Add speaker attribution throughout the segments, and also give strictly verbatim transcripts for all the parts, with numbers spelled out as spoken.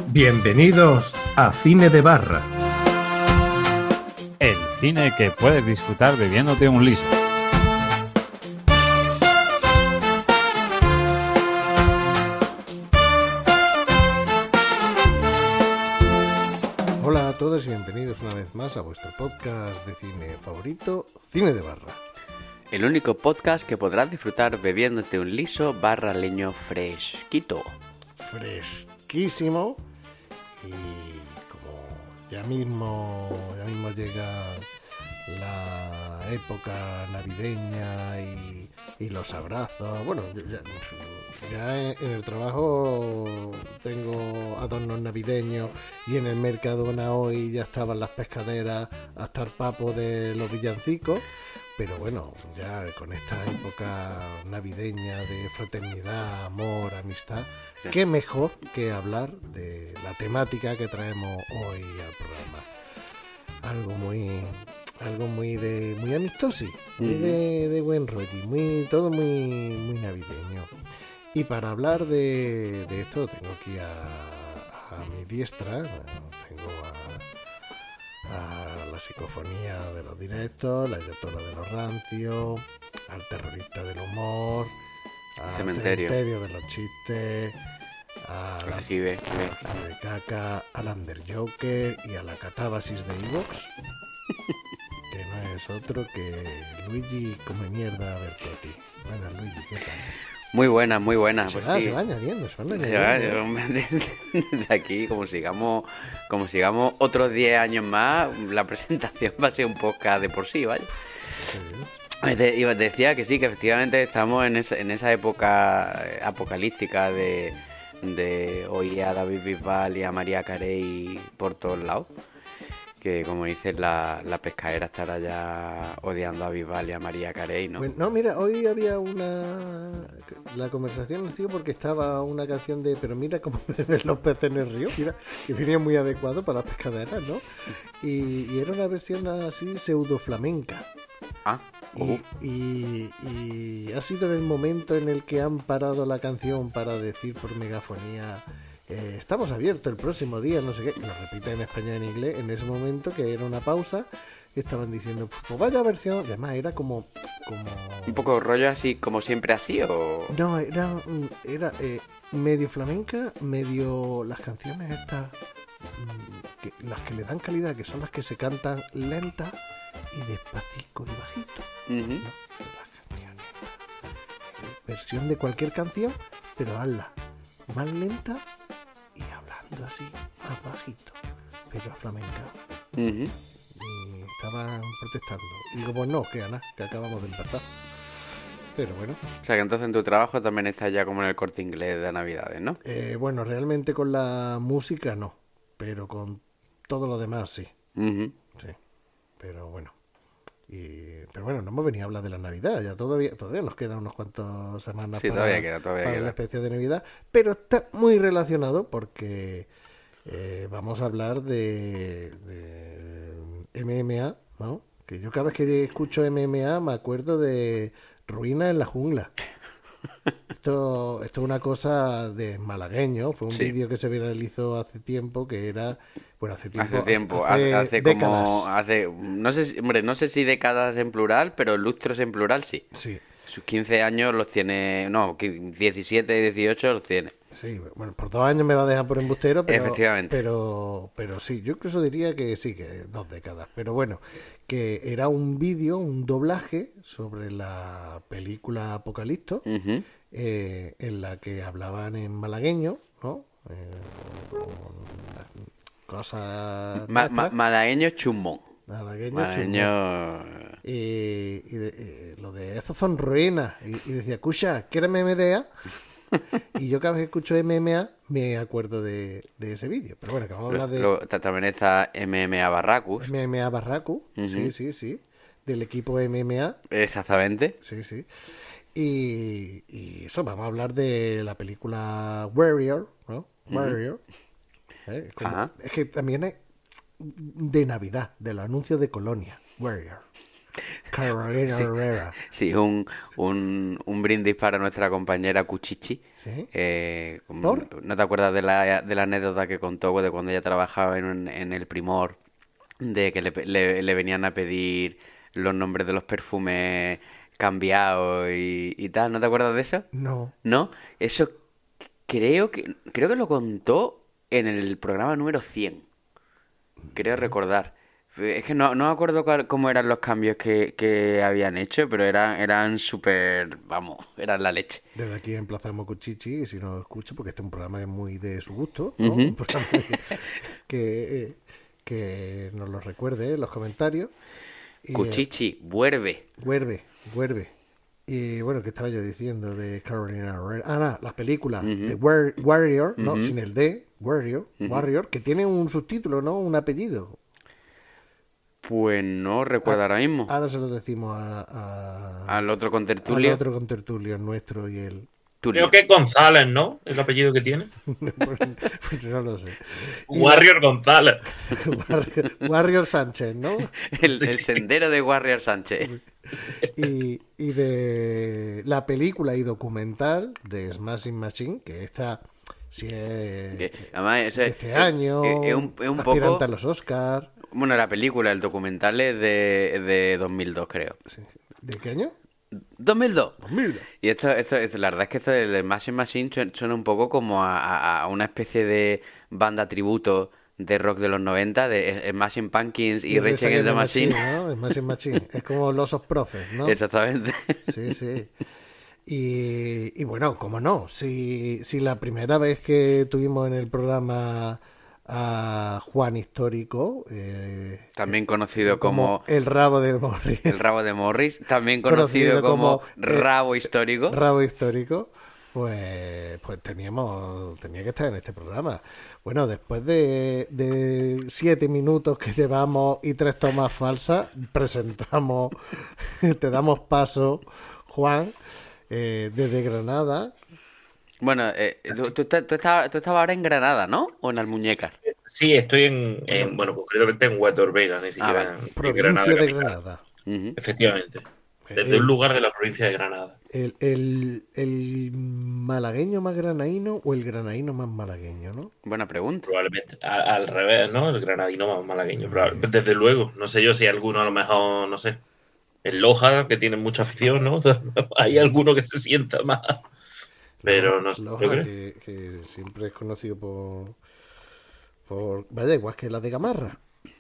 Speaker 1: Bienvenidos a Cine de Barra.
Speaker 2: El cine que puedes disfrutar bebiéndote un liso.
Speaker 1: Hola a todos y bienvenidos una vez más a vuestro podcast de cine favorito, Cine de Barra.
Speaker 3: El único podcast que podrás disfrutar bebiéndote un liso barra leño fresquito.
Speaker 1: Fresquísimo. Y como ya mismo, ya mismo llega la época navideña y, y los abrazos. Bueno, ya, ya en el trabajo tengo adornos navideños y en el Mercadona hoy ya estaban las pescaderas hasta el papo de los villancicos. Pero bueno, ya con esta época navideña de fraternidad, amor, amistad, qué mejor que hablar de la temática que traemos hoy al programa. Algo muy, algo muy de, muy amistoso, muy de, de buen rollo, muy, todo muy, muy navideño. Y para hablar de, de esto tengo aquí a, a mi diestra, tengo a a la psicofonía de los directos, la directora de los rancios, al terrorista del humor, al
Speaker 3: cementerio,
Speaker 1: cementerio de los chistes, a la
Speaker 3: Jive,
Speaker 1: de caca, al Under Joker y a la catábasis de Evox, que no es otro que Luigi come mierda a Bertotti. Bueno, Luigi, ¿qué tal?
Speaker 3: Muy buenas, muy buenas.
Speaker 1: Se,
Speaker 3: Pues
Speaker 1: va,
Speaker 3: sí.
Speaker 1: se va añadiendo, se va
Speaker 3: Se va,
Speaker 1: añadiendo.
Speaker 3: de, de aquí, como sigamos, como sigamos otros diez años más, la presentación va a ser un podcast de por sí, ¿vale?
Speaker 1: Sí.
Speaker 3: De, iba- decía que sí, que efectivamente estamos en esa, en esa época eh, apocalíptica de, de oír a David Bisbal y a María Carey por todos lados. Que como dices, la, la pescadera estará ya odiando a Bisbal y a María Carey, ¿no?
Speaker 1: Bueno, no, mira, hoy había una... La conversación nació porque estaba una canción de Pero mira cómo beben los peces en el río, mira, que venía muy adecuado para las pescaderas, ¿no? Y, y era una versión así pseudo flamenca.
Speaker 3: Ah, uh,
Speaker 1: Y, y, y ha sido en el momento en el que han parado la canción para decir por megafonía... Eh, estamos abiertos el próximo día, no sé qué, lo repite en español y en inglés, en ese momento que era una pausa, estaban diciendo, pues vaya versión, y además era como, como...
Speaker 3: un poco rollo así, como siempre así, o...
Speaker 1: No, era, mm, era eh, medio flamenca, medio las canciones estas, mm, que, las que le dan calidad, que son las que se cantan lentas y despacito y bajito,
Speaker 3: Ujú.
Speaker 1: ¿no? Las canciones, eh, versión de cualquier canción, pero hazla más lenta y hablando así, más bajito, pero flamenca.
Speaker 3: Ujú.
Speaker 1: Y estaban protestando. Y digo, pues no, que Ana, que acabamos de empezar. Pero bueno,
Speaker 3: O sea que entonces en tu trabajo también estás ya como en el Corte Inglés de Navidades, ¿no?
Speaker 1: eh, bueno, realmente con la música no, pero con todo lo demás sí,
Speaker 3: Ujú.
Speaker 1: sí. Pero bueno. Y, pero bueno, no hemos venido a hablar de la Navidad, ya todavía todavía nos quedan unas cuantas semanas
Speaker 3: Sí,
Speaker 1: para,
Speaker 3: todavía queda, todavía
Speaker 1: para
Speaker 3: queda.
Speaker 1: la especie de Navidad, pero está muy relacionado porque eh, vamos a hablar de, de M M A, ¿no? Que yo cada vez que escucho M M A me acuerdo de Ruina en la jungla. Esto, esto es una cosa de malagueño, fue un
Speaker 3: Sí.
Speaker 1: vídeo que se viralizó hace tiempo que era, bueno, hace tiempo,
Speaker 3: Hace tiempo, hace, hace
Speaker 1: décadas.
Speaker 3: como, hace, no sé, si- hombre, no sé si décadas en plural, pero lustros en plural sí.
Speaker 1: Sí,
Speaker 3: Sus quince años los tiene, no, qui- diecisiete, dieciocho los tiene.
Speaker 1: sí, bueno, por dos años me va a dejar por embustero, pero,
Speaker 3: Efectivamente.
Speaker 1: pero, pero sí, yo incluso diría que sí, que dos décadas, pero bueno, que era un vídeo, un doblaje sobre la película Apocalipto,
Speaker 3: Ujú.
Speaker 1: eh, en la que hablaban en malagueño, ¿no? Eh, con cosas
Speaker 3: Ma- ma-
Speaker 1: nuestras,
Speaker 3: malagueño chumón.
Speaker 1: malagueño,
Speaker 3: Malagueño...
Speaker 1: y, y de- eh, lo de esos son ruinas. Y, y decía, escucha, ¿quieres M M A? Y yo cada vez que escucho M M A me acuerdo de, de ese vídeo. Pero bueno, que vamos a hablar de
Speaker 3: Luego ta- también está M M A Barracus.
Speaker 1: M M A Barracu. Sí, sí, sí. Del equipo M M A.
Speaker 3: Exactamente.
Speaker 1: Sí, sí. Y, y eso, vamos a hablar de la película Warrior, ¿no? Warrior. ¿Eh? Como-
Speaker 3: Ajá.
Speaker 1: es que también es de Navidad, de los anuncios de Colonia. Warrior. Carolina
Speaker 3: Sí.
Speaker 1: Herrera.
Speaker 3: Sí, un, un, un brindis para nuestra compañera Cuchichi.
Speaker 1: ¿Sí?
Speaker 3: Eh, como-
Speaker 1: ¿Por?
Speaker 3: ¿no te acuerdas de la, de la anécdota que contó de cuando ella trabajaba en, un- en el Primor? De que le, pe- le- le venían a pedir los nombres de los perfumes cambiados y, y tal. ¿No te acuerdas de eso?
Speaker 1: No.
Speaker 3: ¿No? Eso creo que, creo que lo contó en el programa número cien. Creo recordar. Es que no, no me acuerdo cuál- cómo eran los cambios que, que habían hecho, pero eran, eran súper, vamos, eran la leche.
Speaker 1: Desde aquí emplazamos con Chichi, si nos escucha, porque este es un programa que es muy de su gusto, ¿no?
Speaker 3: Ujú.
Speaker 1: Un programa que, que, eh, que nos lo recuerde en los comentarios. Y, eh,
Speaker 3: Cuchichi, vuelve.
Speaker 1: vuelve, vuelve. Y bueno, ¿qué estaba yo diciendo de Carolina Herrera? Ah, nada, las películas de War- Warrior, ¿no? Sin el D, Warrior, Warrior, que tiene un subtítulo, ¿no? Un apellido.
Speaker 3: Pues no recuerdo ahora mismo.
Speaker 1: Ahora se lo decimos a, a-
Speaker 3: Al otro
Speaker 1: al
Speaker 3: contertulio.
Speaker 1: otro contertulio nuestro y el...
Speaker 3: Tulio.
Speaker 4: Creo que es González, ¿no? El apellido que tiene.
Speaker 1: pues no lo sé. Y
Speaker 4: Warrior González.
Speaker 1: Warrior, Warrior Sánchez, ¿no?
Speaker 3: El, el sendero de Warrior Sánchez.
Speaker 1: Y, y de la película y documental de Smashing Machine, que esta sí es
Speaker 3: Que, además, ese-
Speaker 1: este
Speaker 3: es-
Speaker 1: año,
Speaker 3: es, es un, es un
Speaker 1: aspirante
Speaker 3: poco.
Speaker 1: a los Oscars.
Speaker 3: Bueno, la película, el documental es de, de dos mil dos, creo.
Speaker 1: Sí. ¿De qué año?
Speaker 3: dos mil dos.
Speaker 1: dos mil.
Speaker 3: Y esto, esto, esto- la verdad es que esto del Machine Machine suena, suena un poco como a, a- a una especie de banda tributo de rock de los noventa, de Smashing Pumpkins y, Rage Against the Machine.
Speaker 1: ¿no? Smashing Machine. Es como los Of Prophets, ¿no?
Speaker 3: Exactamente.
Speaker 1: Sí, sí. Y, y bueno, cómo no, si, si la primera vez que tuvimos en el programa a Juan Histórico, eh,
Speaker 3: También conocido como
Speaker 1: el rabo del Morris,
Speaker 3: el rabo de Morris, también conocido,
Speaker 1: Conocido
Speaker 3: como,
Speaker 1: como, eh,
Speaker 3: rabo histórico.
Speaker 1: rabo histórico, pues, pues teníamos, tenía que estar en este programa. Bueno, después de, de siete minutos que llevamos y tres tomas falsas, presentamos, te damos paso, Juan, eh, desde Granada.
Speaker 3: Bueno, eh, tú, tú estás- tú estabas, tú estabas ahora en Granada, ¿no? ¿O en Almuñécar?
Speaker 4: Sí, estoy en, en bueno, concretamente en Huetor Vega, ni siquiera
Speaker 3: vale.
Speaker 4: en- en
Speaker 1: Provincia
Speaker 4: Granada
Speaker 1: de
Speaker 4: capital.
Speaker 1: Granada.
Speaker 3: Ujú.
Speaker 4: Efectivamente. Desde
Speaker 1: El-
Speaker 4: un lugar de la provincia de Granada.
Speaker 1: El, el, el malagueño más granaíno o el granaíno más malagueño, ¿no?
Speaker 3: Buena pregunta.
Speaker 4: Probablemente al, al revés, ¿no? El granadino más malagueño. probable- Desde luego. No sé yo si hay alguno a lo mejor, no sé. En Loja, que tiene mucha afición, ¿no? Hay alguno que se sienta más. Pero no sé.
Speaker 1: Loja,
Speaker 4: ¿yo creo?
Speaker 1: que, que siempre es conocido por, por... Vaya, igual que la de Gamarra.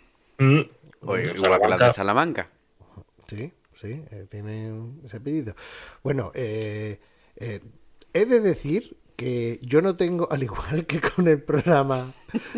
Speaker 3: O
Speaker 4: Mm.
Speaker 3: igual que las
Speaker 4: Salamanca.
Speaker 3: de Salamanca.
Speaker 1: Sí, sí, eh, tiene un- ese apellido. Bueno, eh, eh, he de decir que yo no tengo, al igual que con el programa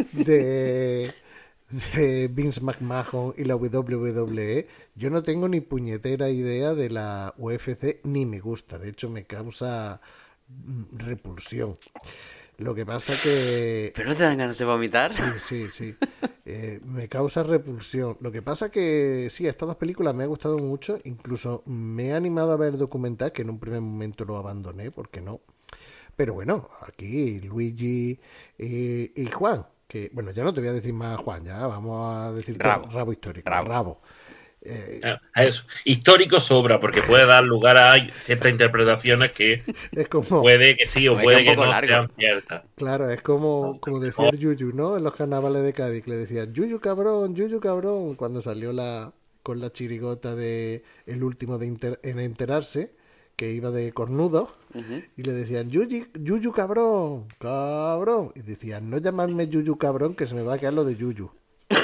Speaker 1: de, de Vince McMahon y la W W E, yo no tengo ni puñetera idea de la U F C, ni me gusta. De hecho, me causa mm, repulsión. Lo que pasa que...
Speaker 3: ¿Pero no te dan ganas de vomitar?
Speaker 1: Sí, sí, sí. Eh, me causa repulsión. Lo que pasa que sí, estas dos películas me han gustado mucho. Incluso me he animado a ver documental, que en un primer momento lo abandoné, porque no. Pero bueno, aquí Luigi y, y Juan, que bueno, ya no te voy a decir más Juan, ya vamos a decir
Speaker 3: Rabo.
Speaker 1: rabo histórico.
Speaker 3: Rabo.
Speaker 1: Rabo. Eh,
Speaker 4: Ah, Eso. Histórico sobra, porque puede dar lugar a ciertas interpretaciones que
Speaker 1: es como,
Speaker 4: puede que sí o
Speaker 3: Es que
Speaker 4: puede
Speaker 3: un
Speaker 4: que
Speaker 3: poco
Speaker 4: no
Speaker 3: largo.
Speaker 4: sean ciertas.
Speaker 1: claro, es como, como decía el Yuyu, ¿no? En los carnavales de Cádiz, que le decían Yuyu cabrón, Yuyu cabrón, cuando salió la con la chirigota de el último de inter- en enterarse, que iba de cornudo,
Speaker 3: Ujú.
Speaker 1: y le decían Yuyu, Yuyu cabrón, cabrón, y decían, no llamadme Yuyu cabrón, que se me va a quedar lo de Yuyu.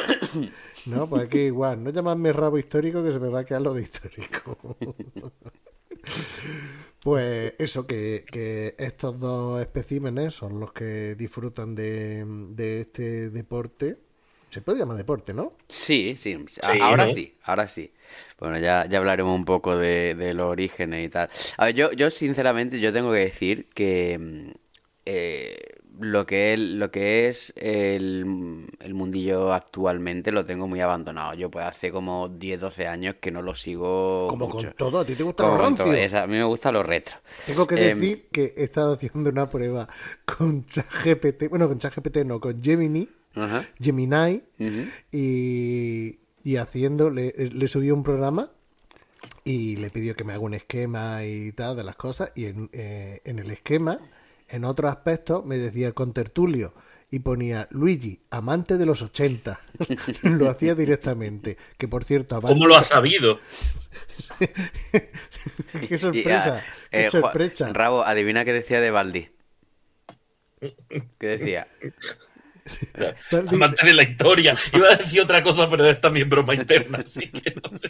Speaker 1: No, pues aquí igual, no llamadme rabo histórico, que se me va a quedar lo de histórico. Pues eso, que, que estos dos especímenes son los que disfrutan de, de este deporte. Se puede llamar deporte, ¿no?
Speaker 3: Sí, sí. A-
Speaker 4: Sí,
Speaker 3: ahora
Speaker 4: ¿no?
Speaker 3: sí, ahora sí. Bueno, ya, ya hablaremos un poco de, de los orígenes y tal. A ver, yo, yo sinceramente, yo tengo que decir que mm, eh, lo que es, lo que es el, el mundillo actualmente lo tengo muy abandonado. Yo pues hace como diez, doce años que no lo sigo
Speaker 1: Como
Speaker 3: mucho.
Speaker 1: con todo, ¿a ti te gusta
Speaker 3: Como
Speaker 1: lo
Speaker 3: con todo.
Speaker 1: rancio?
Speaker 3: Esa- a mí me gusta lo retro.
Speaker 1: Tengo que
Speaker 3: Em,
Speaker 1: decir que he estado haciendo una prueba con ChatGPT, bueno, con ChatGPT no, con Gemini,
Speaker 3: Ajá.
Speaker 1: Gemini,
Speaker 3: Ujú.
Speaker 1: y, y haciendo, le, le subí un programa y le pidió que me haga un esquema y tal de las cosas, y en, eh, en el esquema, en otros aspectos, me decía contertulio, y ponía Luigi, amante de los ochenta. Lo hacía directamente. Que por cierto, amante...
Speaker 4: ¿Cómo lo has sabido?
Speaker 1: ¡Qué sorpresa!
Speaker 3: Y, eh,
Speaker 1: ¡Qué sorpresa!
Speaker 3: Rabo, adivina qué decía de Baldi. ¿Qué decía?
Speaker 1: Baldi...
Speaker 4: Amante de la historia. Iba a decir otra cosa, pero es también broma interna, así que no sé.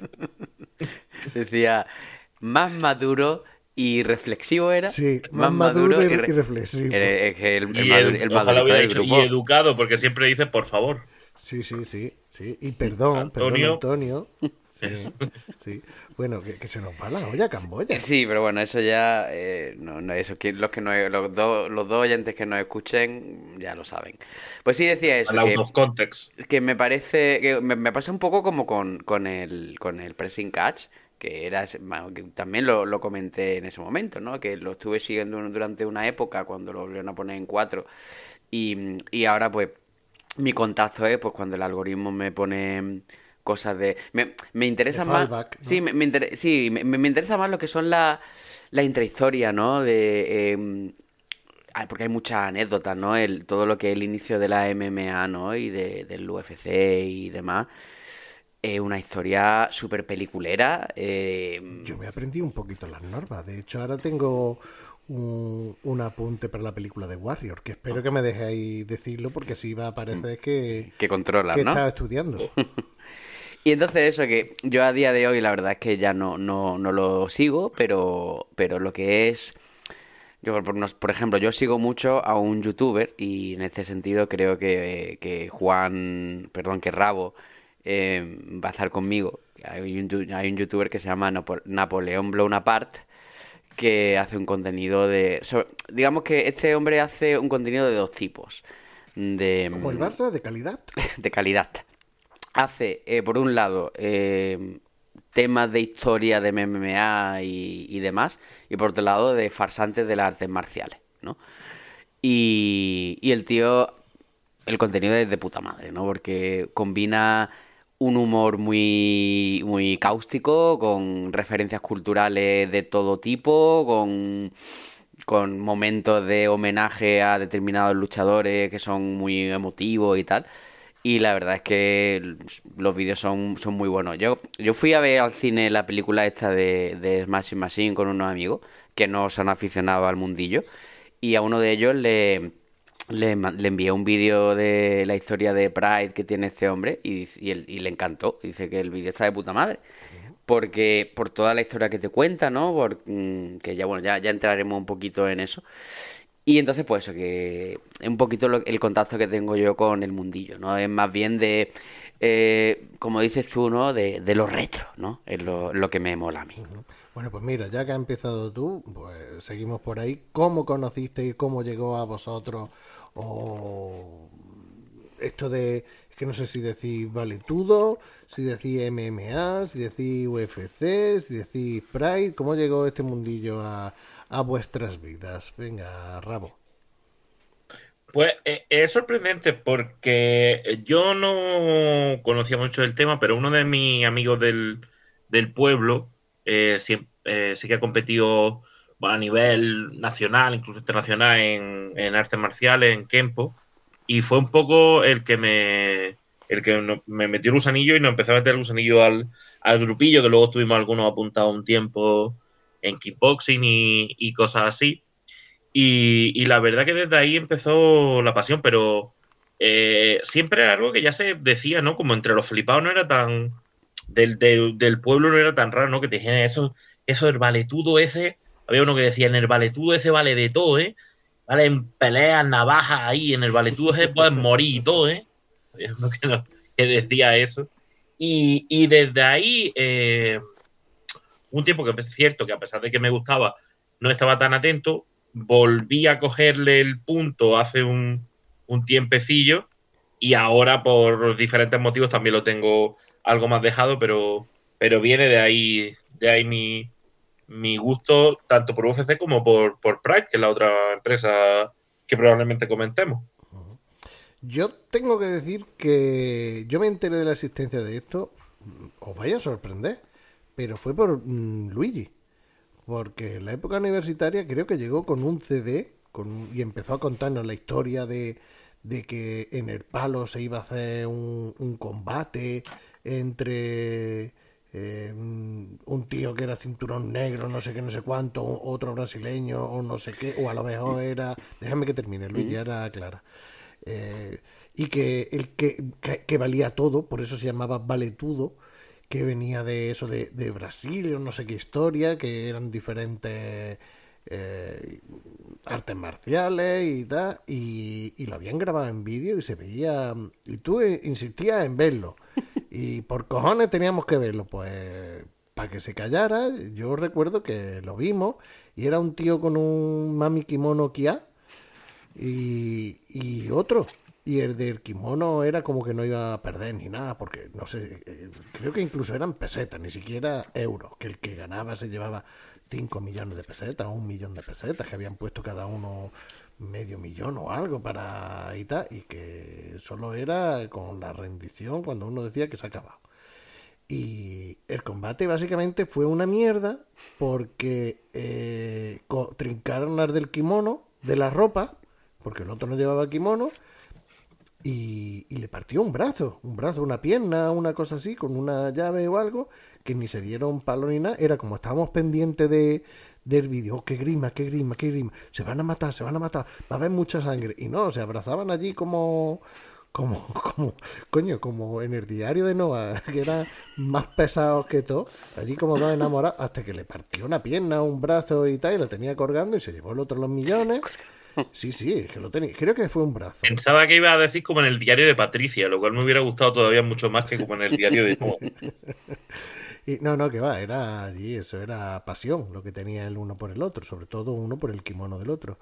Speaker 3: Decía, más maduro y reflexivo era.
Speaker 1: Sí, más, más maduro, maduro y, re... y reflexivo.
Speaker 3: El, el, el, el,
Speaker 4: y
Speaker 3: maduro,
Speaker 4: el,
Speaker 3: el
Speaker 4: ojalá hubiera
Speaker 3: del
Speaker 4: hecho,
Speaker 3: grupo.
Speaker 4: Y educado, porque siempre dice por favor.
Speaker 1: Sí, sí, sí. sí. Y perdón,
Speaker 4: Antonio.
Speaker 1: perdón, Antonio. Sí, sí. Bueno, que, que se nos va la olla, Camboya.
Speaker 3: Sí, pero bueno, eso ya, eh, no, no, eso que los que no, los dos, los dos oyentes que nos escuchen ya lo saben. Pues sí decía eso,
Speaker 4: Out
Speaker 3: que,
Speaker 4: of context.
Speaker 3: que me parece, que me, me pasa un poco como con, con el, con el pressing catch, que era, bueno, que también lo, lo comenté en ese momento, ¿no? Que lo estuve siguiendo durante una época cuando lo volvieron a poner en cuatro y, y ahora pues mi contacto es pues cuando el algoritmo me pone cosas de... Me, me interesa
Speaker 1: de
Speaker 3: más...
Speaker 1: fallback, ¿no?
Speaker 3: Sí, me, me, inter, sí me, me interesa más lo que son las la intrahistorias, ¿no? De... Eh, porque hay muchas anécdotas, ¿no? El, todo lo que es el inicio de la M M A, ¿no? Y de, del U F C y demás. Es una historia súper peliculera. Eh...
Speaker 1: Yo me aprendí un poquito las normas. De hecho, ahora tengo un, un apunte para la película de Warrior, que espero que me dejéis decirlo, porque así va a parecer que...
Speaker 3: Que controlas,
Speaker 1: que
Speaker 3: ¿no?
Speaker 1: estaba estudiando.
Speaker 3: Y entonces eso, que yo a día de hoy la verdad es que ya no, no, no lo sigo, pero, pero lo que es... Yo, por, por ejemplo, yo sigo mucho a un youtuber y en este sentido creo que, que Juan, perdón, que Rabo eh, va a estar conmigo. Hay un, hay un youtuber que se llama Napo- Napoleón Blown Apart, que hace un contenido de... So, digamos que este hombre hace un contenido de dos tipos. De,
Speaker 1: Como el Barça, de calidad.
Speaker 3: De calidad. Hace, eh, por un lado, eh, temas de historia de M M A y, y demás, y por otro lado, de farsantes de las artes marciales, ¿no? Y, y el tío, el contenido es de puta madre, ¿no? Porque combina un humor muy, muy cáustico, con referencias culturales de todo tipo, con, con momentos de homenaje a determinados luchadores que son muy emotivos y tal. Y la verdad es que los vídeos son, son muy buenos. Yo, yo fui a ver al cine la película esta de, de Smashing Machine con unos amigos que no son aficionados al mundillo. Y a uno de ellos le, le, le envié un vídeo de la historia de Pride que tiene este hombre y, y, él, y le encantó. Dice que el vídeo está de puta madre. Porque por toda la historia que te cuenta, ¿no? Por, que ya, bueno, ya, ya entraremos un poquito en eso. Y entonces, pues eso, que es un poquito lo, el contacto que tengo yo con el mundillo, ¿no? Es más bien de, eh, como dices tú, ¿no? De, de lo retro, ¿no? Es lo, lo que me mola a mí.
Speaker 1: Uh-huh. Bueno, pues mira, ya que has empezado tú, pues seguimos por ahí. ¿Cómo conocisteis? ¿Cómo llegó a vosotros? O esto de, es que no sé si decís valetudo, si decís M M A, si decís U F C, si decís Pride. ¿Cómo llegó este mundillo a... a vuestras vidas? Venga, Rabo.
Speaker 4: Pues eh, es sorprendente porque yo no conocía mucho del tema, pero uno de mis amigos del, del pueblo eh, sí, eh, sí que ha competido, bueno, a nivel nacional, incluso internacional, en, en artes marciales, en Kempo, y fue un poco el que me el que no, me metió el gusanillo y nos empezó a meter el gusanillo al, al grupillo, que luego tuvimos algunos apuntados un tiempo en kickboxing y, y cosas así. Y, y la verdad que desde ahí empezó la pasión, pero eh, siempre era algo que ya se decía, ¿no? Como entre los flipados no era tan... Del, del, del pueblo no era tan raro, ¿no? Que te dijeran eso, eso, el valetudo ese... Había uno que decía, en el valetudo ese vale de todo, ¿eh? Vale, en peleas, navajas ahí, en el valetudo ese puedes morir y todo, ¿eh? Había uno que, no, que decía eso. Y, y desde ahí... Eh, un tiempo que es cierto que a pesar de que me gustaba, no estaba tan atento, volví a cogerle el punto hace un, un tiempecillo y ahora por diferentes motivos también lo tengo algo más dejado, pero, pero viene de ahí, de ahí mi, mi gusto tanto por U F C como por, por Pride, que es la otra empresa que probablemente comentemos.
Speaker 1: Yo tengo que decir que yo me enteré de la existencia de esto, os vaya a sorprender, pero fue por mm, Luigi. Porque en la época universitaria creo que llegó con un C D con, y empezó a contarnos la historia de, de que en el palo se iba a hacer un, un combate entre eh, un, un tío que era cinturón negro, no sé qué, no sé cuánto, otro brasileño o no sé qué, o a lo mejor era... Déjame que termine, Luigi, era clara. Eh, y que el que, que, que valía todo, por eso se llamaba Valetudo, que venía de eso de, de Brasil o no sé qué historia, que eran diferentes eh, artes marciales y tal, y, y lo habían grabado en vídeo y se veía, y tú insistías en verlo, y por cojones teníamos que verlo, pues para que se callara. Yo recuerdo que lo vimos y era un tío con un mami kimono Kia y, y otro. Y el del kimono era como que no iba a perder ni nada, porque no sé, eh, creo que incluso eran pesetas, ni siquiera euros, que el que ganaba se llevaba cinco millones de pesetas o un millón de pesetas, que habían puesto cada uno medio millón o algo para y tal, y que solo era con la rendición cuando uno decía que se acababa. Y el combate básicamente fue una mierda porque eh, co- trincaron las del kimono, de la ropa, porque el otro no llevaba kimono. Y, y le partió un brazo, un brazo, una pierna, una cosa así, con una llave o algo, que ni se dieron palo ni nada. Era como estábamos pendientes de, del vídeo, oh, qué grima, qué grima, qué grima, se van a matar, se van a matar, va a haber mucha sangre. Y no, se abrazaban allí como, como, como, coño, como en el diario de Noah, que eran más pesados que todo, allí como dos enamorados, hasta que le partió una pierna, un brazo y tal, y lo tenía colgando y se llevó el otro los millones. Sí, sí, es que lo tenía. Creo que fue un brazo.
Speaker 4: Pensaba que iba a decir como en el diario de Patricia, lo cual me hubiera gustado todavía mucho más que como en el diario de Noah.
Speaker 1: Y no, no, que va, era allí, eso era pasión, lo que tenía el uno por el otro, sobre todo uno por el kimono del otro.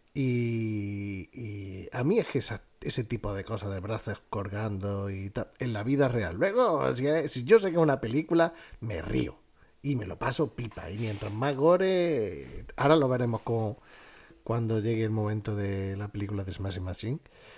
Speaker 1: Y, y a mí es que esa, ese tipo de cosas de brazos colgando y tal, en la vida real. Luego, si, si yo sé que es una película, me río y me lo paso pipa. Y mientras más gore, ahora lo veremos con cuando llegue el momento de la película de Smash Machine.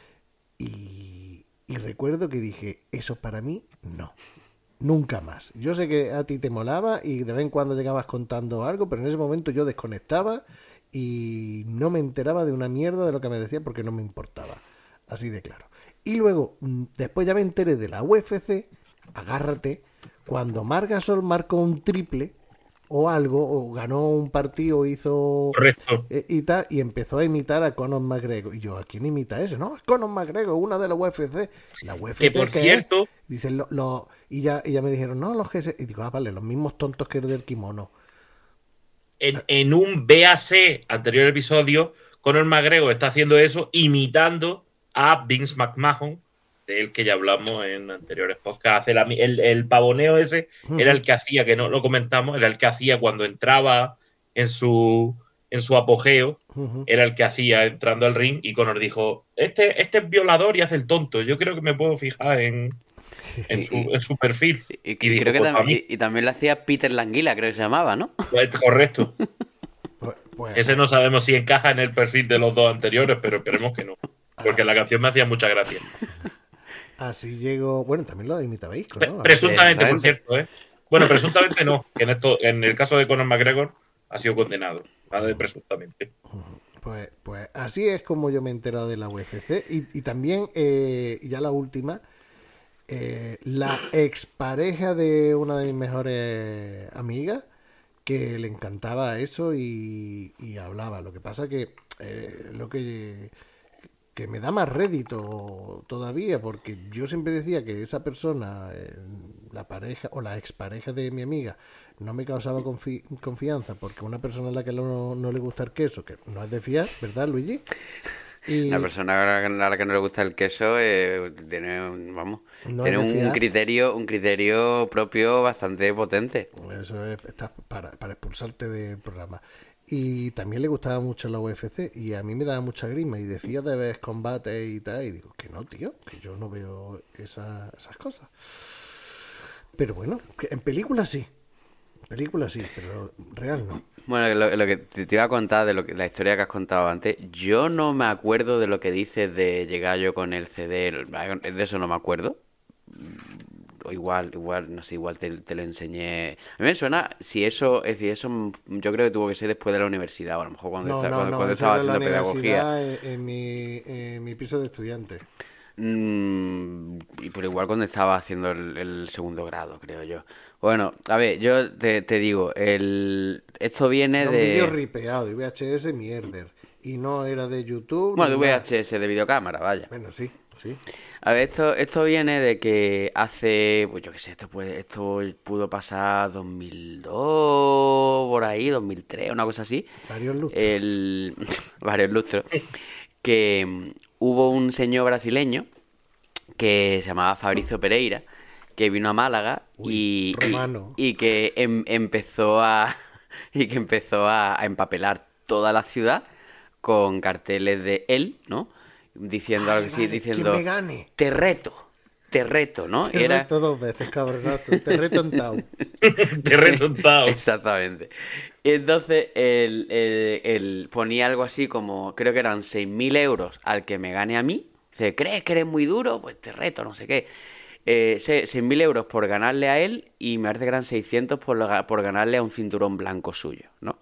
Speaker 1: Y, y recuerdo que dije, eso para mí no, nunca más. Yo sé que a ti te molaba y de vez en cuando llegabas contando algo, pero en ese momento yo desconectaba y no me enteraba de una mierda de lo que me decía porque no me importaba, así de claro. Y luego, después ya me enteré de la U F C, agárrate, cuando Marc Gasol marcó un triple o algo, o ganó un partido, hizo...
Speaker 4: Correcto.
Speaker 1: Eh, y tal, y empezó a imitar a Conor McGregor. Y yo, ¿a quién imita ese? No, es Conor McGregor, una de la U F C. La U F C,
Speaker 4: Que por
Speaker 1: ¿qué
Speaker 4: cierto...
Speaker 1: es? Dicen, lo, lo, y, ya, y ya me dijeron, no, los que... Y digo, ah, vale, los mismos tontos que el del kimono.
Speaker 4: En, en un B A C anterior episodio, Conor McGregor está haciendo eso imitando a Vince McMahon, del que ya hablamos en anteriores podcasts. Hace la, el, el pavoneo ese uh-huh. Era el que hacía, que no lo comentamos, era el que hacía cuando entraba en su, en su apogeo, uh-huh. Era el que hacía entrando al ring y Conor dijo, este, este es violador y hace el tonto, yo creo que me puedo fijar en, en, su, en su perfil.
Speaker 3: Y, y, y, dijo, creo que pues, también, y, y también lo hacía Peter Languila, creo que se llamaba, ¿no?
Speaker 4: Pues, correcto. Pues, pues, ese no sabemos si encaja en el perfil de los dos anteriores, pero esperemos que no, porque ah. la canción me hacía mucha gracia.
Speaker 1: Así llego... Bueno, también lo imitabais, ¿no?
Speaker 4: Presuntamente, por cierto, ¿eh? Bueno, presuntamente no, que en, esto, en el caso de Conor McGregor ha sido condenado, nada de presuntamente.
Speaker 1: Pues, pues así es como yo me he enterado de la U F C. Y, y también, eh, ya la última, eh, la expareja de una de mis mejores amigas, que le encantaba eso y, y hablaba. Lo que pasa que eh, lo que... que me da más rédito todavía, porque yo siempre decía que esa persona, eh, la pareja o la expareja de mi amiga, no me causaba confi- confianza, porque una persona a la que no, no le gusta el queso, que no es de fiar, ¿verdad, Luigi? Y...
Speaker 3: La persona a la que no le gusta el queso eh, tiene, vamos, no tiene un criterio, un criterio propio bastante potente.
Speaker 1: Eso es, está para, para expulsarte del programa. Y también le gustaba mucho la U F C y a mí me daba mucha grima y decía de ver combates y tal y digo que no, tío, que yo no veo esa, esas cosas. Pero bueno, que en películas sí, en películas sí, pero real no.
Speaker 3: Bueno, lo, lo que te iba a contar de lo que, la historia que has contado antes, yo no me acuerdo de lo que dices de llegar yo con el C D, de eso no me acuerdo. o igual, igual, no sé, igual te, te lo enseñé. A mí me suena, si eso, es decir, eso mm, yo creo que tuvo que ser después de la universidad, o a lo mejor cuando,
Speaker 1: No,
Speaker 3: esta-
Speaker 1: no,
Speaker 3: cuando,
Speaker 1: no,
Speaker 3: cuando
Speaker 1: eso
Speaker 3: estaba
Speaker 1: era en la
Speaker 3: haciendo pedagogía.
Speaker 1: universidad, en, en mi, en mi piso de estudiante.
Speaker 3: Mm, y pero igual cuando estaba haciendo el, el segundo grado, creo yo. Bueno, a ver, yo te, te digo, el, esto viene
Speaker 1: Era un vídeo
Speaker 3: de,
Speaker 1: ripeado de V H S mierder. Y no era de YouTube
Speaker 3: bueno,
Speaker 1: ni
Speaker 3: de
Speaker 1: nada.
Speaker 3: V H S, de videocámara, vaya.
Speaker 1: Bueno, sí, sí.
Speaker 3: A ver, esto, esto viene de que hace, pues yo qué sé, esto puede, esto pudo pasar dos mil dos, por ahí, dos mil tres, una cosa así.
Speaker 1: Varios lustros.
Speaker 3: El, varios lustros. Que mm, hubo un señor brasileño que se llamaba Fabrizio Pereira, que vino a Málaga
Speaker 1: Uy,
Speaker 3: y, y-
Speaker 1: romano.
Speaker 3: y que em- empezó a y que empezó a, a empapelar toda la ciudad con carteles de él, ¿no? Diciendo
Speaker 1: Vale,
Speaker 3: algo así,
Speaker 1: vale,
Speaker 3: diciendo
Speaker 1: ¿quién me gane?
Speaker 3: te reto, te reto, ¿no?
Speaker 1: Te
Speaker 3: Era
Speaker 1: reto dos veces, cabronazo. Te reto en Tau.
Speaker 4: Te resultado.
Speaker 3: exactamente. Y entonces él, él- él ponía algo así como, creo que eran seis mil euros al que me gane a mí. Dice, ¿crees que eres muy duro? Pues te reto, no sé qué. Eh, se- seis mil euros por ganarle a él y me parece que eran seiscientos por, lo- por ganarle a un cinturón blanco suyo, ¿no?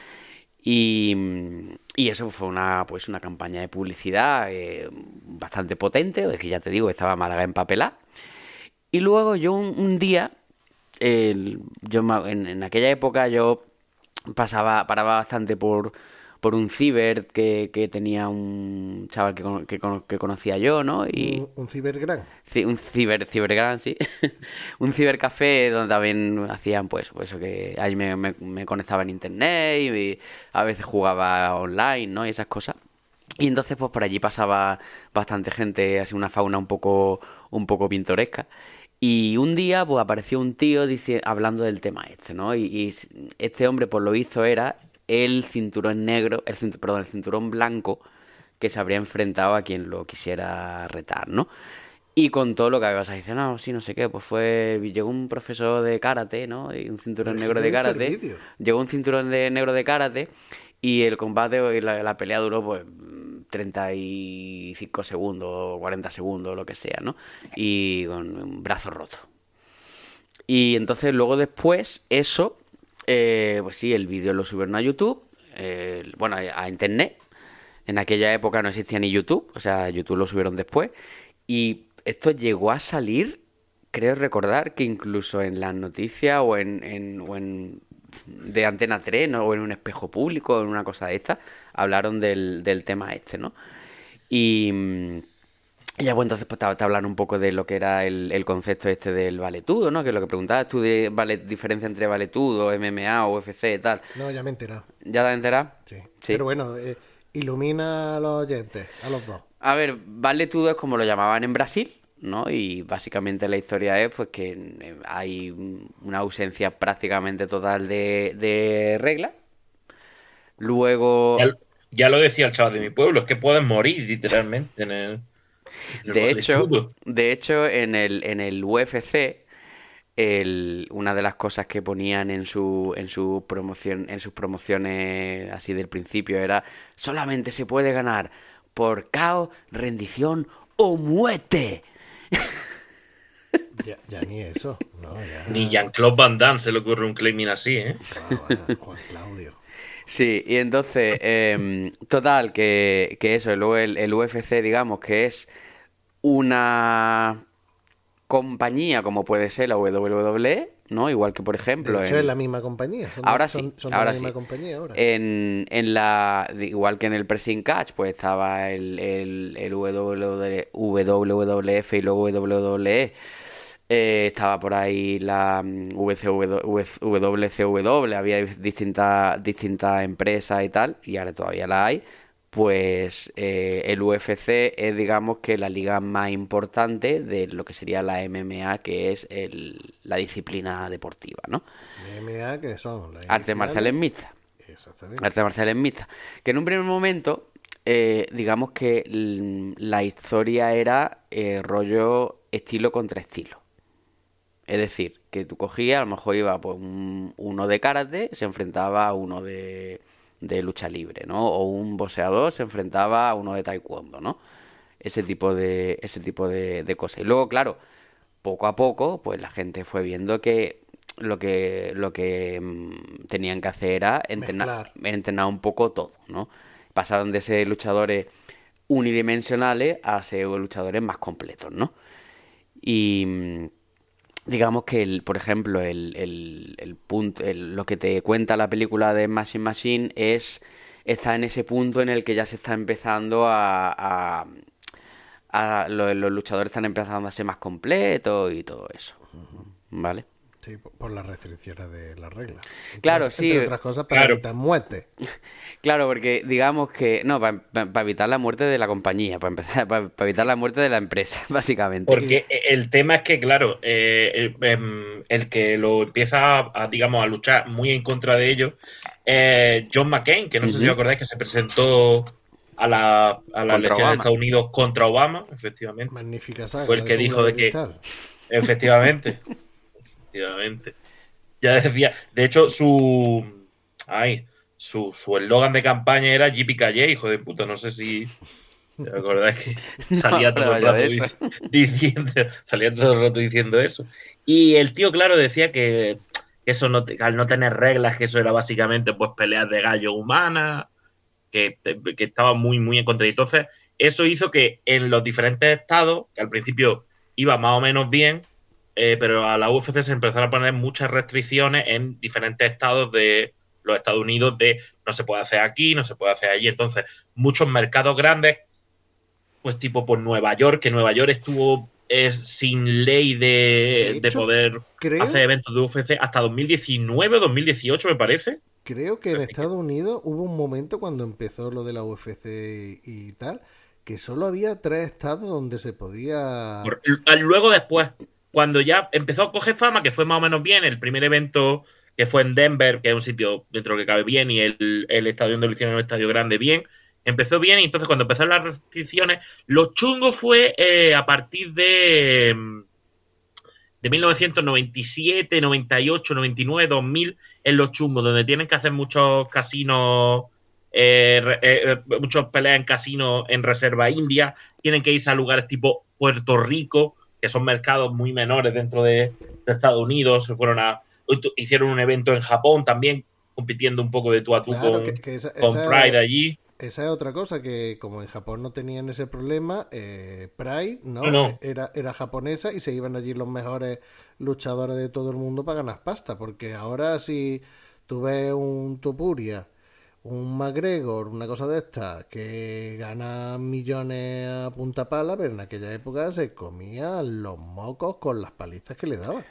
Speaker 3: Y, y eso fue una, pues una campaña de publicidad eh, bastante potente, es que ya te digo, estaba Málaga empapelada. Y luego yo un, un día, el- yo me- en, en aquella época yo pasaba, paraba bastante por, por un ciber que, que tenía un chaval que, cono- que, cono- que conocía yo, ¿no? Y
Speaker 1: Un, un cibergran.
Speaker 3: ci- un ciber, cibergran, sí. Un cibercafé donde también hacían, pues, pues eso que ahí me, me- me conectaba en internet y a veces jugaba online, ¿no? Y esas cosas. Y entonces, pues por allí pasaba bastante gente, así una fauna un poco, un poco pintoresca. Y un día, pues apareció un tío dice, hablando del tema este, ¿no? Y, y s- este hombre, por lo visto, era el cinturón negro, el cintu- perdón, el cinturón blanco que se habría enfrentado a quien lo quisiera retar, ¿no? Y con todo lo que había pasado, dice, no, sí, no sé qué, pues fue, llegó un profesor de karate, ¿no? Y un cinturón
Speaker 1: Pero es que
Speaker 3: negro
Speaker 1: yo
Speaker 3: de
Speaker 1: he visto el
Speaker 3: karate,
Speaker 1: vídeo.
Speaker 3: llegó un cinturón de negro de karate y el combate y la, la pelea duró pues treinta y cinco segundos, cuarenta segundos, lo que sea, ¿no? Y con un brazo roto. Y entonces luego después eso, eh, pues sí, el vídeo lo subieron a YouTube, eh, bueno, a a internet. En aquella época no existía ni YouTube, o sea, YouTube lo subieron después. Y esto llegó a salir, creo recordar, que incluso en las noticias o en, en- o en de Antena tres, ¿no? O en un espejo público, o en una cosa de esta, hablaron del, del tema este, ¿no? Y, mm, y ya, pues entonces pues, te, te hablan un poco de lo que era el, el concepto este del valetudo, ¿no? Que es lo que preguntabas tú de vale, diferencia entre valetudo, M M A, U F C y tal.
Speaker 1: No, ya me he enterado.
Speaker 3: ¿Ya te has enterado?
Speaker 1: Sí.
Speaker 3: Sí.
Speaker 1: Pero bueno, eh, ilumina a los oyentes, a los dos.
Speaker 3: A ver, valetudo es como lo llamaban en Brasil, ¿no? Y básicamente la historia es pues que eh, hay una ausencia prácticamente total de, de reglas. Luego,
Speaker 4: Ya, ya lo decía el chaval de mi pueblo, es que pueden morir literalmente en el, en el
Speaker 3: de hecho,
Speaker 4: valetudo.
Speaker 3: de hecho, en el, en el U F C, el- una de las cosas que ponían en su, en su promoción, en sus promociones así del principio era solamente se puede ganar por K O, rendición o muerte.
Speaker 1: Ya, ya ni eso. No, ya.
Speaker 4: Ni Jean-Claude Van Damme se le ocurre un claiming así, ¿eh?
Speaker 1: Guau, guau, Juan Claudio.
Speaker 3: Sí, y entonces, em, total, que, que eso, luego el, el U F C, digamos, que es una compañía como puede ser la W W E, ¿no? Igual que, por ejemplo,
Speaker 1: De hecho,
Speaker 3: en-
Speaker 1: es la misma compañía. Son de-
Speaker 3: ahora
Speaker 1: son-
Speaker 3: sí,
Speaker 1: son de
Speaker 3: ahora
Speaker 1: la misma
Speaker 3: sí.
Speaker 1: compañía ahora.
Speaker 3: En, en la, igual que en el Pressing Catch, pues estaba el, el, el W W F y luego W W E. Eh, estaba por ahí la mm, V C W C W, había distintas distintas empresas y tal, y ahora todavía la hay. Pues eh, el U F C es, digamos, que la liga más importante de lo que sería la M M A, que es el- la disciplina deportiva, ¿no?
Speaker 1: M M A, que son las
Speaker 3: Artes
Speaker 1: iniciales.
Speaker 3: marciales mixtas.
Speaker 1: Exactamente.
Speaker 3: Artes marciales mixtas. Que en un primer momento, eh, digamos que l- la historia era eh, rollo estilo contra estilo. Es decir, que tú cogías, a lo mejor iba pues, un- uno de karate, se enfrentaba a uno de, de lucha libre, ¿no? O un boxeador se enfrentaba a uno de taekwondo, ¿no? Ese tipo de, ese tipo de, de cosas. Y luego, claro, poco a poco, pues la gente fue viendo que lo que, lo que mm, tenían que hacer era entrenar,
Speaker 1: Mezclar.
Speaker 3: entrenar un poco todo, ¿no? Pasaron de ser luchadores unidimensionales a ser luchadores más completos, ¿no? Y mm, digamos que, el, por ejemplo, el, el, el punto, el- lo que te cuenta la película de Machine Machine es está en ese punto en el que ya se está empezando a, a- a- lo- los luchadores están empezando a ser más completos y todo eso, ¿vale?
Speaker 1: Sí, por, por las restricciones de las reglas. Entre,
Speaker 3: Claro,
Speaker 1: ot-
Speaker 3: sí,
Speaker 1: entre otras cosas, para
Speaker 4: Claro.
Speaker 1: evitar muerte.
Speaker 3: claro, porque digamos que, no, para evitar la muerte de la compañía, para empezar, para evitar la muerte de la empresa, básicamente.
Speaker 4: Porque el tema es que, claro, eh, el, em, el que lo empieza a, a, digamos, a luchar muy en contra de ellos, eh, John McCain, que no sé si
Speaker 3: Ujú.
Speaker 4: os acordáis que se presentó a la, a las
Speaker 3: Contra
Speaker 4: elecciones de
Speaker 3: Obama.
Speaker 4: Estados Unidos contra Obama, efectivamente.
Speaker 1: Magnífica saga.
Speaker 4: Fue el
Speaker 1: de
Speaker 4: que
Speaker 1: Jungla
Speaker 4: dijo de que,
Speaker 1: Cristal.
Speaker 4: efectivamente, efectivamente. Ya decía, de hecho, su. Ay, su su eslogan de campaña era Yippee Calle, hijo de puta. No sé si. ¿Te acordás que
Speaker 3: No
Speaker 4: salía
Speaker 3: me
Speaker 4: todo
Speaker 3: acordaba
Speaker 4: el
Speaker 3: yo
Speaker 4: rato
Speaker 3: de eso.
Speaker 4: dic- diciendo, salía todo el rato diciendo eso? Y el tío, claro, decía que eso no, te- al no tener reglas, que eso era básicamente pues peleas de gallo humanas, que, que estaba muy, muy en contra. Y entonces, eso hizo que en los diferentes estados, que al principio iba más o menos bien, eh, pero a la U F C se empezaron a poner muchas restricciones en diferentes estados de los Estados Unidos de no se puede hacer aquí, no se puede hacer allí. Entonces, muchos mercados grandes, pues tipo por Nueva York, que Nueva York estuvo eh, sin ley de,
Speaker 1: De
Speaker 4: de
Speaker 1: hecho,
Speaker 4: poder
Speaker 1: creo,
Speaker 4: hacer eventos de U F C hasta dos mil diecinueve o dos mil dieciocho, me parece.
Speaker 1: creo que en
Speaker 4: Así que
Speaker 1: Estados Unidos hubo un momento cuando empezó lo de la U F C y tal, que solo había tres estados donde se podía...
Speaker 4: Por- Luego después, cuando ya empezó a coger fama, que fue más o menos bien, el primer evento que fue en Denver, que es un sitio dentro de lo que cabe bien, y el, el estadio donde lo hicieron era un estadio grande bien, empezó bien, y entonces cuando empezaron las restricciones, lo chungo fue eh, a partir de, mm, de mil novecientos noventa y siete, noventa y ocho, noventa y nueve, dos mil, en los chungos, donde tienen que hacer muchos casinos, eh, re- eh, muchos peleas en casinos en reserva india, tienen que irse a lugares tipo Puerto Rico, que son mercados muy menores dentro de, de Estados Unidos, se fueron a, hicieron un evento en Japón también, compitiendo un poco de tú a tú
Speaker 1: Claro, que,
Speaker 4: con,
Speaker 1: que esa,
Speaker 4: con
Speaker 1: esa,
Speaker 4: Pride allí.
Speaker 1: esa es otra cosa, que como en Japón no tenían ese problema, eh, Pride,
Speaker 4: No,
Speaker 1: ¿no?
Speaker 4: no,
Speaker 1: Era, era japonesa y se iban allí los mejores luchadores de todo el mundo para ganar pasta, porque ahora si tú ves un Topuria, un McGregor, una cosa de estas, que gana millones a punta pala, pero en aquella época se comían los mocos con las palizas que le daban.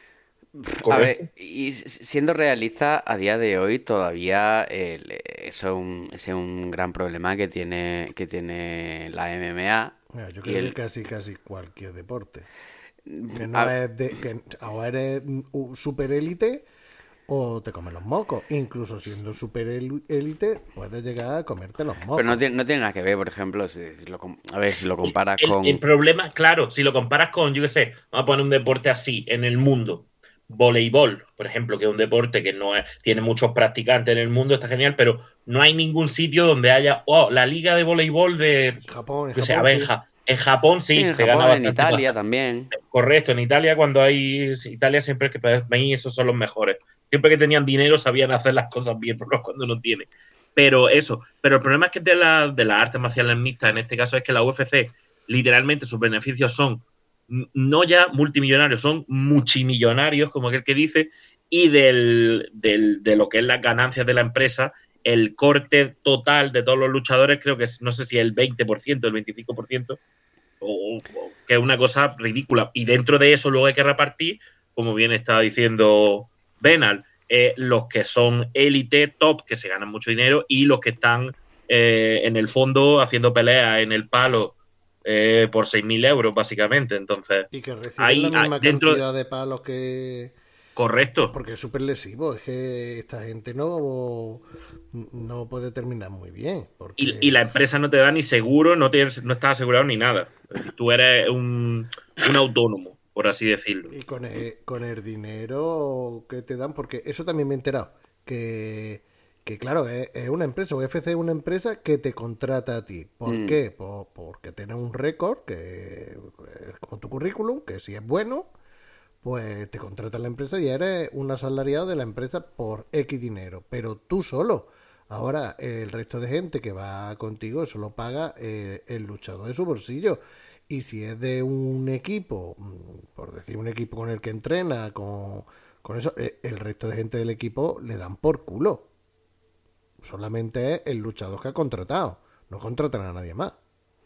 Speaker 3: A
Speaker 4: correcto.
Speaker 3: ver, y s- siendo realista, a día de hoy todavía el- eso es un, ese es un gran problema que tiene, que tiene la M M A.
Speaker 1: Mira, yo
Speaker 3: Y
Speaker 1: creo que
Speaker 3: el,
Speaker 1: casi casi cualquier deporte. Que no
Speaker 3: a-
Speaker 1: es de. Que o eres un super élite o te comes los mocos. Incluso siendo super él- élite, puedes llegar a comerte los
Speaker 3: pero no
Speaker 1: mocos.
Speaker 3: tiene, no tiene nada que ver, por ejemplo, si, si lo, com- a ver, si lo comparas
Speaker 4: El, el
Speaker 3: con...
Speaker 4: problema, claro, si lo comparas con, yo qué sé, vamos a poner un deporte así en el mundo, voleibol, por ejemplo, que es un deporte que no es, tiene muchos practicantes en el mundo, está genial, pero no hay ningún sitio donde haya, oh, la liga de voleibol de,
Speaker 1: En Japón, en
Speaker 4: yo qué sé, a
Speaker 1: Japón
Speaker 4: ver, en,
Speaker 1: sí.
Speaker 4: Ja- en Japón
Speaker 3: Sí,
Speaker 4: sí,
Speaker 3: en
Speaker 4: se gana
Speaker 3: Japón, en
Speaker 4: bastante
Speaker 3: Italia
Speaker 4: pasta.
Speaker 3: también.
Speaker 4: Correcto, en Italia cuando hay, Italia siempre es que para mí esos son los mejores. Siempre que tenían dinero sabían hacer las cosas bien, pero cuando no tienen. Pero eso, pero el problema es que de, la, de las artes marciales mixtas, en este caso, es que la U F C, literalmente sus beneficios son n- no ya multimillonarios, son multimillonarios, como aquel que dice, y del, del, de lo que es las ganancias de la empresa, el corte total de todos los luchadores, creo que es, no sé si el veinte por ciento, el veinticinco por ciento, o, o que es una cosa ridícula. Y dentro de eso luego hay que repartir, como bien estaba diciendo Benal, eh, los que son élite, top, que se ganan mucho dinero, y los que están eh, en el fondo haciendo peleas en el palo eh, por seis mil euros, básicamente. Entonces,
Speaker 1: Y que reciben
Speaker 4: ahí
Speaker 1: la
Speaker 4: ah,
Speaker 1: misma
Speaker 4: dentro,
Speaker 1: cantidad de palos que.
Speaker 4: correcto,
Speaker 1: Porque es súper lesivo. Es que esta gente no, no puede terminar muy bien.
Speaker 4: y, y la
Speaker 1: Porque.
Speaker 4: empresa no te da ni seguro, no, tienes, no estás asegurado ni nada. Es decir, tú eres un, un autónomo, por así decirlo.
Speaker 1: Y con el, con el dinero que te dan, porque eso también me he enterado, que, que claro, es, es una empresa, U F C es una empresa que te contrata a ti. ¿Por
Speaker 3: Mm.
Speaker 1: qué? Pues porque tienes un récord que es como tu currículum, que si es bueno, pues te contrata la empresa y eres un asalariado de la empresa por X dinero, pero tú solo. Ahora, el resto de gente que va contigo, eso lo paga eh, el luchador de su bolsillo. Y si es de un equipo, mm, por decir un equipo con el que entrena, con, con eso, eh, el resto de gente del equipo le dan por culo. Solamente es el luchador que ha contratado. No contratan a nadie más.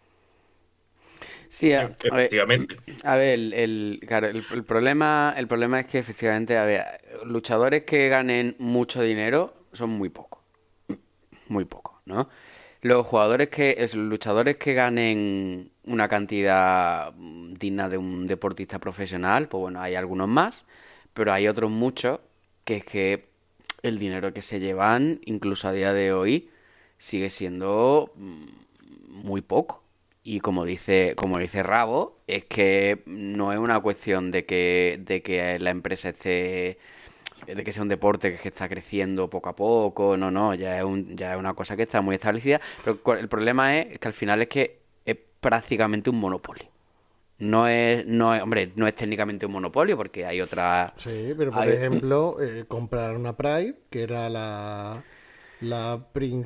Speaker 3: Sí, a, a ver,
Speaker 4: Efectivamente.
Speaker 3: a ver, el, el- claro, el, el problema, el problema es que efectivamente, a ver, luchadores que ganen mucho dinero son muy pocos, muy pocos, ¿no? Los jugadores que, es, luchadores que ganen una cantidad mm, digna de un deportista profesional, pues bueno, hay algunos más, pero hay otros muchos que es que el dinero que se llevan, incluso a día de hoy, sigue siendo mm, muy poco. Y como dice, como dice Rabo, es que no es una cuestión de que, de que la empresa esté, de que sea un deporte que está creciendo poco a poco, no, no, ya es un, ya es una cosa que está muy establecida, pero cu- el problema es, que al final es que es prácticamente un monopolio. No es, no es, hombre, no es técnicamente un monopolio porque hay otras,
Speaker 1: Sí, pero por
Speaker 3: hay,
Speaker 1: ejemplo, eh, comprar una Pride, que era la, la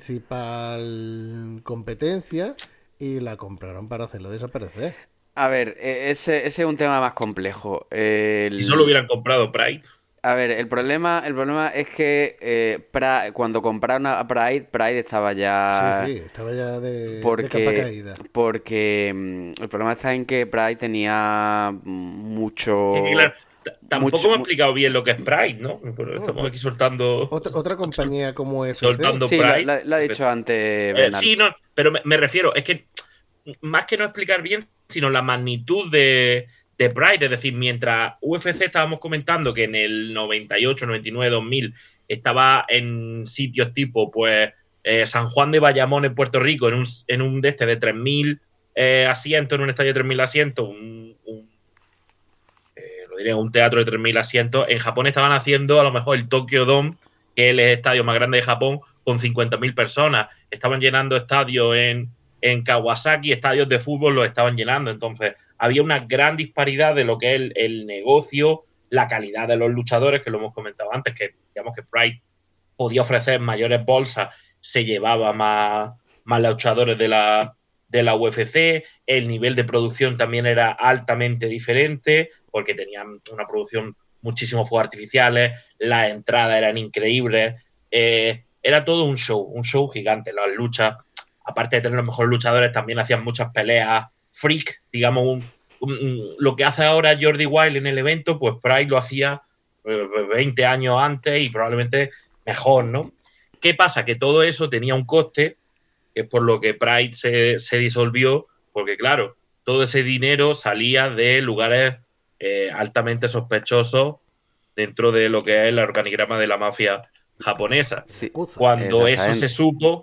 Speaker 1: principal competencia, y la compraron para hacerlo desaparecer.
Speaker 3: a ver, e- ese, ese es un tema más complejo.
Speaker 4: Si solo
Speaker 3: El,
Speaker 4: hubieran comprado Pride.
Speaker 3: A ver, el problema, el problema es que eh, Pra- cuando compraron a Pride, Pride estaba
Speaker 1: Sí,
Speaker 3: ya
Speaker 1: sí, estaba ya de, de capa
Speaker 3: porque
Speaker 1: caída.
Speaker 3: porque mm, el problema está en que Pride tenía mm,
Speaker 4: Es que, claro,
Speaker 3: mucho
Speaker 4: t-
Speaker 3: mucho
Speaker 4: tampoco me ha
Speaker 3: mu-
Speaker 4: explicado bien lo que es Pride, ¿no? Pero
Speaker 1: Bueno,
Speaker 4: estamos
Speaker 1: pues,
Speaker 4: aquí soltando,
Speaker 1: otra, otra compañía como U F C.
Speaker 4: soltando
Speaker 3: Sí, lo,
Speaker 4: Pride.
Speaker 3: lo- lo ha dicho antes
Speaker 4: Eh,
Speaker 3: Bernal.
Speaker 4: sí, no, pero me, me refiero, es que más que no explicar bien, sino la magnitud de, de Pride. Es decir, mientras U F C estábamos comentando que en el noventa y ocho, noventa y nueve, dos mil estaba en sitios tipo, pues, eh, San Juan de Bayamón en Puerto Rico, en un, en un de este de tres mil eh, asientos, en un estadio de tres mil asientos, un, un eh, lo diría, un teatro de tres mil asientos. En Japón estaban haciendo a lo mejor el Tokyo Dome, que es el estadio más grande de Japón, con cincuenta mil personas. Estaban llenando estadios en, en Kawasaki, estadios de fútbol los estaban llenando. Entonces, había una gran disparidad de lo que es el, el negocio, la calidad de los luchadores, que lo hemos comentado antes, que digamos que Pride podía ofrecer mayores bolsas, se llevaba más, más luchadores de la, de la U F C, el nivel de producción también era altamente diferente, porque tenían una producción muchísimos fuegos artificiales, las entradas eran increíbles, eh, era todo un show, un show gigante, las luchas, aparte de tener los mejores luchadores, también hacían muchas peleas freak, digamos, un, un, un, lo que hace ahora Jordi Wild en el evento, pues Pride lo hacía eh, veinte años antes y probablemente mejor, ¿no? ¿Qué pasa? Que todo eso tenía un coste, que es por lo que Pride se, se disolvió, porque claro, todo ese dinero salía de lugares eh, altamente sospechosos dentro de lo que es el organigrama de la mafia japonesa.
Speaker 3: Sí,
Speaker 4: Cuando eso se
Speaker 3: exactamente.
Speaker 4: supo,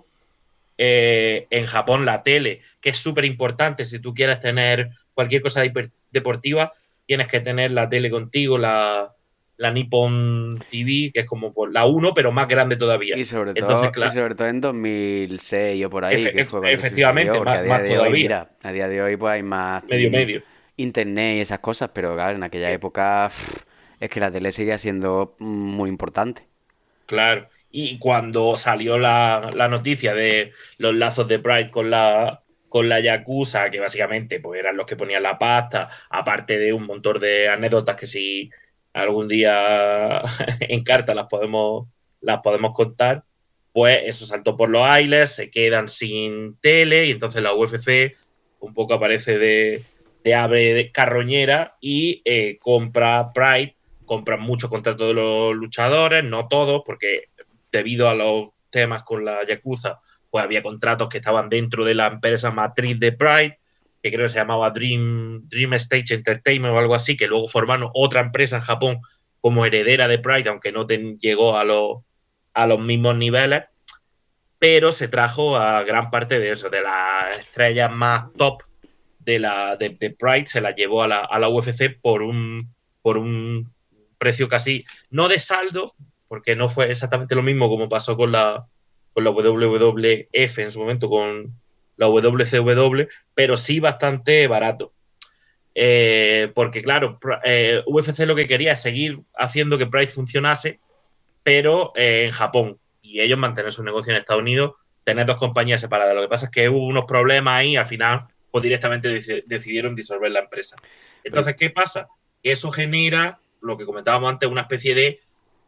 Speaker 4: eh, en Japón la tele, que es súper importante, si tú quieres tener cualquier cosa deportiva, tienes que tener la tele contigo, la, la Nippon T V, que es como por la uno, pero más grande todavía.
Speaker 3: Y sobre
Speaker 4: Entonces,
Speaker 3: todo, y
Speaker 4: claro,
Speaker 3: sobre todo en dos mil seis o por ahí, que
Speaker 4: efe,
Speaker 3: fue cuando sucedió,
Speaker 4: efectivamente,
Speaker 3: porque a
Speaker 4: más,
Speaker 3: día
Speaker 4: más
Speaker 3: de hoy,
Speaker 4: todavía,
Speaker 3: mira, a día de hoy pues hay más
Speaker 4: medio
Speaker 3: mm,
Speaker 4: medio.
Speaker 3: internet y esas cosas, pero claro, en aquella
Speaker 4: Eh,
Speaker 3: época pff, es que la tele seguía siendo mm, muy importante.
Speaker 4: Claro. Y cuando salió la, la noticia de los lazos de Pride con la, con la Yakuza, que básicamente pues, eran los que ponían la pasta, aparte de un montón de anécdotas que si algún día en carta las podemos, las podemos contar, pues eso saltó por los aires, se quedan sin tele y entonces la U F C un poco aparece de, de ave de carroñera y eh, compra Pride, compran muchos contratos de los luchadores, no todos, porque debido a los temas con la Yakuza, pues había contratos que estaban dentro de la empresa matriz de Pride, que creo que se llamaba Dream, Dream Stage Entertainment o algo así, que luego formaron otra empresa en Japón como heredera de Pride, aunque no ten, llegó a los, a los mismos niveles, pero se trajo a gran parte de eso, de las estrellas más top de, la, de, de Pride, se la llevó a la, a la U F C por un, por un precio casi, no de saldo, porque no fue exactamente lo mismo como pasó con la, con la W W F en su momento, con la W C W, pero sí bastante barato. Eh, porque claro, eh, U F C lo que quería es seguir haciendo que Pride funcionase, pero eh, en Japón, y ellos mantener su negocio en Estados Unidos, tener dos compañías separadas. Lo que pasa es que hubo unos problemas ahí y al final pues directamente dec- decidieron disolver la empresa. Entonces, ¿qué pasa? Que eso genera, lo que comentábamos antes, una especie de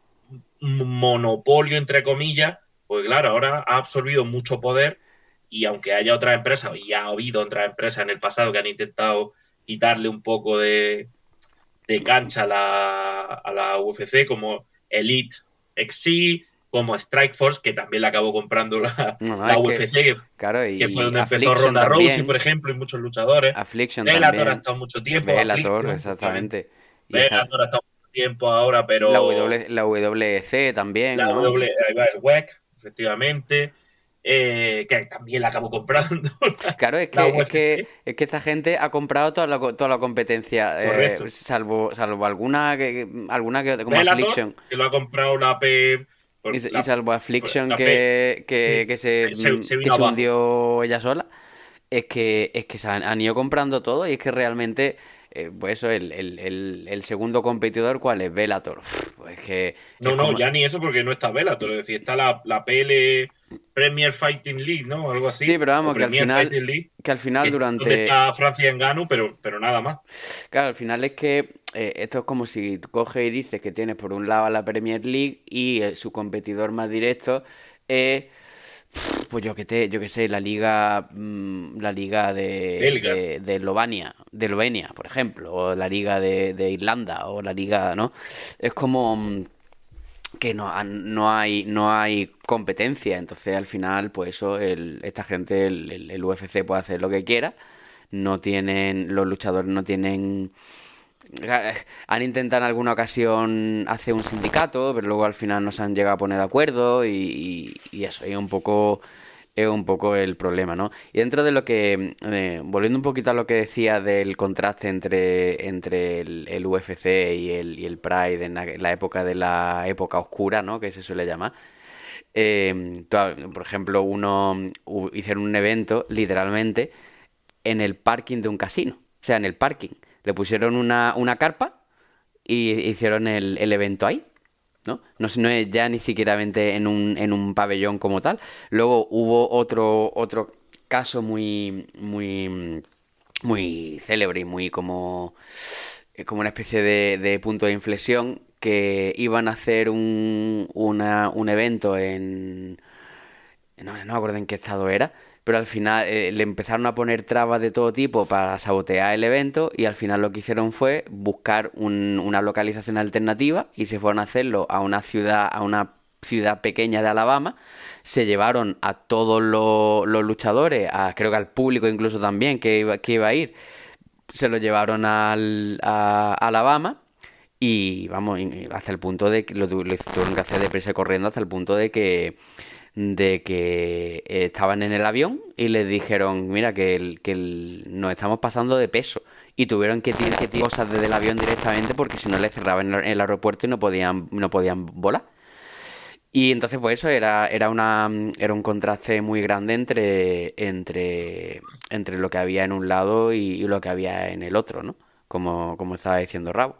Speaker 4: monopolio, entre comillas, pues claro, ahora ha absorbido mucho poder y aunque haya otras empresas, y ha habido otras empresas en el pasado que han intentado quitarle un poco de, de cancha a la, a la U F C, como Elite X C, como Strikeforce, que también la acabó comprando la,
Speaker 3: No, no,
Speaker 4: la
Speaker 3: es
Speaker 4: U F C,
Speaker 3: que,
Speaker 4: que,
Speaker 3: claro,
Speaker 4: que fue
Speaker 3: y
Speaker 4: donde empezó
Speaker 3: Affliction
Speaker 4: Ronda Rousey, por
Speaker 3: también,
Speaker 4: ejemplo, y muchos luchadores.
Speaker 3: Affliction
Speaker 4: Bellator ha
Speaker 3: también,
Speaker 4: estado mucho tiempo,
Speaker 3: Bellator,
Speaker 4: Affliction, efectivamente.
Speaker 3: exactamente. Y esta,
Speaker 4: Bellator ha estado mucho tiempo ahora,
Speaker 3: la
Speaker 4: pero
Speaker 3: W, la W C también,
Speaker 4: la
Speaker 3: ¿no?
Speaker 4: W, ahí va el W E C, efectivamente, eh, que también la acabó comprando
Speaker 3: Claro, es
Speaker 4: la
Speaker 3: que, es que,
Speaker 4: U F C,
Speaker 3: es que esta gente ha comprado toda la, co- toda la competencia, eh,
Speaker 4: correcto.
Speaker 3: salvo, salvo alguna que, alguna que como
Speaker 4: Bellator,
Speaker 3: Affliction.
Speaker 4: que lo ha comprado la P,
Speaker 3: Y, s- y
Speaker 4: la,
Speaker 3: salvo Affliction
Speaker 4: la P,
Speaker 3: que, que,
Speaker 4: sí,
Speaker 3: que se,
Speaker 4: se, se,
Speaker 3: mm,
Speaker 4: se
Speaker 3: que
Speaker 4: vino
Speaker 3: se
Speaker 4: abajo.
Speaker 3: hundió ella sola, es que, es que se han, han ido comprando todo y es que realmente, eh, pues eso, el, el, el, el segundo competidor, ¿cuál es? Bellator. Uf, pues es que es
Speaker 4: No, no,
Speaker 3: como...
Speaker 4: ya ni eso porque no está Bellator, es decir, está la, la P L Premier Fighting League, ¿no? Algo
Speaker 3: Sí,
Speaker 4: así,
Speaker 3: pero
Speaker 4: o
Speaker 3: vamos, que al
Speaker 4: Premier
Speaker 3: final,
Speaker 4: Fighting League,
Speaker 3: que al final
Speaker 4: que es donde
Speaker 3: durante...
Speaker 4: está Francia Ngannou, pero, pero nada más.
Speaker 3: Claro, al final es que eh, esto es como si tú coges y dices que tienes por un lado a la Premier League y eh, su competidor más directo es, pues yo que te, yo que sé, la liga, mm, la liga de,
Speaker 4: Belga.
Speaker 3: de, de Eslovenia, de Eslovenia, por ejemplo, o la liga de, de Irlanda, o la liga, ¿no? Es como mm, que no, han- no hay, no hay competencia, entonces al final, pues eso, el, esta gente, el, el, el U F C puede hacer lo que quiera, no tienen, los luchadores no tienen han intentado en alguna ocasión hacer un sindicato, pero luego al final no se han llegado a poner de acuerdo y, y- y eso es un poco es un poco el problema, ¿no? Y dentro de lo que, eh, volviendo un poquito a lo que decía del contraste entre, entre el, el U F C y el, y el Pride en la, la época de la época oscura, ¿no? Que se suele llamar. Eh, tú, por ejemplo, uno hu- hicieron un evento literalmente en el parking de un casino. O sea, en el parking. Le pusieron una, una carpa y hicieron el, el evento ahí. ¿No? No, es- no es ya ni siquiera en un, en un pabellón como tal. Luego hubo otro, otro caso muy, muy, muy célebre y muy como, como una especie de, de punto de inflexión que iban a hacer un, una- un evento en, no, no me acuerdo en qué estado era, pero al final eh, le empezaron a poner trabas de todo tipo para sabotear el evento y al final lo que hicieron fue buscar un- una localización alternativa y se fueron a hacerlo a una ciudad, a una ciudad pequeña de Alabama. Se llevaron a todos los, los luchadores, a, creo que al público incluso también que iba, que iba a ir, se lo llevaron al, a Alabama. Y vamos, y hasta el punto de que lo, tu- lo tuvieron que hacer deprisa y corriendo hasta el punto de que de que eh, estaban en el avión y les dijeron, mira, que, el- que el- nos estamos pasando de peso. Y tuvieron que tirar que tirar cosas desde el avión directamente porque si no les cerraban el, el aeropuerto y no podían, no podían volar. Y entonces pues eso era, era una, era un contraste muy grande entre, entre, entre lo que había en un lado y, y lo que había en el otro, ¿no? Como, como estaba diciendo Rabo.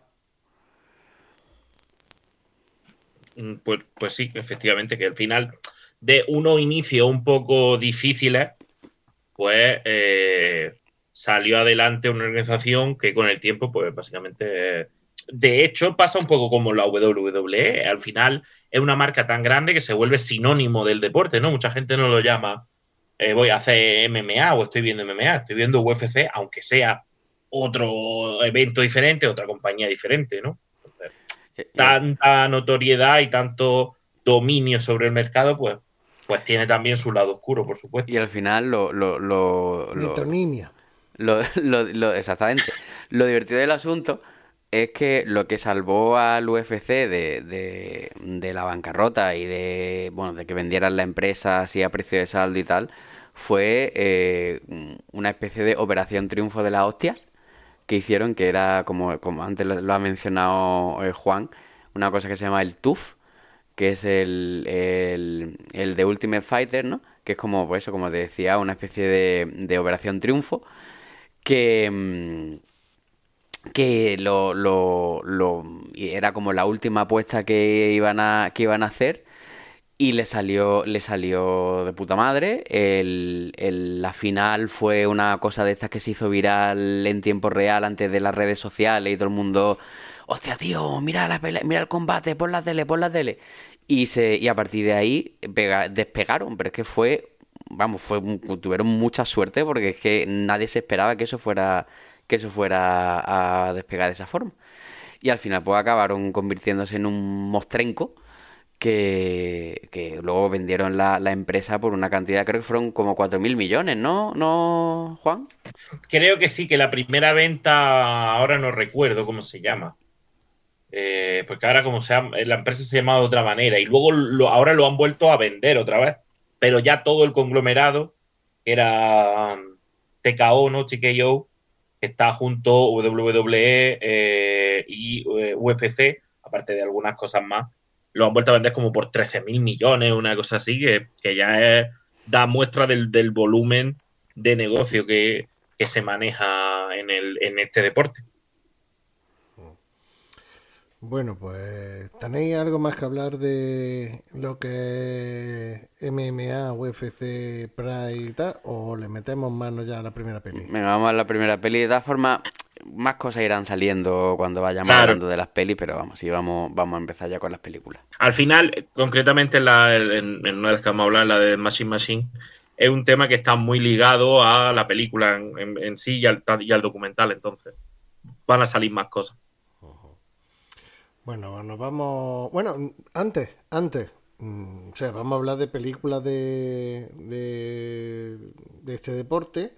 Speaker 4: Mm, Pues, pues sí, efectivamente, que al final de unos inicios un poco difíciles, pues eh, salió adelante una organización que con el tiempo, pues básicamente, eh, de hecho, pasa un poco como la W W E. Al final es una marca tan grande que se vuelve sinónimo del deporte, ¿no? Mucha gente no lo llama, eh, voy a hacer M M A o estoy viendo M M A, estoy viendo U F C, aunque sea otro evento diferente, otra compañía diferente, ¿no? Entonces,
Speaker 3: Y, y al,
Speaker 4: tanta notoriedad y tanto dominio sobre el mercado, pues, pues tiene también su lado oscuro, por
Speaker 3: y
Speaker 4: supuesto.
Speaker 3: al final lo, lo, lo, lo,
Speaker 1: Metonimia.
Speaker 3: Lo, lo- lo- exactamente. Lo divertido del asunto es que lo que salvó al U F C de, de, de la bancarrota y de, bueno, de que vendieran la empresa así a precio de saldo y tal, fue eh, una especie de operación triunfo de las hostias que hicieron, que era, como, como antes lo, lo ha mencionado eh, Juan, una cosa que se llama el T U F, que es el, el, el de Ultimate Fighter, ¿no? Que es como, pues eso, como te decía, una especie de, de Operación Triunfo, que, mm, que lo, lo, lo- y era como la última apuesta que iban a, que iban a hacer. Y le salió, le salió de puta madre. El, el- la final fue una cosa de estas que se hizo viral en tiempo real antes de las redes sociales y todo el mundo, hostia, tío, mira la pelea, mira el combate, pon la tele, pon la tele. Y se, y a partir de ahí pega- despegaron, pero es que fue, vamos, fue, un- tuvieron mucha suerte porque es que nadie se esperaba que eso fuera, que eso fuera a despegar de esa forma. Y al final pues acabaron convirtiéndose en un mostrenco que, que luego vendieron la, la empresa por una cantidad, creo que fueron como cuatro mil millones, ¿no? ¿No, Juan?
Speaker 4: Creo que sí, que la primera venta, ahora no recuerdo cómo se llama. Eh, porque ahora como se llama, la empresa se llama de otra manera y luego lo, ahora lo han vuelto a vender otra vez. Pero ya todo el conglomerado, que era um, T K O, ¿no? T K O, que está junto a W W E eh, y eh, U F C, aparte de algunas cosas más, lo han vuelto a vender como por trece mil millones, una cosa así, que, que ya es, da muestra del, del volumen de negocio que, que se maneja en, el, en este deporte.
Speaker 1: Bueno, pues ¿tenéis algo más que hablar de lo que es M M A, U F C, Pride y tal? ¿O le metemos mano ya a la primera peli?
Speaker 3: Venga, vamos a la primera peli. De todas formas, más cosas irán saliendo cuando vayamos
Speaker 4: Claro.
Speaker 3: hablando de las pelis, pero vamos, sí, vamos, vamos a empezar ya con las películas.
Speaker 4: Al final, concretamente en, la, en, en una de las que vamos a hablar, la de Machine Machine, es un tema que está muy ligado a la película en, en, en sí y al, y al documental, entonces van a salir más cosas.
Speaker 1: Bueno, nos vamos... Bueno, antes, antes. mm, O sea, vamos a hablar de películas de, de, de este deporte,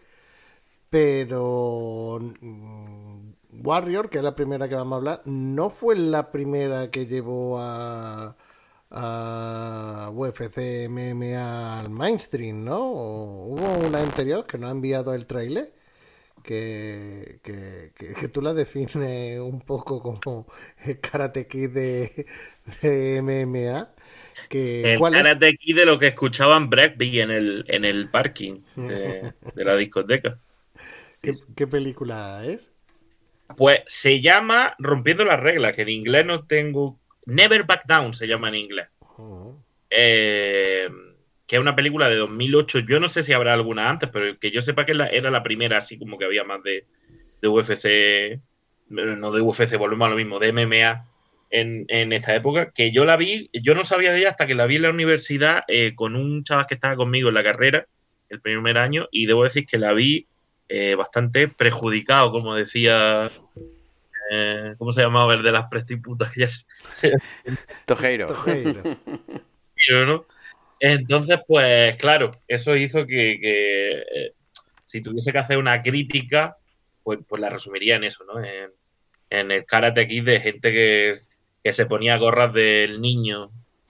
Speaker 1: pero mm, Warrior, que es la primera que vamos a hablar, no fue la primera que llevó a, a U F C M M A al mainstream, ¿no? O hubo una anterior que nos ha enviado el tráiler que, que, que, que tú la defines un poco como el Karate Kid de, de M M A. Que,
Speaker 4: El
Speaker 1: ¿cuál es?
Speaker 4: Karate Kid de lo que escuchaban Breakbeat en el, en el parking de, de la discoteca.
Speaker 1: ¿Qué,
Speaker 4: Sí, sí.
Speaker 1: ¿Qué película es?
Speaker 4: Pues se llama Rompiendo las reglas, que en inglés no tengo. Never Back Down se llama en inglés.
Speaker 1: Uh-huh.
Speaker 4: Eh, que es una película de dos mil ocho. Yo no sé si habrá alguna antes, pero que yo sepa que la, era la primera, así como que había más de, de U F C, no de U F C, volvemos a lo mismo, de M M A en, en esta época, que yo la vi, yo no sabía de ella hasta que la vi en la universidad eh, con un chaval que estaba conmigo en la carrera, el primer año, y debo decir que la vi eh, bastante perjudicado, como decía, eh, ¿cómo se llamaba el de las prestiputas? Que ya se, se
Speaker 3: Tojeiro.
Speaker 1: Tojeiro.
Speaker 4: ¿no? Entonces, pues claro, eso hizo que, que eh, si tuviese que hacer una crítica, pues, pues la resumiría en eso, ¿no? En, en el Karate Kid de gente que, que se ponía gorras del niño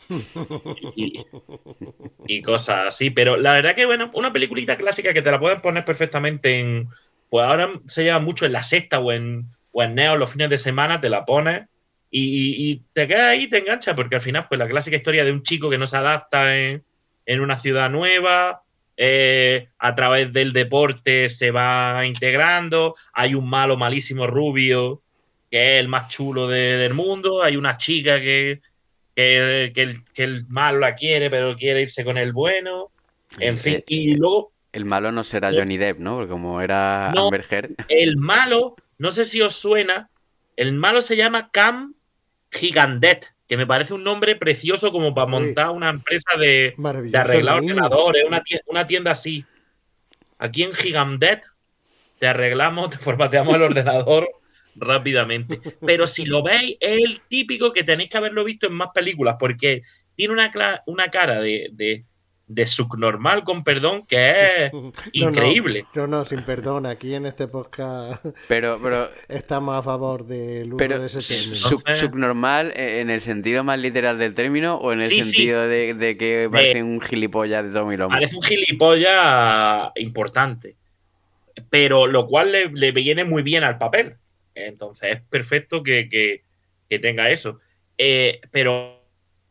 Speaker 4: y, y cosas así. Pero la verdad que, bueno, una peliculita clásica que te la pueden poner perfectamente en... Pues ahora se lleva mucho en la sexta o en, o en Neo los fines de semana, te la pones y, y te quedas ahí, te engancha, porque al final, pues la clásica historia de un chico que no se adapta en, en una ciudad nueva, eh, a través del deporte se va integrando, hay un malo malísimo rubio que es el más chulo de, del mundo, hay una chica que, que, que, el, que el malo la quiere, pero quiere irse con el bueno, en
Speaker 3: El,
Speaker 4: fin,
Speaker 3: el-
Speaker 4: y luego...
Speaker 3: el malo no será Johnny Depp, ¿no? Porque como era
Speaker 4: No,
Speaker 3: Amber Heard.
Speaker 4: el malo, no sé si os suena, el malo se llama Cam Gigandet, que me parece un nombre precioso como para
Speaker 1: Uy,
Speaker 4: montar una empresa de, de
Speaker 1: maravilloso
Speaker 4: arreglar
Speaker 1: naming.
Speaker 4: ordenadores, una tienda, una tienda así. Aquí en Gigandet te arreglamos, te formateamos el ordenador rápidamente. Pero si lo veis, es el típico que tenéis que haberlo visto en más películas, porque tiene una, cla- una cara de, de, de subnormal, con perdón, que es
Speaker 1: No,
Speaker 4: increíble.
Speaker 1: no, no, no, sin perdón. Aquí en este podcast
Speaker 3: Pero, pero,
Speaker 1: estamos a favor del uso
Speaker 3: pero
Speaker 1: de ese término.
Speaker 3: sub-
Speaker 4: Entonces-
Speaker 3: subnormal eh, en el sentido más literal del término o en el
Speaker 4: Sí, sí.
Speaker 3: sentido de, de que parece un gilipollas de Tommy Lomo.
Speaker 4: Parece un gilipollas importante, pero lo cual le, le viene muy bien al papel. Entonces es perfecto que, que, que tenga eso. Eh, pero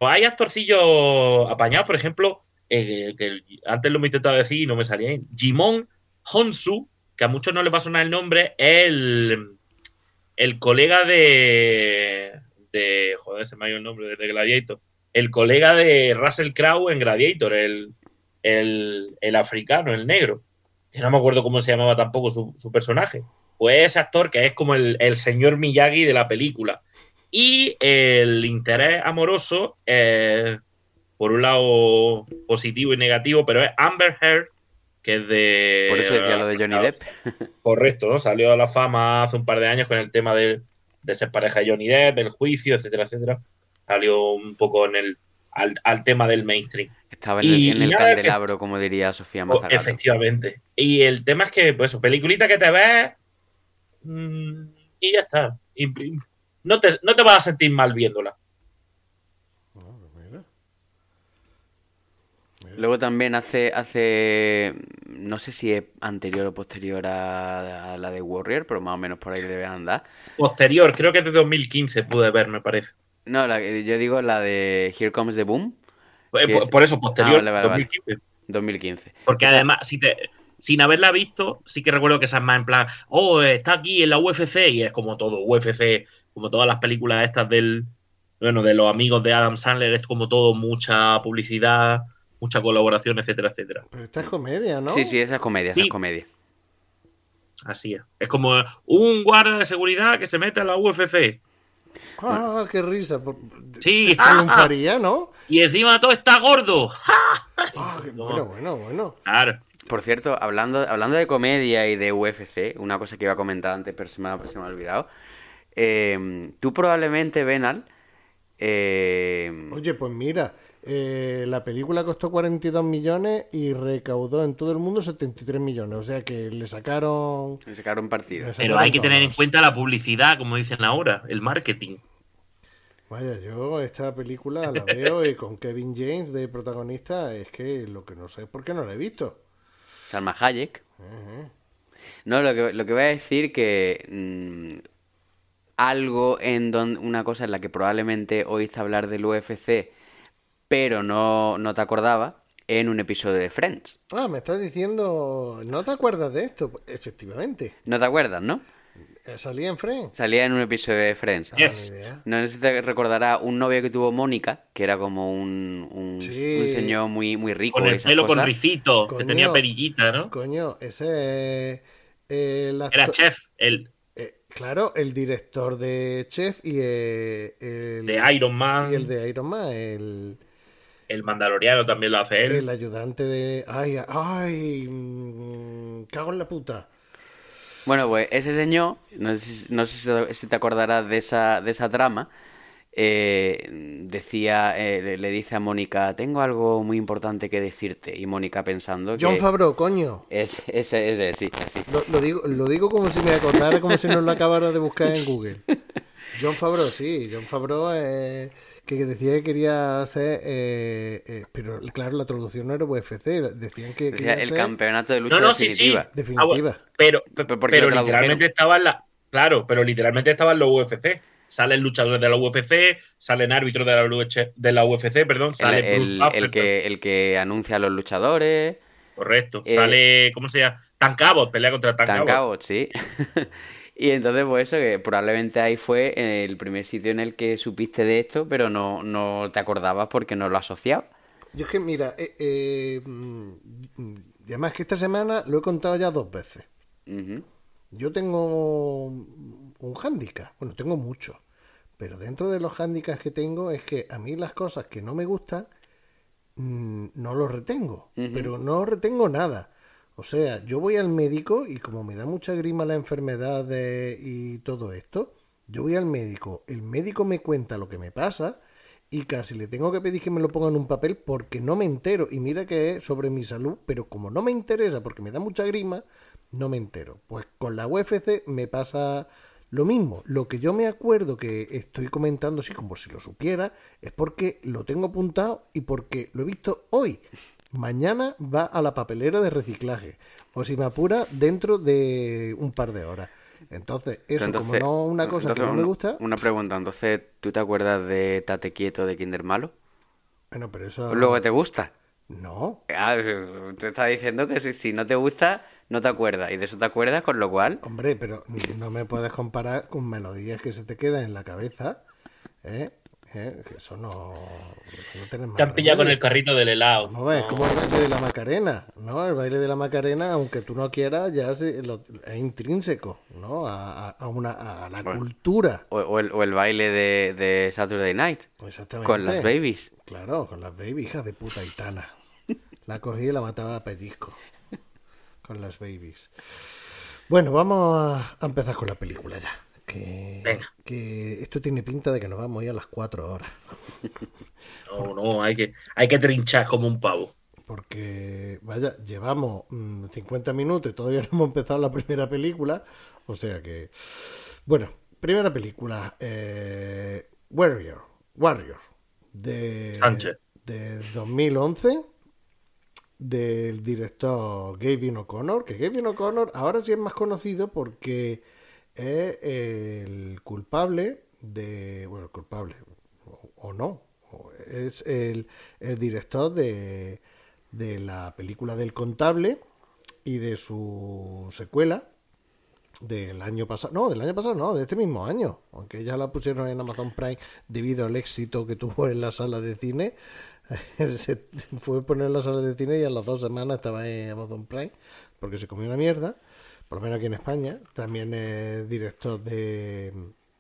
Speaker 4: Pues hay actorcillos apañados, por ejemplo, eh, que antes lo he intentado decir y no me salía bien. Jimon Honsu, que a muchos no les va a sonar el nombre, es el, el colega de, de. Joder, se me ha ido el nombre de Gladiator. El colega de Russell Crowe en Gladiator, el, el, el africano, el negro. Que no me acuerdo cómo se llamaba tampoco su, su personaje. Pues ese actor que es como el, el señor Miyagi de la película. Y el interés amoroso, eh, por un lado positivo y negativo, pero es Amber Heard, que es de...
Speaker 3: Por eso decía lo de Johnny Depp.
Speaker 4: Correcto, ¿no? Salió a la fama hace un par de años con el tema de, de ser pareja de Johnny Depp, el juicio, etcétera, etcétera. Salió un poco en el al, al tema del mainstream.
Speaker 3: Estaba en el,
Speaker 4: y,
Speaker 3: en el
Speaker 4: y nada,
Speaker 3: candelabro, que, como diría Sofía
Speaker 4: pues,
Speaker 3: Mazagato.
Speaker 4: Efectivamente. Y el tema es que, pues, peliculita que te ves mmm, y ya está. Y, No te, no te vas a sentir mal viéndola.
Speaker 1: No, mira. Mira.
Speaker 3: Luego también hace, hace, no sé si es anterior o posterior a, a la de Warrior, pero más o menos por ahí debe andar.
Speaker 4: Posterior, creo que es de dos mil quince pude ver, me parece.
Speaker 3: No, la, yo digo la de Here Comes the Boom.
Speaker 4: Por,
Speaker 3: es...
Speaker 4: por eso, posterior,
Speaker 3: ah, vale, vale,
Speaker 4: dos mil quince.
Speaker 3: Vale. dos mil quince.
Speaker 4: Porque
Speaker 3: Esa...
Speaker 4: además, si te, sin haberla visto, sí que recuerdo que esa es más en plan, oh, está aquí en la U F C, y es como todo, U F C, como todas las películas estas del, bueno, de los amigos de Adam Sandler, es como todo, mucha publicidad, mucha colaboración, etcétera, etcétera.
Speaker 1: Pero esta es comedia, ¿no?
Speaker 3: Sí, sí, esa es comedia, esa
Speaker 4: sí.
Speaker 3: es comedia.
Speaker 4: Así es. Es como un guardia de seguridad que se mete a la U F C.
Speaker 1: Ah, bueno. Qué risa.
Speaker 4: Sí,
Speaker 1: triunfaría, ¿no?
Speaker 4: Y encima todo está gordo.
Speaker 1: Ah, qué bueno, bueno, bueno.
Speaker 4: Claro.
Speaker 3: Por cierto, hablando, hablando de comedia y de U F C, una cosa que iba a comentar antes, pero se me ha, se me ha olvidado. Eh, tú probablemente, Benal. Eh...
Speaker 1: Oye, pues mira, eh, la película costó cuarenta y dos millones y recaudó en todo el mundo setenta y tres millones. O sea que le sacaron.
Speaker 3: Le sacaron partido.
Speaker 1: Le sacaron
Speaker 4: Pero hay que
Speaker 1: todos.
Speaker 4: tener en cuenta la publicidad, como dicen ahora, el marketing.
Speaker 1: Vaya, yo esta película la veo y con Kevin James de protagonista, es que lo que no sé es por qué no la he visto.
Speaker 3: Salma Hayek.
Speaker 1: Uh-huh.
Speaker 3: No, lo que, lo que voy a decir que mmm, algo en donde, una cosa en la que probablemente oíste hablar del U F C, pero no, no te acordaba, en un episodio de Friends.
Speaker 1: Ah, me estás diciendo, ¿no te acuerdas de esto? Efectivamente.
Speaker 3: ¿No te acuerdas, no?
Speaker 1: ¿Salía en Friends?
Speaker 3: Salía en un episodio de Friends.
Speaker 1: Ah,
Speaker 4: Yes.
Speaker 1: ni idea.
Speaker 3: No sé si te recordará un novio que tuvo Mónica, que era como un, un,
Speaker 1: Sí.
Speaker 3: un señor muy, muy rico.
Speaker 4: Con
Speaker 3: y
Speaker 4: el
Speaker 3: esas
Speaker 4: pelo con
Speaker 3: cosas.
Speaker 4: ricito, que
Speaker 1: Coño.
Speaker 4: tenía perillita, ¿no?
Speaker 1: Coño, ese es el actor-
Speaker 4: Era chef, el
Speaker 1: eh, claro, el director de Chef y eh, el,
Speaker 4: de Iron Man,
Speaker 1: y el de Iron Man, el,
Speaker 4: el Mandaloriano también lo hace él.
Speaker 1: el ayudante de... Ay, ay, mm, cago en la puta.
Speaker 3: Bueno, pues ese señor, no sé, si- no sé si- si te acordarás de esa, de esa trama, eh, decía, eh, le- le dice a Mónica, tengo algo muy importante que decirte. Y Mónica pensando
Speaker 1: John
Speaker 3: que...
Speaker 1: Favreau, coño.
Speaker 3: Ese, ese, ese, sí, sí.
Speaker 1: Lo, lo digo, lo digo como si me acordara, como si no lo acabara de buscar en Google. John Favreau, sí. John Favreau, eh, que, que decía que quería hacer... eh, eh, pero claro, la traducción no era U F C. Decían que
Speaker 3: Decía
Speaker 1: quería
Speaker 3: el
Speaker 1: hacer
Speaker 3: campeonato de lucha
Speaker 4: No, no, sí, sí.
Speaker 3: definitiva.
Speaker 1: definitiva.
Speaker 4: Ah, pero pero,
Speaker 3: Pero porque
Speaker 4: pero
Speaker 3: lo tradujeron.
Speaker 4: literalmente estaba en la... Claro, pero literalmente estaba en la U F C. Salen luchadores de la U F C, salen árbitros de la, U H de la U F C, perdón,
Speaker 3: El,
Speaker 4: sale Bruce
Speaker 3: el-
Speaker 4: Buffer,
Speaker 3: el que, el que anuncia a los luchadores.
Speaker 4: correcto,
Speaker 3: eh,
Speaker 4: sale, ¿cómo se llama? Tancabot, pelea contra Tancabot.
Speaker 3: Tancabot, sí. Y entonces, pues eso, que probablemente ahí fue el primer sitio en el que supiste de esto, pero no, no te acordabas porque no lo asociabas.
Speaker 1: Yo es que, mira, eh, eh, mm, y además que esta semana lo he contado ya dos veces.
Speaker 3: Ujú.
Speaker 1: Yo tengo un hándicap, bueno, tengo muchos, pero dentro de los hándicaps que tengo es que a mí las cosas que no me gustan mmm, no los retengo,
Speaker 3: Ujú.
Speaker 1: pero no retengo nada. O sea, yo voy al médico y como me da mucha grima la enfermedad de- y todo esto, yo voy al médico, el médico me cuenta lo que me pasa y casi le tengo que pedir que me lo ponga en un papel porque no me entero. Y mira que es sobre mi salud, pero como no me interesa porque me da mucha grima, no me entero. Pues con la U F C me pasa lo mismo. Lo que yo me acuerdo que estoy comentando así como si lo supiera es porque lo tengo apuntado y porque lo he visto hoy. Mañana va a la papelera de reciclaje. O si me apura, dentro de un par de horas. Entonces, eso
Speaker 3: Pero
Speaker 1: como no una cosa que
Speaker 3: entonces
Speaker 1: no me
Speaker 3: una-
Speaker 1: gusta...
Speaker 3: Una pregunta, entonces, ¿tú te acuerdas de Tate Quieto de Kinder Malo?
Speaker 1: Bueno, pero eso...
Speaker 3: Luego te gusta.
Speaker 1: No.
Speaker 3: Ah, te estaba diciendo que si, si no te gusta, no te acuerdas. Y de eso te acuerdas, con lo cual...
Speaker 1: Hombre, pero no me puedes comparar con melodías que se te quedan en la cabeza, ¿eh? ¿Eh? Que eso no... no tienes más
Speaker 4: Te han pillado con
Speaker 1: remedio.
Speaker 4: el carrito del helado.
Speaker 1: No ves,
Speaker 4: No.
Speaker 1: como el baile de la Macarena, ¿no? El baile de la Macarena, aunque tú no quieras, ya se- lo- es intrínseco, ¿no? A, a- a una, a la
Speaker 3: Bueno.
Speaker 1: cultura.
Speaker 3: O, o el, o el baile de, de Saturday Night.
Speaker 1: Exactamente.
Speaker 3: Con las babies.
Speaker 1: Claro, con las babies, hija de puta gitana. La cogí y la mataba a pellizco. Con las babies. Bueno, vamos a, a empezar con la película ya. Que,
Speaker 4: Venga.
Speaker 1: que esto tiene pinta de que nos vamos a ir a las cuatro horas.
Speaker 4: No, no, hay que, hay que trinchar como un pavo.
Speaker 1: Porque, vaya, llevamos mm, cincuenta minutos y todavía no hemos empezado la primera película. O sea que... Bueno, primera película. Eh, Warrior. Warrior. De,
Speaker 4: Sánchez.
Speaker 1: de dos mil once. Del director Gavin O'Connor. Que Gavin O'Connor ahora sí es más conocido porque es el culpable de... Bueno, el culpable. O, o no. o Es el, el director de, de la película del contable y de su secuela del año pasado, no, del año pasado no, de este mismo año, aunque ya la pusieron en Amazon Prime debido al éxito que tuvo en la sala de cine. Se fue a poner en la sala de cine y a las dos semanas estaba en Amazon Prime porque se comió una mierda, por lo menos aquí en España. También es director de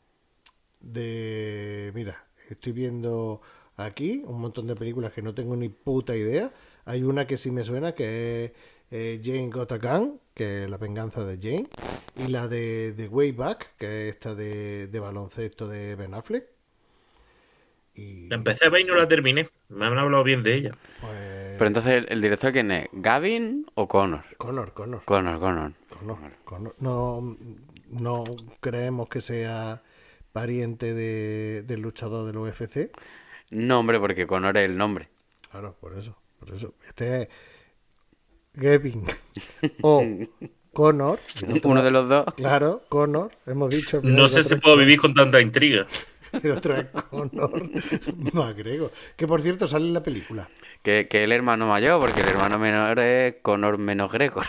Speaker 1: de mira, estoy viendo aquí un montón de películas que no tengo ni puta idea. Hay una que sí me suena, que es eh, Jane Got a Gun, que es La venganza de Jane, y la de The Way Back, que es esta de, de baloncesto de Ben Affleck. Y
Speaker 4: La empecé a ver y no la terminé. Me han hablado bien de ella.
Speaker 1: pues
Speaker 3: Pero entonces, ¿el, el director quién es? ¿Gavin o Connor?
Speaker 1: Connor, Connor,
Speaker 3: Connor, Connor.
Speaker 1: Connor, Connor. No, no creemos que sea pariente de, del luchador del U F C.
Speaker 3: No, hombre, porque Connor es el nombre.
Speaker 1: Claro, por eso, por eso. Este es Gavin o Connor. el otro-
Speaker 3: Uno de los dos.
Speaker 1: Claro, Connor, hemos dicho. el
Speaker 4: No
Speaker 1: primero
Speaker 4: sé
Speaker 1: que
Speaker 4: si
Speaker 1: otro
Speaker 4: puedo
Speaker 1: es-
Speaker 4: vivir con tanta intriga.
Speaker 1: El otro es Connor McGregor. Que por cierto sale en la película.
Speaker 3: Que, que el hermano mayor, porque el hermano menor es Connor menos Gregor.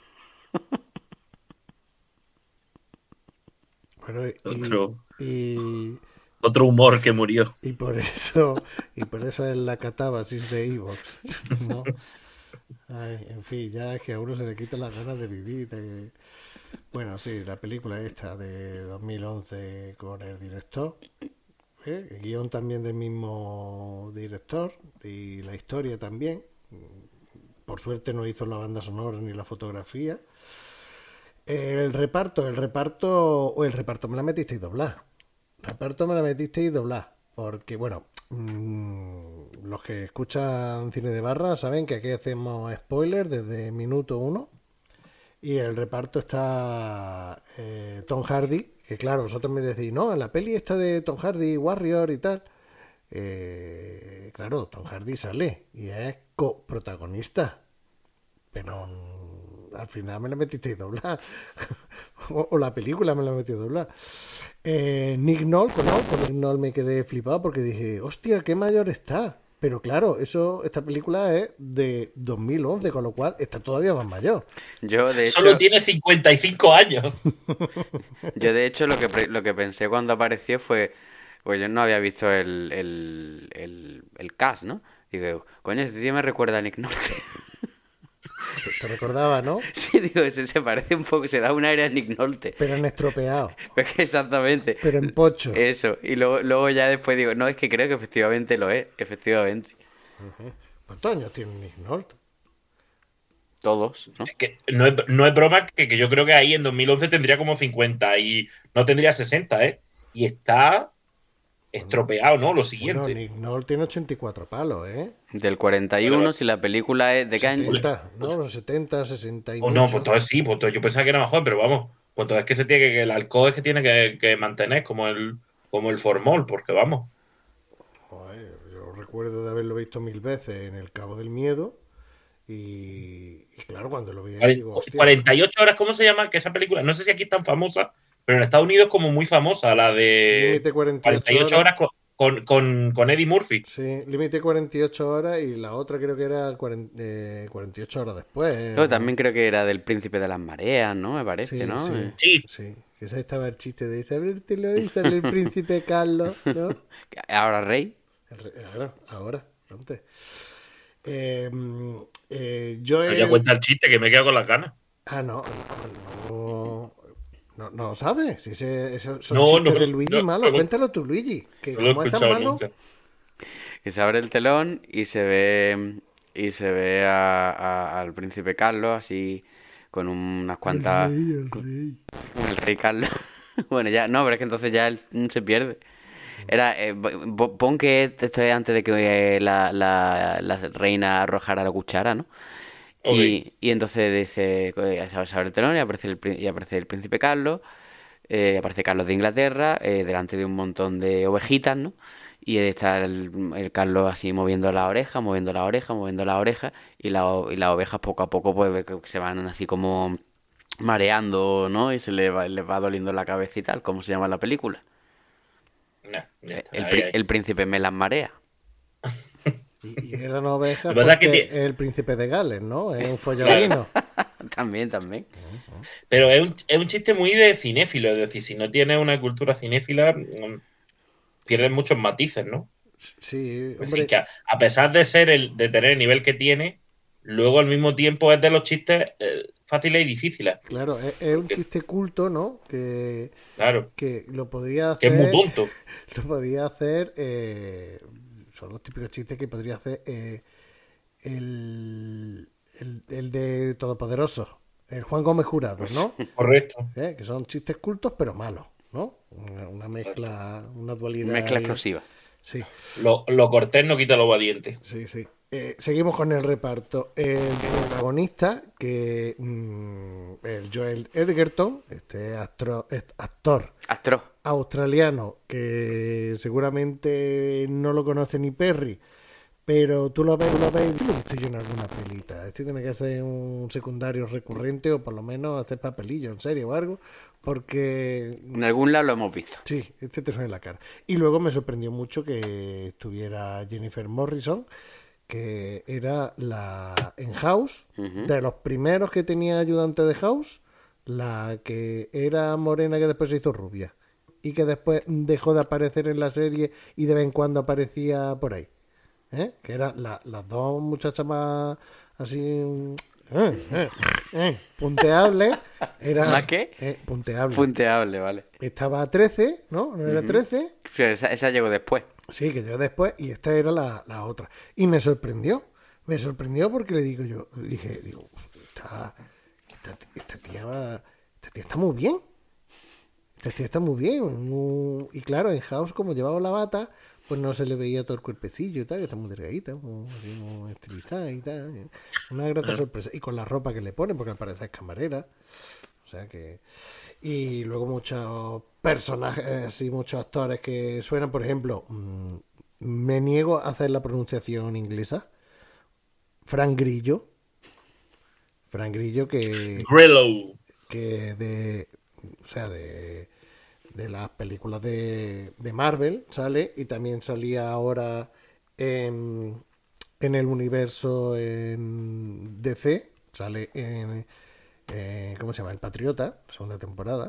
Speaker 1: Bueno, y,
Speaker 4: Otro.
Speaker 1: y,
Speaker 4: Otro humor que murió.
Speaker 1: y por eso y por eso es la catábasis de Evox, ¿no? Ay, en fin, ya es que a uno se le quitan las ganas de vivir. de- Bueno, sí, la película esta de dos mil once con el director, ¿eh? El guión también del mismo director y la historia también. Por suerte no hizo la banda sonora ni la fotografía. El reparto, el reparto, o el reparto me la metisteis doblada. Reparto me la metisteis doblada. Porque, bueno, mmm, los que escuchan Cine de Barra saben que aquí hacemos spoilers desde minuto uno. Y el reparto está eh, Tom Hardy, que claro, vosotros me decís, no, en la peli esta de Tom Hardy, Warrior y tal. Eh, claro, Tom Hardy sale y es coprotagonista. Pero mm, al final me la metisteis doblada. o, o la película me la metió doblada. Eh, Nick Nolte, con, con Nick Nolte me quedé flipado porque dije, hostia, qué mayor está. Pero claro, eso, esta película es de dos mil once, con lo cual está todavía más mayor.
Speaker 3: Yo, de hecho,
Speaker 4: Solo tiene cincuenta y cinco años.
Speaker 3: yo de hecho lo que, pre- lo que pensé cuando apareció fue, pues yo no había visto el, el, el, el cast, ¿no? Digo, coño, este tío me recuerda a Nick Nolte.
Speaker 1: Te, te recordaba, ¿no?
Speaker 3: Sí, digo, ese se parece un poco, se da un aire a Nick Nolte.
Speaker 1: Pero en estropeado,
Speaker 3: Exactamente.
Speaker 1: pero en pocho.
Speaker 3: Eso. Y luego, luego ya después digo, no, es que creo que efectivamente lo es, efectivamente.
Speaker 1: ¿Cuántos años tiene Nick Nolte?
Speaker 3: Todos, ¿no?
Speaker 4: Que no, es, no es broma que, que yo creo que ahí en dos mil once tendría como cincuenta y no tendría sesenta, ¿eh? Y está estropeado, ¿no? Lo siguiente.
Speaker 1: Bueno, Nick Nolte tiene ochenta y cuatro palos, ¿eh?
Speaker 3: Del cuarenta y uno,
Speaker 4: Bueno,
Speaker 3: si la película es de qué año.
Speaker 1: setenta, ¿no? Los setenta, sesenta y
Speaker 4: O no,
Speaker 1: mucho.
Speaker 4: pues entonces sí, pues entonces yo pensaba que era más joven, pero vamos, pues entonces es que se tiene que, que el alcohol es que tiene que, que mantener como el, como el formol, porque vamos.
Speaker 1: Joder, yo recuerdo de haberlo visto mil veces en El Cabo del Miedo y, y claro, cuando lo vi ahí digo, hostia,
Speaker 4: cuarenta y ocho horas, ¿cómo se llama? Que esa película, no sé si aquí es tan famosa, pero en Estados Unidos como muy famosa, la de
Speaker 1: Límite cuarenta y ocho
Speaker 4: cuarenta y ocho horas con, con, con, con Eddie Murphy.
Speaker 1: Sí, límite cuarenta y ocho horas y la otra creo que era cuarenta, eh, cuarenta y ocho horas después.
Speaker 3: Luego
Speaker 1: ¿no?
Speaker 3: también creo que era del Príncipe de las Mareas, ¿no? Me parece,
Speaker 1: Sí,
Speaker 3: ¿no?
Speaker 1: sí,
Speaker 3: Eh,
Speaker 4: Sí.
Speaker 1: sí. Que ese estaba el chiste de Isabel te lo hizo el príncipe Carlos, ¿no?
Speaker 3: Ahora rey.
Speaker 1: El re- Ahora, ahora, antes. Eh, eh, yo
Speaker 4: Pero
Speaker 1: he...
Speaker 4: ya cuenta el chiste que me he quedado con las ganas.
Speaker 1: Ah, no, no, no, no, no lo sabes. Si ese, esos son
Speaker 4: No,
Speaker 1: chistes
Speaker 4: no,
Speaker 1: de Luigi
Speaker 4: no,
Speaker 1: malo.
Speaker 4: no lo-
Speaker 1: Cuéntalo tú, Luigi. Que
Speaker 4: No lo he
Speaker 1: como es tan
Speaker 4: escuchado
Speaker 1: malo.
Speaker 4: nunca.
Speaker 3: Que se abre el telón y se ve y se ve a- a- al príncipe Carlos así con unas cuantas
Speaker 1: El rey, el
Speaker 3: cu-
Speaker 1: rey.
Speaker 3: el rey Carlos. Bueno, ya no, pero es que entonces ya él mm, se pierde. Era eh, bo- pon que esto es antes de que eh, la, la- la reina arrojara la cuchara, ¿no?
Speaker 4: Ok.
Speaker 3: Y, y entonces dice, eh, se abre el telón y aparece el, prín- y aparece el príncipe Carlos, eh, aparece Carlos de Inglaterra, eh, delante de un montón de ovejitas, ¿no? Y está el, el Carlos así moviendo la oreja, moviendo la oreja, moviendo la oreja, y, la, o- y las ovejas poco a poco pues ve que se van así como mareando, ¿no? Y se le va, les va doliendo la cabeza y tal, como se llama en la película.
Speaker 4: Nah, ya
Speaker 3: Eh,
Speaker 4: está,
Speaker 3: El,
Speaker 4: ahí,
Speaker 3: pri-
Speaker 4: ahí.
Speaker 3: el príncipe me las marea.
Speaker 1: Y, y eran ovejas
Speaker 4: Lo que pasa es
Speaker 1: porque
Speaker 4: que
Speaker 1: es
Speaker 4: tie-
Speaker 1: el príncipe de Gales, ¿no? Es un follonino.
Speaker 3: También, también.
Speaker 4: Pero es un, es un chiste muy de cinéfilo, es decir, si no tienes una cultura cinéfila, mm, pierdes muchos matices, ¿no?
Speaker 1: Sí,
Speaker 4: Es decir,
Speaker 1: hombre.
Speaker 4: que a, a pesar de ser el, de tener el nivel que tiene, luego al mismo tiempo es de los chistes eh, fáciles y difíciles.
Speaker 1: Claro, es, es un chiste culto, ¿no? Que,
Speaker 4: Claro,
Speaker 1: que lo podría
Speaker 4: que es muy
Speaker 1: hacer.
Speaker 4: tonto.
Speaker 1: Lo podría hacer. eh, son los típicos chistes que podría hacer eh, el, el, el de Todopoderoso, el Juan Gómez Jurado, ¿no?
Speaker 4: Correcto.
Speaker 1: ¿Eh? Que son chistes cultos, pero malos, ¿no? Una, una mezcla, una dualidad.
Speaker 3: Mezcla
Speaker 1: ahí.
Speaker 3: explosiva.
Speaker 1: Sí,
Speaker 4: Lo, lo cortés no quita lo valiente.
Speaker 1: sí, sí. Eh, seguimos con el reparto. El protagonista, que mm, el Joel Edgerton, este actro- est- actor
Speaker 3: Astro.
Speaker 1: australiano que seguramente no lo conoce ni Perry, pero tú lo ves, tú lo ves y lo he visto yo en alguna pelita. Este tiene que ser un secundario recurrente o por lo menos hacer papelillo en serio o algo, porque
Speaker 3: En algún lado lo hemos visto.
Speaker 1: sí, este te suena en la cara. Y luego me sorprendió mucho que estuviera Jennifer Morrison, que era la en House,
Speaker 3: Ujú.
Speaker 1: de los primeros que tenía ayudante de House, la que era morena que después se hizo rubia y que después dejó de aparecer en la serie y de vez en cuando aparecía por ahí. ¿Eh? Que eran la- las dos muchachas más así eh, eh, eh, punteables. Era,
Speaker 3: ¿Más qué?
Speaker 1: eh, punteable.
Speaker 3: Punteable, vale.
Speaker 1: Estaba trece, ¿no? ¿No era
Speaker 3: Ujú.
Speaker 1: trece?
Speaker 3: Sí, Esa, esa llegó después.
Speaker 1: Sí, que yo después, y esta era la, la otra. Y me sorprendió, me sorprendió porque le digo yo, dije, digo, esta, esta, esta tía va- esta tía está muy bien. Esta tía está muy bien. muy- Y claro, en House, como llevaba la bata, pues no se le veía todo el cuerpecillo y tal, que está muy delgadita, muy, así, muy estilizada y tal. Una grata sorpresa. Y con la ropa que le pone, porque al parecer es camarera. O sea que. Y luego muchos personajes y muchos actores que suenan, por ejemplo, mmm, me niego a hacer la pronunciación inglesa. Frank Grillo. Frank Grillo que,
Speaker 4: Grillo.
Speaker 1: que de. O sea, de. De las películas de, de Marvel sale y también salía ahora en, en el universo en D C. Sale en. Eh, ¿Cómo se llama? El Patriota, segunda temporada.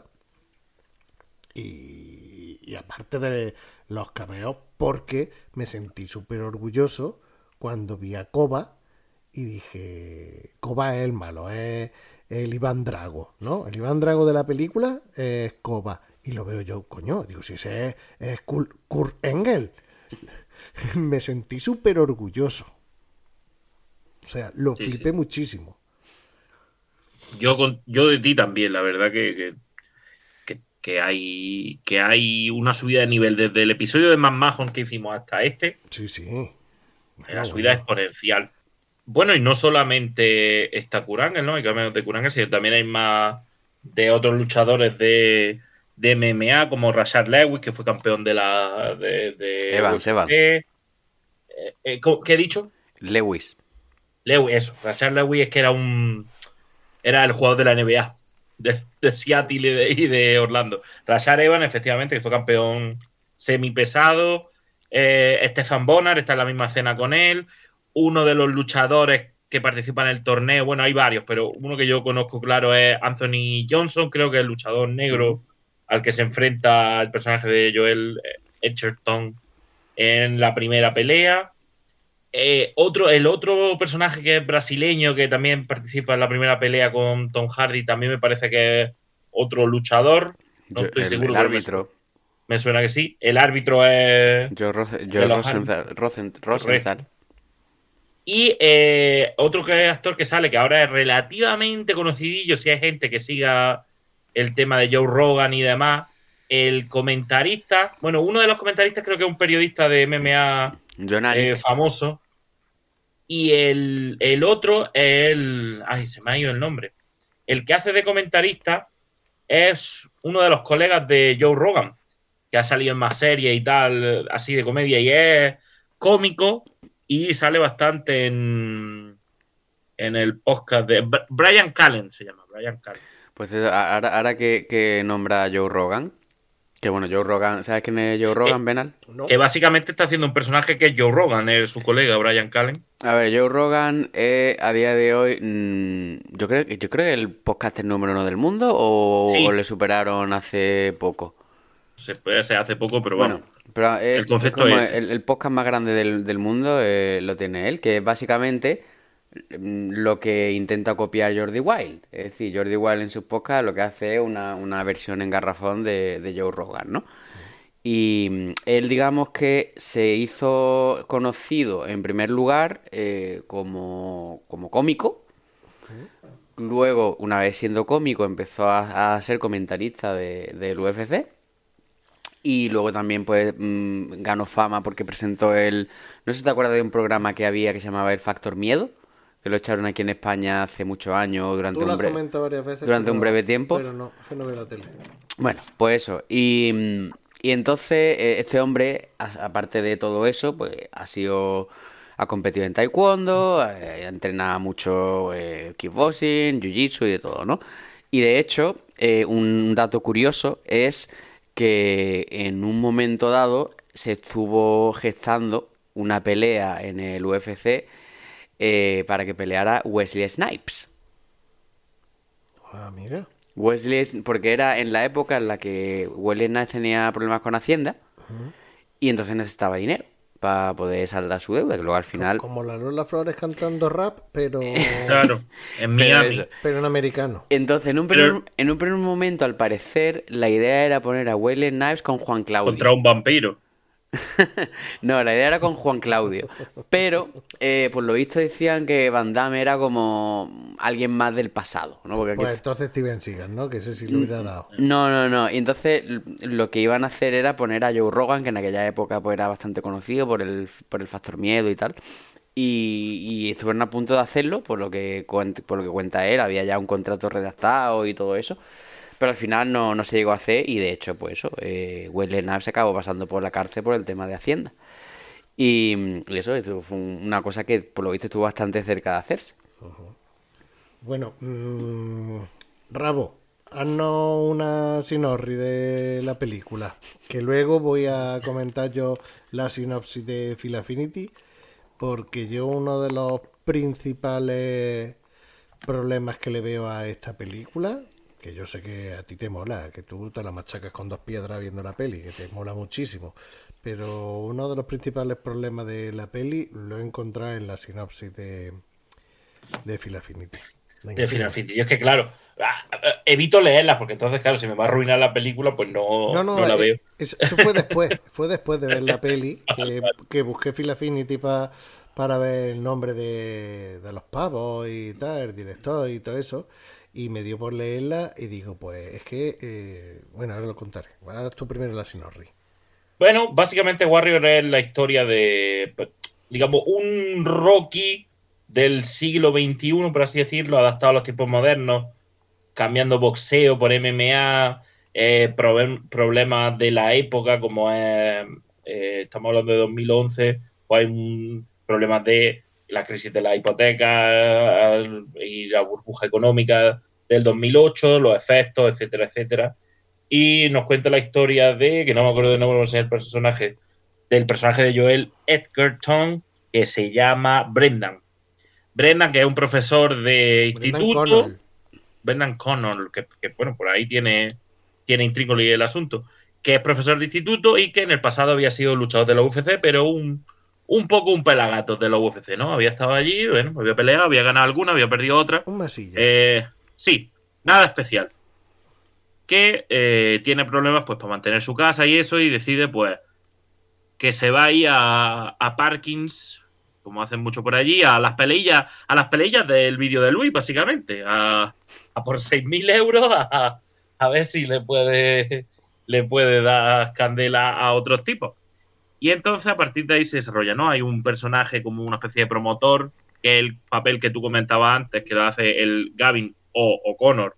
Speaker 1: Y, y aparte de los cameos, porque me sentí súper orgulloso cuando vi a Koba y dije, Koba es el malo, es el Iván Drago, ¿no? El Iván Drago de la película es Koba. Y lo veo yo, coño, digo, si ese es, es Kurt, Kurt Engel. Me sentí súper orgulloso. O sea, lo
Speaker 4: Sí,
Speaker 1: flipé
Speaker 4: sí.
Speaker 1: muchísimo.
Speaker 4: Yo, con, yo de ti también, la verdad que, que, que, que hay, que hay una subida de nivel desde el episodio de Mad Mahon que hicimos hasta este.
Speaker 1: Sí, sí.
Speaker 4: La
Speaker 1: Bueno,
Speaker 4: subida
Speaker 1: bueno.
Speaker 4: exponencial. Bueno, y no solamente está Kurangel, ¿no? Hay cameos de Kurangel, sino también hay más de otros luchadores de, de M M A, como Rashad Lewis, que fue campeón de la. De, de
Speaker 3: Evans,
Speaker 4: U F C.
Speaker 3: Evans.
Speaker 4: Eh, eh, ¿Qué he dicho?
Speaker 3: Lewis.
Speaker 4: Lewis, eso. Rashad Lewis es que era un. Era el jugador de la N B A, de, de Seattle y de, y de Orlando. Rashad Evans, efectivamente, que fue campeón semipesado Eh, Stefan Bonnar está en la misma escena con él. Uno de los luchadores que participa en el torneo, bueno, hay varios, pero uno que yo conozco claro es Anthony Johnson, creo que es el luchador negro al que se enfrenta el personaje de Joel Edgerton en la primera pelea. Eh, otro, el otro personaje que es brasileño, que también participa en la primera pelea con Tom Hardy, también me parece que es otro luchador. No
Speaker 3: Yo-
Speaker 4: estoy
Speaker 3: el,
Speaker 4: seguro,
Speaker 3: el
Speaker 4: pero me,
Speaker 3: árbitro,
Speaker 4: me suena que sí. El árbitro es
Speaker 3: Joe, Rosen-
Speaker 4: de
Speaker 3: Joe
Speaker 4: los
Speaker 3: Rosenthal, Rosen-
Speaker 4: Correcto.
Speaker 3: Rosenthal.
Speaker 4: Y eh, otro que actor que sale, que ahora es relativamente conocidillo, si hay gente que siga el tema de Joe Rogan y demás, el comentarista, bueno, uno de los comentaristas creo que es un periodista de M M A
Speaker 3: John
Speaker 4: eh,
Speaker 3: Anik.
Speaker 4: famoso, y el, el otro es el... Ay, se me ha ido el nombre. El que hace de comentarista es uno de los colegas de Joe Rogan, que ha salido en más series y tal, así de comedia, y es cómico y sale bastante en, en el podcast de Brian Callen, se llama, Brian Callen.
Speaker 3: Pues eso, a- ahora, ahora que, que nombra a Joe Rogan, que bueno, Joe Rogan, ¿sabes quién es Joe Rogan,
Speaker 4: Eh,
Speaker 3: Benal?
Speaker 1: No.
Speaker 4: Que básicamente está haciendo un personaje que es Joe Rogan, es su colega Brian Callen.
Speaker 3: A ver, Joe Rogan es a día de hoy, mm, yo creo, que- yo creo que el podcast es número uno del mundo o,
Speaker 4: Sí.
Speaker 3: o le superaron hace poco.
Speaker 4: Se puede hacer hace poco, pero
Speaker 3: Bueno,
Speaker 4: vamos.
Speaker 3: pero es,
Speaker 4: el concepto
Speaker 3: es como
Speaker 4: es ese.
Speaker 3: el, el podcast más grande del, del mundo eh, lo tiene él, que es básicamente mm, lo que intenta copiar Jordi Wild. Es decir, Jordi Wild en sus podcasts lo que hace es una, una versión en garrafón de, de Joe Rogan, ¿no? Y mm, él, digamos que se hizo conocido en primer lugar eh, como, como cómico. Luego, una vez siendo cómico, empezó a, a ser comentarista de, del U F C. Y luego también pues mm, ganó fama porque presentó el... No sé si te acuerdas de un programa que había que se llamaba El Factor Miedo, que lo echaron aquí en España hace muchos años durante
Speaker 1: Tú lo
Speaker 3: un
Speaker 1: has
Speaker 3: breve...
Speaker 1: comentado varias veces.
Speaker 3: durante
Speaker 1: pero
Speaker 3: un
Speaker 1: no-
Speaker 3: breve tiempo.
Speaker 1: Pero no, es que no veo la tele.
Speaker 3: Bueno, pues eso. Y, mm, y entonces eh, este hombre, a- aparte de todo eso, pues ha sido... Ha competido en taekwondo, eh, ha entrenado mucho eh, kickboxing, jiu-jitsu y de todo, ¿no? Y de hecho, eh, un dato curioso es que en un momento dado se estuvo gestando una pelea en el U F C eh, para que peleara Wesley Snipes.
Speaker 1: Ah, mira.
Speaker 3: Wesley, S- porque era en la época en la que Wesley Snipes tenía problemas con Hacienda y entonces necesitaba dinero para poder saldar su deuda, que luego al final...
Speaker 1: Como la Lola Flores cantando rap, pero,
Speaker 4: Claro, en
Speaker 3: Pero
Speaker 4: Miami.
Speaker 3: eso.
Speaker 1: pero en americano.
Speaker 3: Entonces, en un,
Speaker 4: Pero-
Speaker 3: primer, en un primer momento, al parecer, la idea era poner a Wesley Snipes con Juan Claudio.
Speaker 4: Contra un vampiro.
Speaker 3: No, la idea era con Juan Claudio. Pero, eh, por lo visto, decían que Van Damme era como alguien más del pasado, ¿no? Porque
Speaker 1: Pues
Speaker 3: aquí-
Speaker 1: entonces Steven Seagal, ¿no? Que ese sí lo hubiera dado.
Speaker 3: No, no, no. Y entonces l- lo que iban a hacer era poner a Joe Rogan, que en aquella época pues era bastante conocido por el, por el factor miedo y tal. Y, y estuvieron a punto de hacerlo, por lo que cuent- por lo que cuenta él, había ya un contrato redactado y todo eso. Pero al final no, no se llegó a hacer y de hecho, pues eso, eh, Wesley Snipes se acabó pasando por la cárcel por el tema de Hacienda. Y, mm, y eso, eso fue un- una cosa que por lo visto estuvo bastante cerca de hacerse.
Speaker 1: Bueno, mm, Rabo, haznos una sinorri de la película. Que luego voy a comentar yo la sinopsis de Phil Affinity. Porque yo uno de los principales problemas que le veo a esta película, que yo sé que a ti te mola, que tú te la machacas con dos piedras viendo la peli, que te mola muchísimo, pero uno de los principales problemas de la peli lo he encontrado en la sinopsis de, de Phil Affinity. Venga,
Speaker 4: De Final Fantasy. Y es que, claro, ah, ah, evito leerlas porque entonces, claro, si me va a arruinar la película, pues no,
Speaker 1: No, no,
Speaker 4: no la
Speaker 1: eh,
Speaker 4: veo.
Speaker 1: Eso, eso fue después, fue después de ver la peli, que, que busqué Phil Affinity pa- para ver el nombre de, de los pavos y tal, el director y todo eso, y me dio por leerla y digo, pues es que, eh, bueno, ahora lo contaré. Haz tú primero la sinorri.
Speaker 4: Bueno, básicamente Warrior es la historia de, pues, digamos, un Rocky del siglo veintiuno, por así decirlo, adaptado a los tiempos modernos, cambiando boxeo por M M A, eh, problem- problemas de la época, como es, eh, estamos hablando de dos mil once, pues hay un, problemas de la crisis de la hipoteca al- y la burbuja económica del dos mil ocho, los efectos, etcétera, etcétera. Y nos cuenta la historia de, que no me acuerdo de nombre, no sé el personaje, del personaje de Joel Edgerton, que se llama Brendan. Brendan, que es un profesor de instituto. Brendan Connell, que, que bueno, por ahí tiene, tiene intrínculo el asunto, que es profesor de instituto y que en el pasado había sido luchador de la U F C, pero un, un poco un pelagato de la U F C, ¿no? Había estado allí, bueno, había peleado, había ganado alguna, había perdido otra.
Speaker 1: Un masilla.
Speaker 4: Eh, sí, nada especial. Que eh, tiene problemas pues para mantener su casa y eso, y decide pues que se va ahí a, a Parkins, como hacen mucho por allí, a las peleillas, a las peleillas del vídeo de Luis, básicamente, a, a por seis mil euros, a, a ver si le puede, le puede dar candela a otros tipos. Y entonces a partir de ahí se desarrolla, ¿no? Hay un personaje como una especie de promotor, que es el papel que tú comentabas antes, que lo hace el Gavin o O'Connor,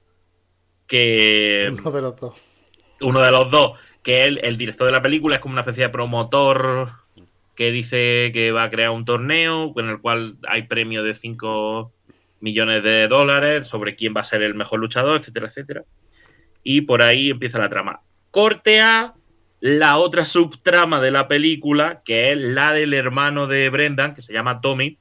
Speaker 4: que...
Speaker 1: Uno de los dos.
Speaker 4: Uno de los dos, que es el, el director de la película, es como una especie de promotor que dice que va a crear un torneo en el cual hay premio de cinco millones de dólares sobre quién va a ser el mejor luchador, etcétera, etcétera. Y por ahí empieza la trama. Corte a la otra subtrama de la película, que es la del hermano de Brendan, que se llama Tommy,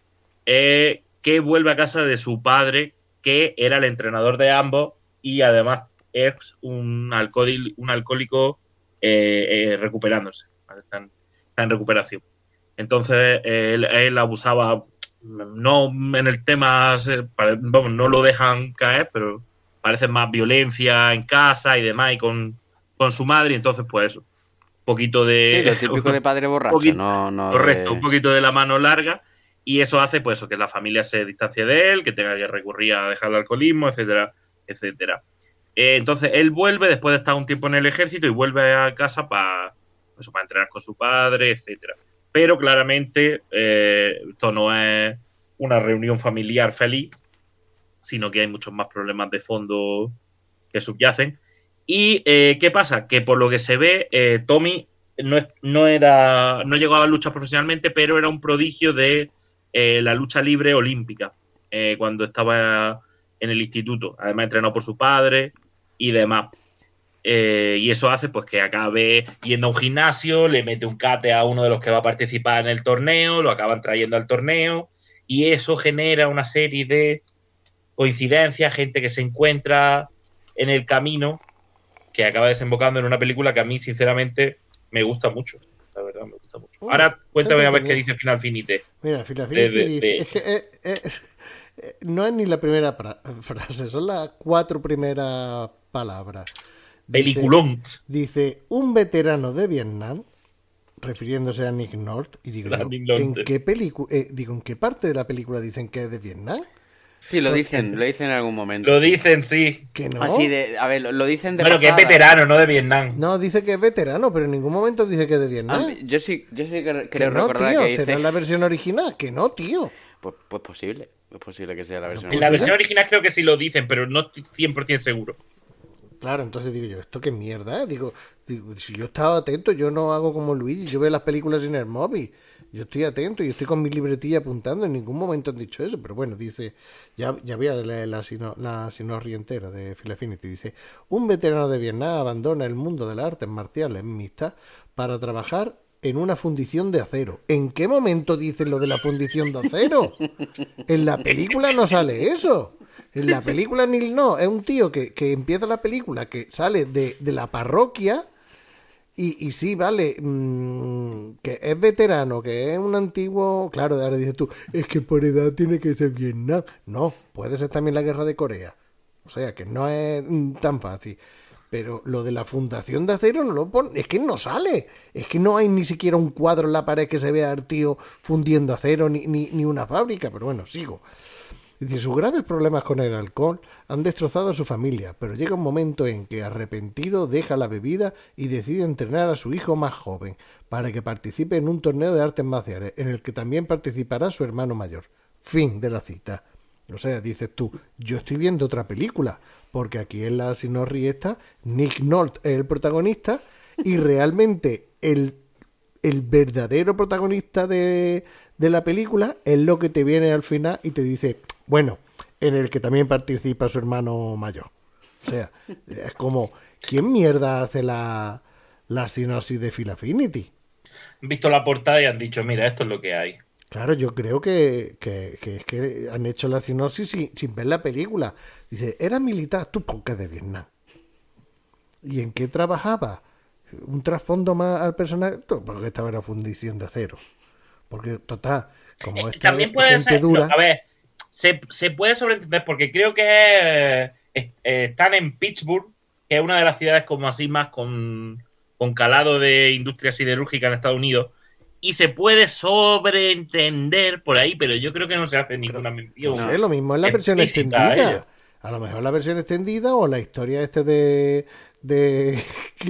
Speaker 4: eh, que vuelve a casa de su padre, que era el entrenador de ambos y además es un, alcohol, un alcohólico eh, eh, recuperándose. ¿Vale? Está, en, está en recuperación. Entonces él, él abusaba, no en el tema, vamos, no lo dejan caer, pero parece más violencia en casa y demás, y con, con su madre, y entonces pues eso, un poquito de...
Speaker 3: Sí, lo típico de padre borracho,
Speaker 4: poquito,
Speaker 3: no, no
Speaker 4: correcto,
Speaker 3: de...
Speaker 4: un poquito de la mano larga, y eso hace pues eso, que la familia se distancie de él, que tenga que recurrir a dejar el alcoholismo, etcétera, etcétera. Eh, entonces él vuelve después de estar un tiempo en el ejército y vuelve a casa para eso, para entrenar con su padre, etcétera. Pero claramente eh, esto no es una reunión familiar feliz, sino que hay muchos más problemas de fondo que subyacen. ¿Y eh, qué pasa? Que por lo que se ve, eh, Tommy no, es, no, era, no llegó a la lucha profesionalmente, pero era un prodigio de eh, la lucha libre olímpica eh, cuando estaba en el instituto. Además, entrenado por su padre y demás. Eh, y eso hace pues que acabe yendo a un gimnasio, le mete un cate a uno de los que va a participar en el torneo, lo acaban trayendo al torneo, y eso genera una serie de coincidencias, gente que se encuentra en el camino, que acaba desembocando en una película que a mí, sinceramente, me gusta mucho. La verdad, me gusta mucho. Uh, Ahora, cuéntame a ver qué dice Final Finite.
Speaker 1: Mira, Final Finite de, de, dice... De... Es que eh, eh, es, eh, no es ni la primera pra- frase, son las cuatro primeras palabras.
Speaker 4: Peliculón.
Speaker 1: Dice, dice, un veterano de Vietnam, refiriéndose a Nick Nolte, y digo, yo, ¿en qué película, eh, digo, ¿en qué parte de la película dicen que es de Vietnam?
Speaker 3: Sí, lo dicen, lo dicen en algún momento.
Speaker 4: Lo dicen, sí.
Speaker 1: ¿Que no?
Speaker 3: Así de, a ver, lo, lo dicen de
Speaker 4: Bueno, pasada. Que es veterano, no de Vietnam.
Speaker 1: No, dice que es veterano, pero en ningún momento dice que es de Vietnam.
Speaker 3: Ah, yo sí, yo sí creo
Speaker 1: que no,
Speaker 3: recordar
Speaker 1: tío,
Speaker 3: que dice...
Speaker 1: será la versión original, que no, tío.
Speaker 3: Pues, pues posible, es posible que sea la versión
Speaker 4: original. En la versión original creo que sí lo dicen, pero no estoy cien por ciento seguro.
Speaker 1: Claro, entonces digo yo, ¿esto qué mierda? Eh? Digo, digo, si yo estaba atento, yo no hago como Luigi, yo veo las películas en el móvil. Yo estoy atento y estoy con mi libretilla apuntando, en ningún momento han dicho eso, pero bueno, dice, ya, ya voy a leer la, sino, la sinorria entera de Final Affinity, dice, un veterano de Vietnam abandona el mundo de las artes marciales mixtas para trabajar en una fundición de acero. ¿En qué momento dicen lo de la fundición de acero? En la película no sale eso. En la película ni no, es un tío que, que empieza la película, que sale de, de la parroquia y, y sí, vale, mmm, que es veterano, que es un antiguo... Claro, ahora dices tú, es que por edad tiene que ser Vietnam. No, puede ser también la guerra de Corea. O sea, que no es tan fácil. Pero lo de la fundación de acero no lo pone, es que no sale. Es que no hay ni siquiera un cuadro en la pared que se vea al tío fundiendo acero, ni, ni, ni una fábrica. Pero bueno, sigo. Dice, sus graves problemas con el alcohol han destrozado a su familia, pero llega un momento en que, arrepentido, deja la bebida y decide entrenar a su hijo más joven para que participe en un torneo de artes marciales, en el que también participará su hermano mayor. Fin de la cita. O sea, dices tú, yo estoy viendo otra película, porque aquí en la sinorri esta, Nick Nolte es el protagonista y realmente el, el verdadero protagonista de, de la película es lo que te viene al final y te dice... Bueno, en el que también participa su hermano mayor. O sea, es como, ¿quién mierda hace la, la sinopsis de Final Affinity?
Speaker 4: han visto la portada y han dicho, mira, esto es lo que hay.
Speaker 1: Claro, yo creo que, que, que es que han hecho la sinopsis sin, sin ver la película. Dice, era militar, tú porque de Vietnam. ¿Y en qué trabajaba? Un trasfondo más al personaje, todo porque estaba en la fundición de acero. Porque, total, como
Speaker 4: Eh,
Speaker 1: esta
Speaker 4: También puede
Speaker 1: gente
Speaker 4: ser,
Speaker 1: dura...
Speaker 4: no, a ver, se, se puede sobreentender porque creo que eh, eh, están en Pittsburgh, que es una de las ciudades como así más con, con calado de industria siderúrgica en Estados Unidos, y se puede sobreentender por ahí, pero yo creo que no se hace ninguna mención.
Speaker 1: No sé, lo mismo en la versión
Speaker 4: explícita a ello.
Speaker 1: extendida. A lo mejor la versión extendida o la historia este de, de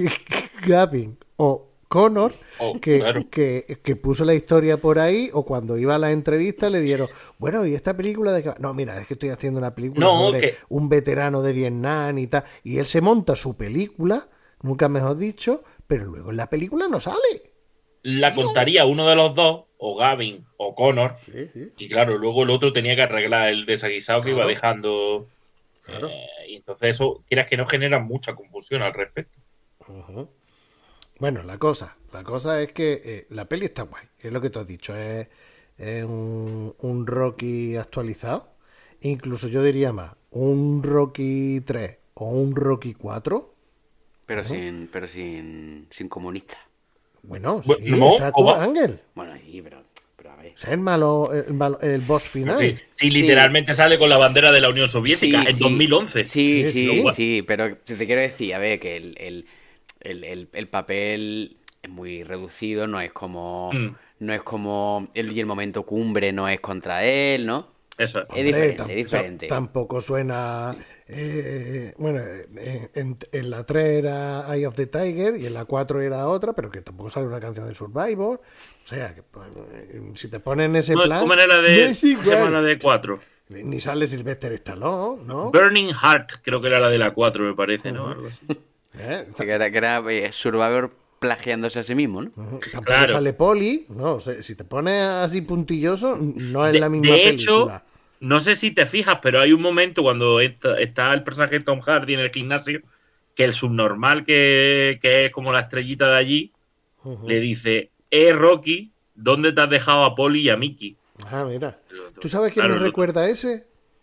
Speaker 1: Gavin o Connor,
Speaker 4: Oh,
Speaker 1: que,
Speaker 4: claro.
Speaker 1: que, que puso la historia por ahí, o cuando iba a la entrevista le dieron, bueno, ¿y esta película de qué va? No, mira, es que estoy haciendo una película
Speaker 4: No,
Speaker 1: sobre
Speaker 4: que-
Speaker 1: un veterano de Vietnam y tal. Y él se monta su película, nunca mejor dicho, pero luego en la película no sale.
Speaker 4: La contaría uno de los dos, o Gavin o Connor,
Speaker 1: Sí, sí.
Speaker 4: y claro, luego el otro tenía que arreglar el desaguisado que
Speaker 1: Claro.
Speaker 4: iba dejando.
Speaker 1: Claro.
Speaker 4: eh, y entonces eso, quieras que no, genera mucha confusión al respecto.
Speaker 1: Ujú. Bueno, la cosa, la cosa es que eh, la peli está guay, es lo que tú has dicho, es, es un, un Rocky actualizado, incluso yo diría más, un Rocky tres o un Rocky cuatro.
Speaker 3: Pero sin, pero sin, sin comunista.
Speaker 1: Bueno,
Speaker 4: Bueno,
Speaker 1: sí,
Speaker 4: no,
Speaker 1: está
Speaker 4: ¿cómo?
Speaker 1: Kurt Angle,
Speaker 3: Bueno, sí, pero, pero a ver.
Speaker 1: es el malo, el, malo- el boss final.
Speaker 4: Sí, sí,
Speaker 3: Sí.
Speaker 4: literalmente sale con la bandera de la Unión Soviética
Speaker 3: Sí,
Speaker 4: en
Speaker 3: sí.
Speaker 4: dos mil once.
Speaker 3: Sí,
Speaker 1: Sí,
Speaker 3: sí,
Speaker 1: sí.
Speaker 3: sí, pero te quiero decir, a ver, que el, el, el, el- el papel es muy reducido, no es como,
Speaker 4: Mm.
Speaker 3: no es como el, y el momento cumbre no es contra él, ¿no?
Speaker 4: Eso es.
Speaker 3: Es
Speaker 1: Hombre,
Speaker 3: diferente,
Speaker 1: tam-
Speaker 3: es diferente.
Speaker 1: tam- tampoco suena. eh, bueno, eh, en, en la tres era Eye of the Tiger y en la cuatro era otra, pero que tampoco sale una canción de Survivor. O sea, que pues, eh, si te ponen en ese
Speaker 4: ¿Cómo,
Speaker 1: plan.
Speaker 4: cómo era la
Speaker 1: no
Speaker 4: de,
Speaker 1: es
Speaker 4: ¿cómo se llama
Speaker 1: igual.
Speaker 4: la de cuatro?
Speaker 1: Ni sale Sylvester Stallone, ¿no?
Speaker 4: Burning Heart, creo que era la de la cuatro, me parece, ¿no? Algo así.
Speaker 1: ¿Eh?
Speaker 3: Sí, que era, que era eh, Survivor plagiándose a sí mismo, ¿no?
Speaker 1: Ujú. Tampoco
Speaker 4: Claro.
Speaker 1: sale Poli, no, o sea, si te pones así puntilloso, no es
Speaker 4: De,
Speaker 1: la misma
Speaker 4: de hecho,
Speaker 1: película.
Speaker 4: no sé si te fijas, pero hay un momento cuando está, está el personaje de Tom Hardy en el gimnasio que el subnormal, que, que es como la estrellita de allí,
Speaker 1: Ujú.
Speaker 4: le dice, eh, Rocky, ¿dónde te has dejado a Polly y a Mickey?
Speaker 1: Ah, mira. ¿Tú sabes quién
Speaker 4: Claro,
Speaker 1: me
Speaker 4: lo-
Speaker 1: recuerda a ese?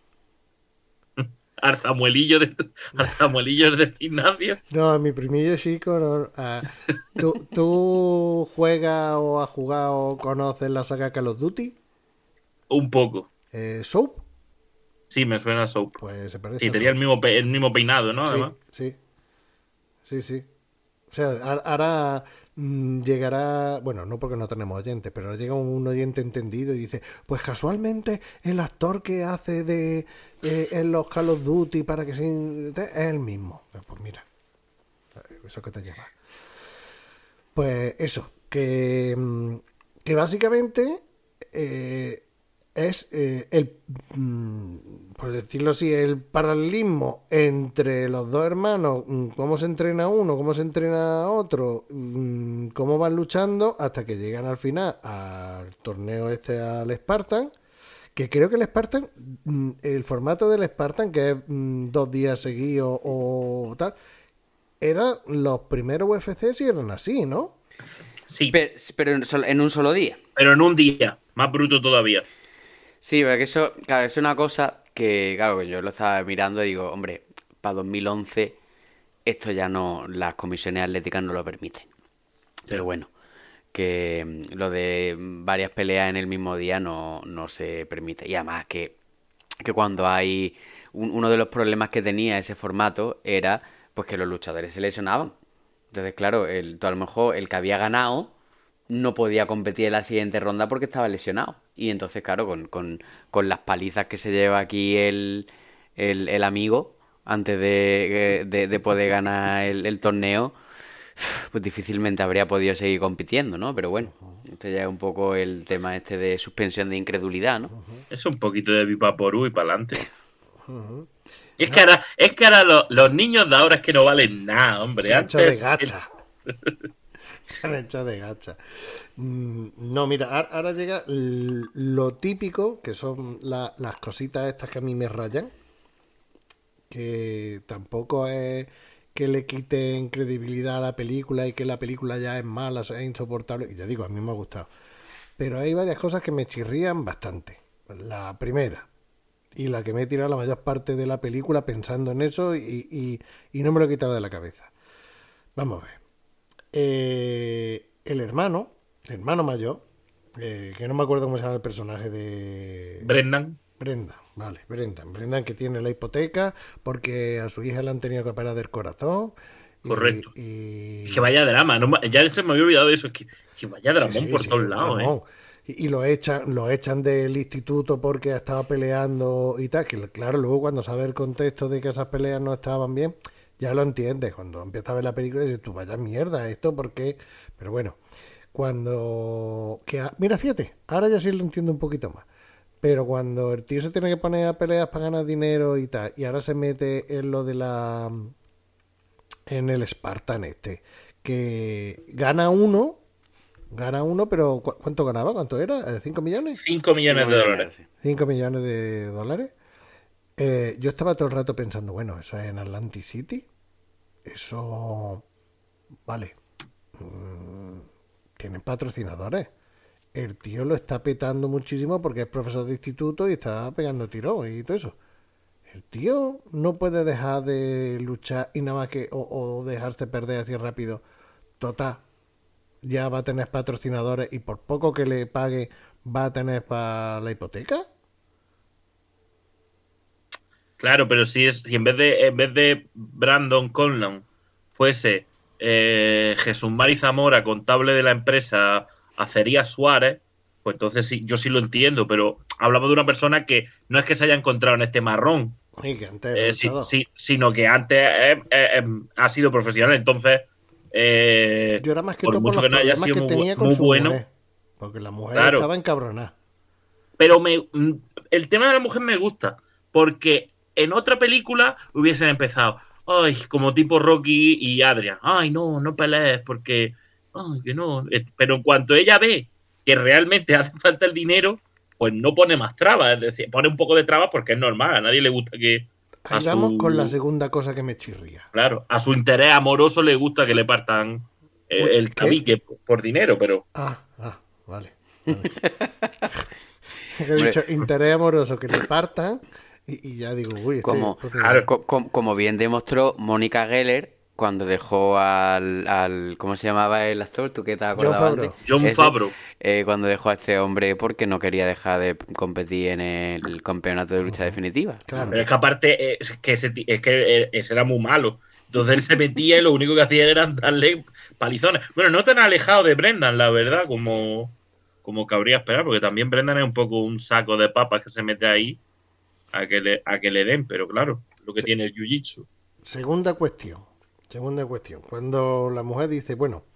Speaker 4: Al Zamuelillo de, al Zamuelillo del gimnasio.
Speaker 1: No, a mi primillo chico, no. Ah, ¿tú, ¿Tú juegas o has jugado o conoces la saga Call of Duty?
Speaker 4: Un poco.
Speaker 1: Eh, ¿Soap?
Speaker 4: Sí, me suena a Soap.
Speaker 1: Pues se parece
Speaker 4: Sí,
Speaker 1: a
Speaker 4: tenía el
Speaker 1: Soap.
Speaker 4: mismo, pe- el mismo peinado, ¿no? Además.
Speaker 1: Sí, sí. Sí, sí. O sea, a- ahora mm, llegará, bueno, no porque no tenemos oyentes, pero ahora llega un oyente entendido y dice, pues casualmente el actor que hace de eh, en los Call of Duty para que se es el mismo. Pues mira, eso que te lleva. Pues eso, que, mm, que básicamente eh, es eh, el, mm, por decirlo así, el paralelismo entre los dos hermanos, mm, cómo se entrena uno, cómo se entrena otro, mm, cómo van luchando hasta que llegan al final al torneo este, al Spartan, que creo que el Spartan, mm, el formato del Spartan, que es mm, dos días seguidos o tal, eran los primeros U F C si eran así, ¿no?
Speaker 4: Sí,
Speaker 3: Pero, pero en, sol- en un solo día.
Speaker 4: pero en un día, más bruto todavía.
Speaker 3: Sí, porque eso, claro, es una cosa que, claro, que yo lo estaba mirando y digo, hombre, para dos mil once esto ya no, las comisiones atléticas no lo permiten. Pero bueno, que mm, lo de varias peleas en el mismo día no, no se permite. Y además que, que cuando hay, un- uno de los problemas que tenía ese formato era pues que los luchadores se lesionaban. Entonces, claro, el, tú a lo mejor el que había ganado no podía competir en la siguiente ronda porque estaba lesionado. Y entonces, claro, con, con, con las palizas que se lleva aquí el, el, el amigo antes de, de, de poder ganar el, el torneo, pues difícilmente habría podido seguir compitiendo, ¿no? Pero bueno, este ya es un poco el tema este de suspensión de incredulidad, ¿no?
Speaker 4: Es un poquito de Vipaporú y para adelante. Y es que ahora, es que ahora los, los niños de ahora es que no valen nada, hombre.
Speaker 1: Han hecho de
Speaker 4: Antes,
Speaker 1: gacha. Han hecho de gacha. Mm, No, mira, ahora- ahora llega l- lo típico, que son la- las cositas estas que a mí me rayan, que tampoco es que le quiten credibilidad a la película y que la película ya es mala, es insoportable. Y yo digo, a mí me ha gustado. Pero hay varias cosas que me chirrían bastante. La primera, y la que me he tirado la mayor parte de la película pensando en eso y, y, y no me lo he quitado de la cabeza. Vamos a ver. Eh, el hermano, el hermano mayor, eh, que no me acuerdo cómo se llama el personaje de...
Speaker 4: Brendan.
Speaker 1: Brendan, vale, Brendan. Brendan que tiene la hipoteca porque a su hija le han tenido que operar del corazón. Y,
Speaker 4: Correcto.
Speaker 1: Y...
Speaker 4: Es que vaya drama. No, ya se me había olvidado de eso. Es que, que vaya dramón
Speaker 1: sí, sí,
Speaker 4: por
Speaker 1: sí,
Speaker 4: todos lados,
Speaker 1: dramón.
Speaker 4: ¿eh?
Speaker 1: Y, y lo echan, lo echan del instituto porque ha estado peleando y tal. Que claro, luego cuando sabes el contexto de que esas peleas no estaban bien, ya lo entiendes. Cuando empiezas a ver la película dices, tú vaya mierda esto, porque... Pero bueno, cuando... Que, mira, fíjate, ahora ya sí lo entiendo un poquito más. Pero cuando el tío se tiene que poner a peleas para ganar dinero y tal, y ahora se mete en lo de la... en el Spartan este, que gana uno, gana uno, pero ¿cu ¿cuánto ganaba? ¿Cuánto era? ¿cinco millones?
Speaker 4: cinco millones de dólares.
Speaker 1: cinco millones de dólares. Eh, yo estaba todo el rato pensando, bueno, eso es en Atlantic City. Eso... Vale. Mm, tienen patrocinadores. El tío lo está petando muchísimo porque es profesor de instituto y está pegando tiros y todo eso. El tío no puede dejar de luchar y nada más que o, o dejarse perder así rápido. Total, ya va a tener patrocinadores y por poco que le pague va a tener para la hipoteca.
Speaker 4: Claro, pero si es si en vez de en vez de Brandon Conlon fuese eh, Jesús Mari Zamora, contable de la empresa Acería Suárez, pues entonces sí, yo sí lo entiendo, pero hablamos de una persona que no es que se haya encontrado en este marrón,
Speaker 1: Sí, que antes
Speaker 4: eh, sí, sí, sino que antes eh, eh, ha sido profesional, entonces eh,
Speaker 1: yo era más que
Speaker 4: por
Speaker 1: todo por
Speaker 4: mucho
Speaker 1: los
Speaker 4: que no haya
Speaker 1: problemas
Speaker 4: sido
Speaker 1: que
Speaker 4: muy,
Speaker 1: tenía con
Speaker 4: muy
Speaker 1: su
Speaker 4: bueno,
Speaker 1: mujer, porque la mujer
Speaker 4: claro,
Speaker 1: estaba encabronada.
Speaker 4: pero me, el tema de la mujer me gusta, porque en otra película hubiesen empezado, ay, como tipo Rocky y Adrian, ay, no, no pelees porque, ay, que no, pero en cuanto ella ve que realmente hace falta el dinero, pues no pone más trabas, es decir, pone un poco de trabas porque es normal, a nadie le gusta que a
Speaker 1: Ahí vamos
Speaker 4: su,
Speaker 1: con la segunda cosa que me chirría.
Speaker 4: claro, a su interés amoroso le gusta que le partan eh,
Speaker 1: Uy,
Speaker 4: el
Speaker 1: ¿qué?
Speaker 4: tabique por dinero, pero
Speaker 1: Ah, ah, vale. vale. He dicho interés amoroso que le partan y, y ya digo, uy, este,
Speaker 3: Como,
Speaker 1: pues,
Speaker 3: claro, co- com- como bien demostró Mónica Geller cuando dejó al, al... ¿Cómo se llamaba el actor? ¿Tú qué te
Speaker 1: John
Speaker 3: acordabas antes?
Speaker 1: Favreau.
Speaker 4: John
Speaker 3: Ese,
Speaker 4: Favreau.
Speaker 3: eh, cuando dejó a este hombre porque no quería dejar de competir en el campeonato de lucha definitiva.
Speaker 1: Claro.
Speaker 4: Pero es que aparte eh, es que ese, ti- es que eh, ese era muy malo. Entonces él se metía y lo único que hacía era darle palizones. Bueno, no tan alejado de Brendan, la verdad, como, como cabría esperar, porque también Brendan es un poco un saco de papas que se mete ahí a que le, a que le den, pero claro, lo que
Speaker 1: Sí.
Speaker 4: tiene el jiu-jitsu.
Speaker 1: Segunda cuestión. Segunda cuestión. Cuando la mujer dice, bueno,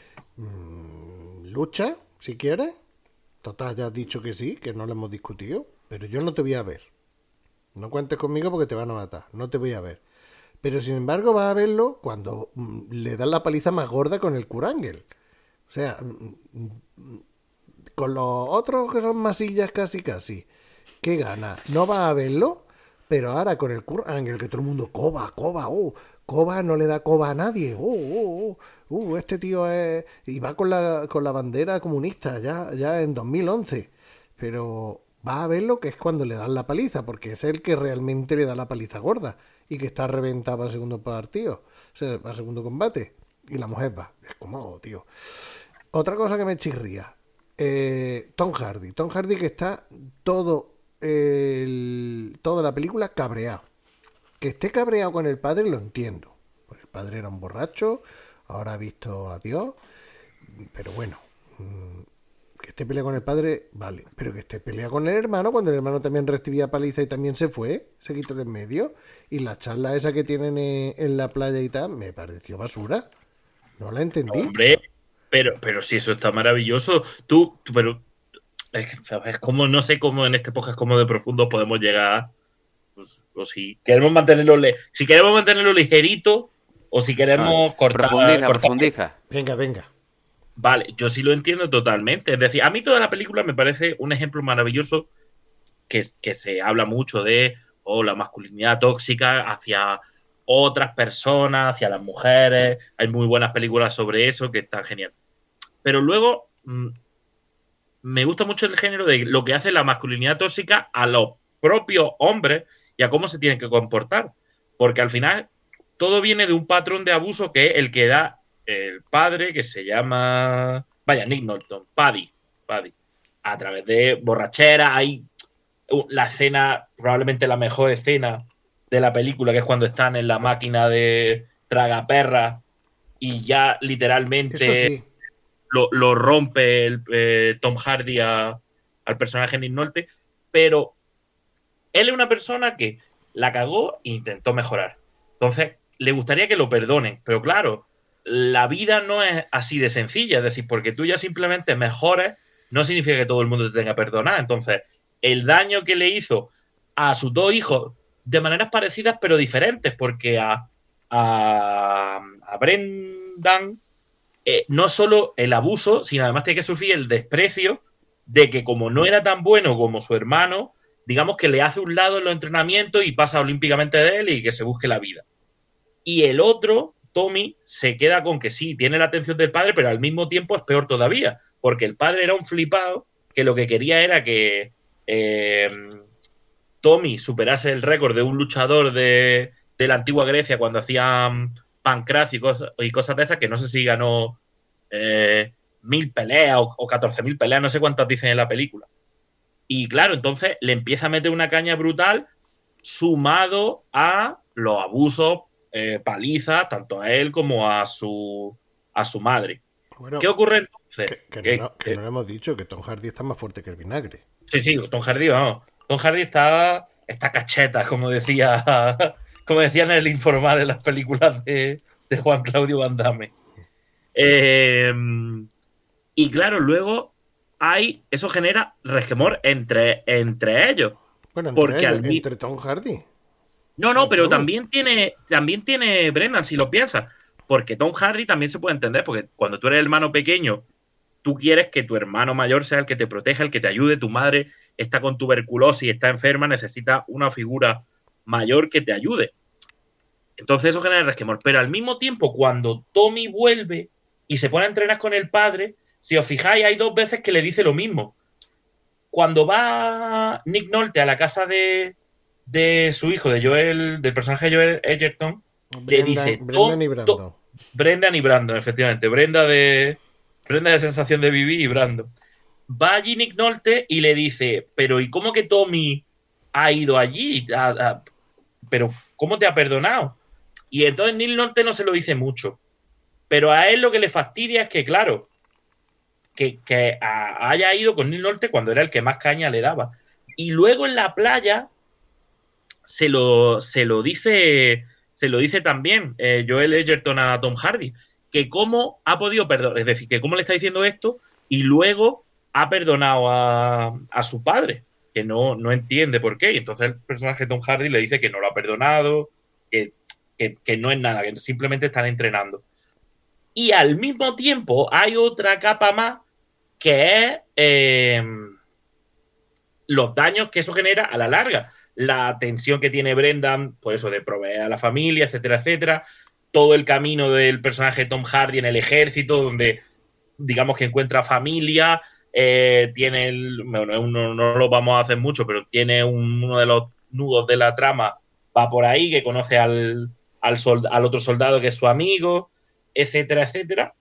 Speaker 1: mmm, lucha, si quieres. Total, ya has dicho que sí, que no lo hemos discutido, pero yo no te voy a ver. No cuentes conmigo porque te van a matar. No te voy a ver. Pero sin embargo vas a verlo cuando mm, le dan la paliza más gorda con el Kurangel. O sea, mm, mm, con los otros que son masillas casi casi. ¿Qué gana? No vas a verlo, pero ahora con el Kurangel que todo el mundo coba, coba, oh, coba no le da coba a nadie. Oh, oh, oh, uh, este tío es... Y va con la, con la bandera comunista ya, ya en dos mil once. Pero va a verlo que es cuando le dan la paliza, porque es el que realmente le da la paliza gorda y que está reventado para el segundo partido, o sea, para el segundo combate. Y la mujer va. Es como, oh, tío. Otra cosa que me chirría. Eh, Tom Hardy. Tom Hardy que está todo el, toda la película cabreado. Que esté cabreado con el padre lo entiendo. Porque el padre era un borracho, ahora ha visto a Dios. Pero bueno, que esté peleado con el padre, vale. Pero que esté peleado con el hermano, cuando el hermano también recibía paliza y también se fue, se quitó de en medio. Y la charla esa que tienen en, en la playa y tal, me pareció basura. No la entendí.
Speaker 4: Hombre, pero, pero si eso está maravilloso, tú, tú pero es, que, es como, no sé cómo en este podcast como de profundo podemos llegar, pues, o si queremos mantenerlo, le, si queremos mantenerlo ligerito, o si queremos
Speaker 3: No,
Speaker 4: cortar,
Speaker 3: profundiza,
Speaker 4: cortar.
Speaker 3: profundiza.
Speaker 1: Venga, venga.
Speaker 4: Vale, yo sí lo entiendo totalmente. Es decir, a mí toda la película me parece un ejemplo maravilloso que, que se habla mucho de oh, la masculinidad tóxica hacia otras personas, hacia las mujeres. Hay muy buenas películas sobre eso que están genial. Pero luego mmm, me gusta mucho el género de lo que hace la masculinidad tóxica a los propios hombres y a cómo se tienen que comportar. Porque al final todo viene de un patrón de abuso que es el que da el padre, que se llama... Vaya, Nick Norton, Paddy. Paddy. A través de borrachera, hay la escena, probablemente la mejor escena de la película, que es cuando están en la máquina de tragaperras y ya literalmente
Speaker 1: sí.
Speaker 4: lo, lo rompe el, eh, Tom Hardy a, al personaje Nick Nolte, pero él es una persona que la cagó e intentó mejorar. Entonces, le gustaría que lo perdonen, pero claro, la vida no es así de sencilla, es decir, porque tú ya simplemente mejores, no significa que todo el mundo te tenga que perdonar. Entonces, el daño que le hizo a sus dos hijos de maneras parecidas pero diferentes, porque a, a, a Brendan eh, no solo el abuso, sino además tiene que sufrir el desprecio de que como no era tan bueno como su hermano, digamos que le hace un lado en los entrenamientos y pasa olímpicamente de él y que se busque la vida. Y el otro, Tommy, se queda con que sí, tiene la atención del padre, pero al mismo tiempo es peor todavía, porque el padre era un flipado que lo que quería era que eh, Tommy superase el récord de un luchador de, de la antigua Grecia cuando hacían pancracio y cosas, y cosas de esas, que no sé si ganó eh, mil peleas o, o catorce mil peleas, no sé cuántas dicen en la película. Y claro, entonces le empieza a meter una caña brutal sumado a los abusos, eh, palizas, tanto a él como a su, a su madre.
Speaker 1: Bueno,
Speaker 4: ¿qué ocurre entonces?
Speaker 1: Que, que,
Speaker 4: que,
Speaker 1: no, que, que no le hemos dicho que Tom Hardy está más fuerte que el vinagre.
Speaker 4: Sí, sí, Tom Hardy, vamos. Tom Hardy está, está cacheta, como decía, como decían en el informal en las películas de, de Juan Claudio Van Damme. Eh, y claro, luego hay, eso genera resquemor entre, entre ellos.
Speaker 1: Bueno, entre,
Speaker 4: porque
Speaker 1: ellos,
Speaker 4: al mi...
Speaker 1: entre Tom Hardy.
Speaker 4: No, no, pero también tiene, también tiene Brendan, si lo piensas. Porque Tom Hardy también se puede entender, porque cuando tú eres hermano pequeño, tú quieres que tu hermano mayor sea el que te proteja, el que te ayude. Tu madre está con tuberculosis, está enferma, necesita una figura mayor que te ayude. Entonces eso genera resquemor. Pero al mismo tiempo, cuando Tommy vuelve y se pone a entrenar con el padre, si os fijáis, hay dos veces que le dice lo mismo. Cuando va Nick Nolte a la casa de, de su hijo, de Joel, del personaje de Joel Edgerton,
Speaker 1: Brendan,
Speaker 4: le dice...
Speaker 1: Brendan y Brandon.
Speaker 4: Brendan y Brandon, efectivamente. Brenda de, Brenda de Sensación de Vivir y Brandon. Va allí Nick Nolte y le dice, pero ¿y cómo que Tommy ha ido allí? A, a, pero ¿cómo te ha perdonado? Y entonces Nick Nolte no se lo dice mucho. Pero a él lo que le fastidia es que, claro, que, que a, haya ido con Nick Nolte cuando era el que más caña le daba. Y luego en la playa se lo, se lo dice... Se lo dice también eh, Joel Edgerton a Tom Hardy, que cómo ha podido perdonar, es decir, que cómo le está diciendo esto y luego ha perdonado a, a su padre, que no, no entiende por qué. Y entonces el personaje de Tom Hardy le dice que no lo ha perdonado, que, que, que no es nada, que simplemente están entrenando. Y al mismo tiempo hay otra capa más que es eh, los daños que eso genera a la larga. La tensión que tiene Brendan, pues eso, de proveer a la familia, etcétera, etcétera. Todo el camino del personaje de Tom Hardy en el ejército, donde digamos que encuentra familia, eh, tiene el, bueno, no, no lo vamos a hacer mucho, pero tiene un, uno de los nudos de la trama, va por ahí, que conoce al, al, sold, al otro soldado que es su amigo, etcétera, etcétera.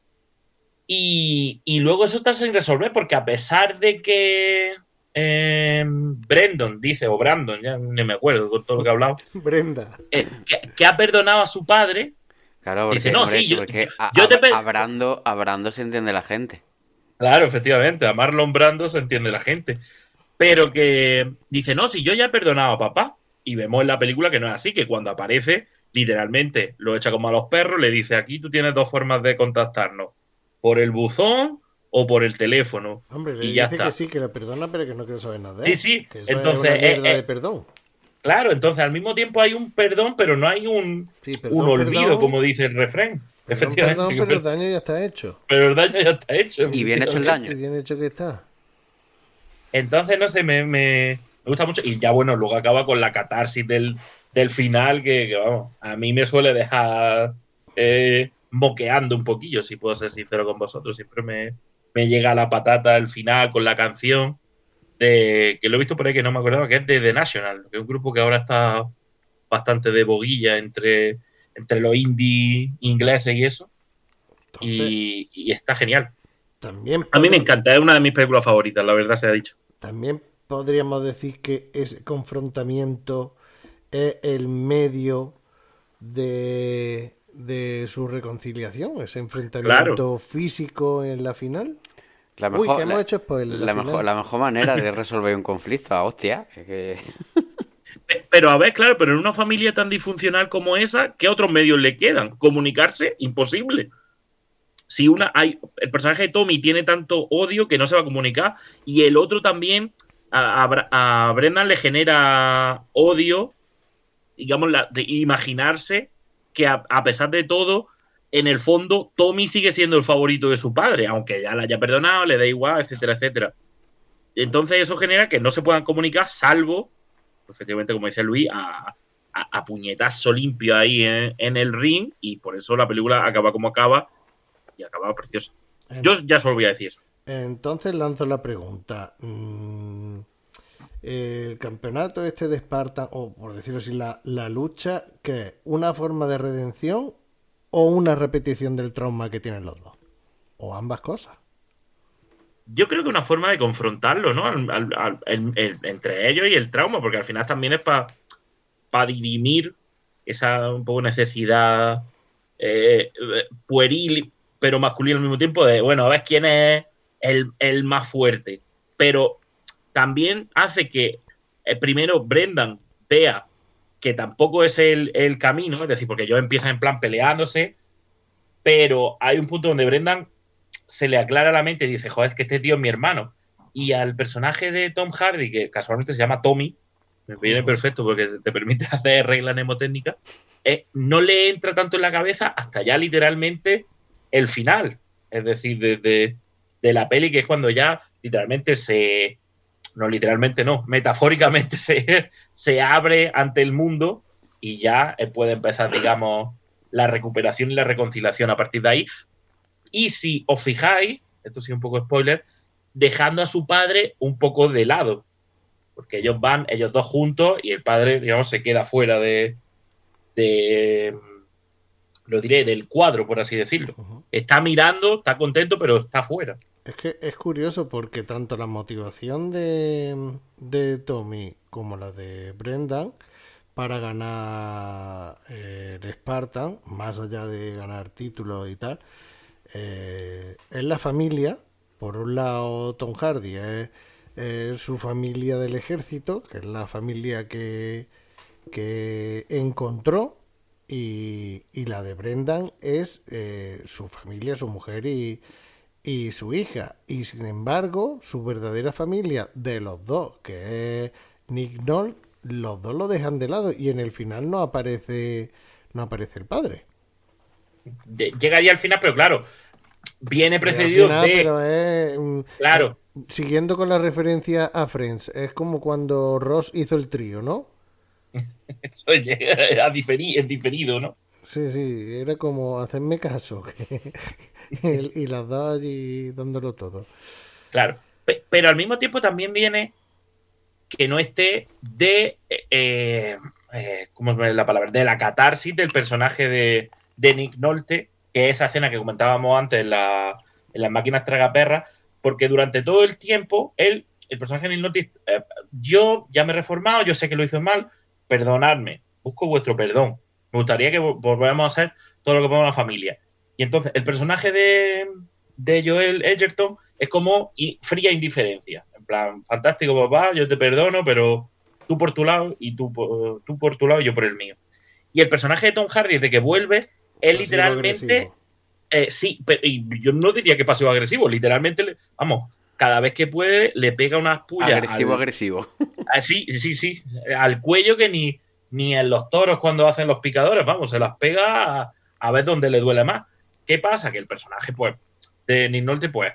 Speaker 4: Y, y luego eso está sin resolver, porque a pesar de que Eh, Brandon dice, o Brandon, ya no me acuerdo con todo lo que ha hablado.
Speaker 1: Brenda.
Speaker 4: Eh, que, que ha perdonado a su padre.
Speaker 3: Claro, porque,
Speaker 4: dice, no,
Speaker 3: hombre,
Speaker 4: sí, yo,
Speaker 3: porque a,
Speaker 4: yo te
Speaker 3: a, a, Brando, a Brando se entiende la gente.
Speaker 4: Claro, efectivamente, a Marlon Brando se entiende la gente. Pero que dice, no, si yo ya he perdonado a papá. Y vemos en la película que no es así, que cuando aparece, literalmente lo echa como a los perros, le dice, aquí tú tienes dos formas de contactarnos, por el buzón o por el teléfono.
Speaker 1: Hombre, le
Speaker 4: y
Speaker 1: dice
Speaker 4: ya está.
Speaker 1: que sí, que lo perdona, pero que no quiero saber nada de él.
Speaker 4: Sí, sí.
Speaker 1: Que eso
Speaker 4: entonces,
Speaker 1: es una mierda
Speaker 4: eh, eh,
Speaker 1: de perdón.
Speaker 4: Claro, entonces al mismo tiempo hay un perdón, pero no hay un,
Speaker 1: sí, perdón,
Speaker 4: un olvido,
Speaker 1: perdón,
Speaker 4: como dice el refrén.
Speaker 1: Perdón,
Speaker 4: Efectivamente.
Speaker 1: Perdón,
Speaker 4: que
Speaker 1: pero el daño ya está hecho.
Speaker 4: Pero el daño ya está hecho.
Speaker 3: Y bien hecho el daño.
Speaker 1: Y bien hecho que está.
Speaker 4: Entonces, no sé, me, me, me gusta mucho. Y ya, bueno, luego acaba con la catarsis del, del final que, que, vamos, a mí me suele dejar eh, moqueando un poquillo, si puedo ser sincero con vosotros. Siempre me, me llega la patata el final con la canción de, que lo he visto por ahí que no me acordaba, que es de The National, que es un grupo que ahora está bastante de boguilla entre, entre los indie ingleses y eso. Entonces, y, y está genial.
Speaker 1: También
Speaker 4: a mí me encanta, es una de mis películas favoritas, la verdad se ha dicho.
Speaker 1: También podríamos decir que ese confrontamiento es el medio de, de su reconciliación, ese enfrentamiento claro. físico en la final.
Speaker 3: La mejor,
Speaker 1: Uy, que hemos
Speaker 3: la,
Speaker 1: hecho spoiler,
Speaker 3: la, la, mejor, la mejor manera de resolver un conflicto, hostia. Es que...
Speaker 4: Pero a ver, claro, pero en una familia tan disfuncional como esa, ¿qué otros medios le quedan? Comunicarse, imposible. Si una hay el personaje de Tommy tiene tanto odio que no se va a comunicar, y el otro también a, a, a Brendan le genera odio, digamos, la, de imaginarse que a, a pesar de todo, en el fondo Tommy sigue siendo el favorito de su padre, aunque ya la haya perdonado, le da igual, etcétera, etcétera. Entonces eso genera que no se puedan comunicar, salvo, efectivamente, como dice Luis, a, a, a puñetazo limpio ahí en, en el ring, y por eso la película acaba como acaba, y acababa preciosa. Yo ya solo voy a decir eso.
Speaker 1: Entonces lanzo la pregunta. El campeonato este de Esparta, o por decirlo así, la, la lucha, ¿qué es? ¿Una forma de redención o una repetición del trauma que tienen los dos? ¿O ambas cosas?
Speaker 4: Yo creo que una forma de confrontarlo, ¿no? Al, al, al, el, el, entre ellos y el trauma, porque al final también es para pa dirimir esa un poco necesidad eh, pueril, pero masculino al mismo tiempo, de, bueno, a ver quién es el, el más fuerte. Pero también hace que eh, primero Brendan vea que tampoco es el, el camino, es decir, porque ellos empiezan en plan peleándose, pero hay un punto donde Brendan se le aclara la mente y dice, joder, es que este tío es mi hermano. Y al personaje de Tom Hardy, que casualmente se llama Tommy, me viene perfecto porque te permite hacer reglas mnemotécnicas, eh, no le entra tanto en la cabeza hasta ya literalmente el final, es decir, desde de la peli, que es cuando ya literalmente se, no literalmente no, metafóricamente se, se abre ante el mundo y ya puede empezar, digamos, la recuperación y la reconciliación a partir de ahí. Y si os fijáis, esto sí un poco spoiler, dejando a su padre un poco de lado, porque ellos van, ellos dos juntos, y el padre, digamos, se queda fuera de, de lo diré, del cuadro, por así decirlo. Uh-huh. Está mirando, está contento, pero está fuera.
Speaker 1: Es que es curioso porque tanto la motivación de, de Tommy como la de Brendan para ganar eh, el Spartan, más allá de ganar títulos y tal, eh, es la familia. Por un lado, Tom Hardy es, es su familia del ejército, que es la familia que, que encontró. Y, y la de Brendan es eh, su familia, su mujer y, y su hija. Y sin embargo, su verdadera familia de los dos, que es Nick Nolte, los dos lo dejan de lado y en el final no aparece no aparece el padre.
Speaker 4: Llega ahí al final, pero claro, viene precedido final, de...
Speaker 1: Pero es, um,
Speaker 4: claro.
Speaker 1: Eh, siguiendo con la referencia a Friends, es como cuando Ross hizo el trío, ¿no?
Speaker 4: Eso llega a diferi- en diferido, ¿no?
Speaker 1: Sí, sí, era como hacerme caso que, y las dos allí dándolo todo.
Speaker 4: Claro, P- pero al mismo tiempo también viene que no esté de eh, eh, ¿cómo es la palabra? De la catarsis del personaje de, de Nick Nolte, que es esa escena que comentábamos antes en, la, en las máquinas tragaperras, porque durante todo el tiempo él, el personaje de Nick Nolte, eh, yo ya me he reformado, yo sé que lo hizo mal, perdonadme, busco vuestro perdón. Me gustaría que volvamos a hacer todo lo que podemos en la familia. Y entonces, el personaje de, de Joel Edgerton es como fría indiferencia. En plan, fantástico, papá, yo te perdono, pero tú por tu lado y tú, tú por tu lado y yo por el mío. Y el personaje de Tom Hardy, desde que vuelve, es pasivo literalmente... Eh, sí, pero y yo no diría que pasivo agresivo. Literalmente, vamos, cada vez que puede, le pega unas pullas.
Speaker 3: Agresivo,
Speaker 4: al,
Speaker 3: agresivo.
Speaker 4: Ah, sí, sí, sí. Al cuello que ni, ni en los toros cuando hacen los picadores, vamos, se las pega a, a ver dónde le duele más. ¿Qué pasa? Que el personaje, pues, de Nick Nolte, pues,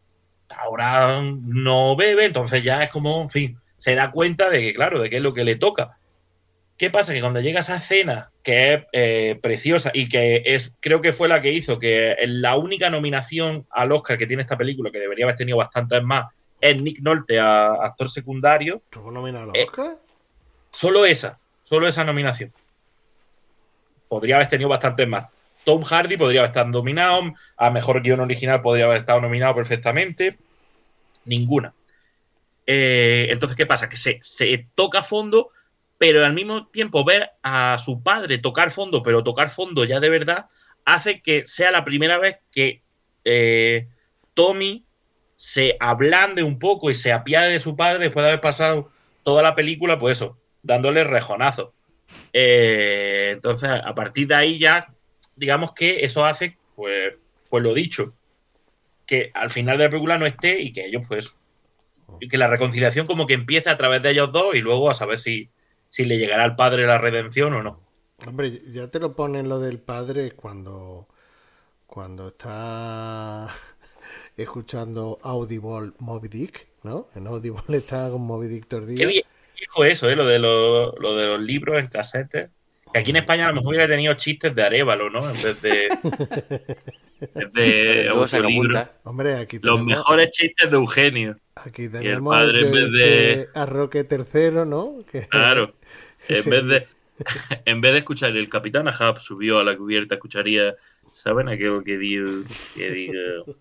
Speaker 4: ahora no bebe, entonces ya es como, en fin, se da cuenta de que, claro, de qué es lo que le toca. ¿Qué pasa? Que cuando llega esa escena, que es eh, preciosa y que es, creo que fue la que hizo que la única nominación al Oscar que tiene esta película, que debería haber tenido bastantes más, es Nick Nolte a actor secundario.
Speaker 1: ¿Tuvo nominado al
Speaker 4: Eh,
Speaker 1: Oscar?
Speaker 4: solo esa, solo esa nominación. Podría haber tenido bastantes más. Tom Hardy podría haber estado nominado, a mejor guión original podría haber estado nominado perfectamente. Ninguna. Eh, entonces, ¿qué pasa? Que se, se toca fondo, pero al mismo tiempo ver a su padre tocar fondo, pero tocar fondo ya de verdad, hace que sea la primera vez que eh, Tommy se ablande un poco y se apiade de su padre después de haber pasado toda la película, pues eso, dándole rejonazos. Eh, entonces, a partir de ahí ya, digamos que eso hace, pues, pues lo dicho, que al final de la película no esté y que ellos, pues, y que la reconciliación como que empiece a través de ellos dos y luego a saber si, si le llegará al padre la redención o no.
Speaker 1: Hombre, ya te lo ponen lo del padre cuando, cuando está escuchando Audible Moby Dick, ¿no? En Audible está con Moby Dick todo el
Speaker 4: Qué
Speaker 1: día.
Speaker 4: viejo eso, ¿eh? Lo de, los, lo de los libros en casetes. Que aquí en España a lo mejor hubiera tenido chistes de Arévalo, ¿no? En vez de, en vez de
Speaker 3: Luego se
Speaker 4: audiolibro.
Speaker 3: apunta.
Speaker 1: Hombre, aquí
Speaker 4: Los
Speaker 1: tenemos,
Speaker 4: mejores chistes de Eugenio.
Speaker 1: aquí
Speaker 4: Y el
Speaker 1: tenemos
Speaker 4: padre en vez de...
Speaker 1: a Roque tercero, ¿no? Que,
Speaker 4: Claro. En
Speaker 1: ese-
Speaker 4: vez de, en vez de escuchar el Capitán Ahab subió a la cubierta, escucharía, ¿saben aquello que digo? Que digo?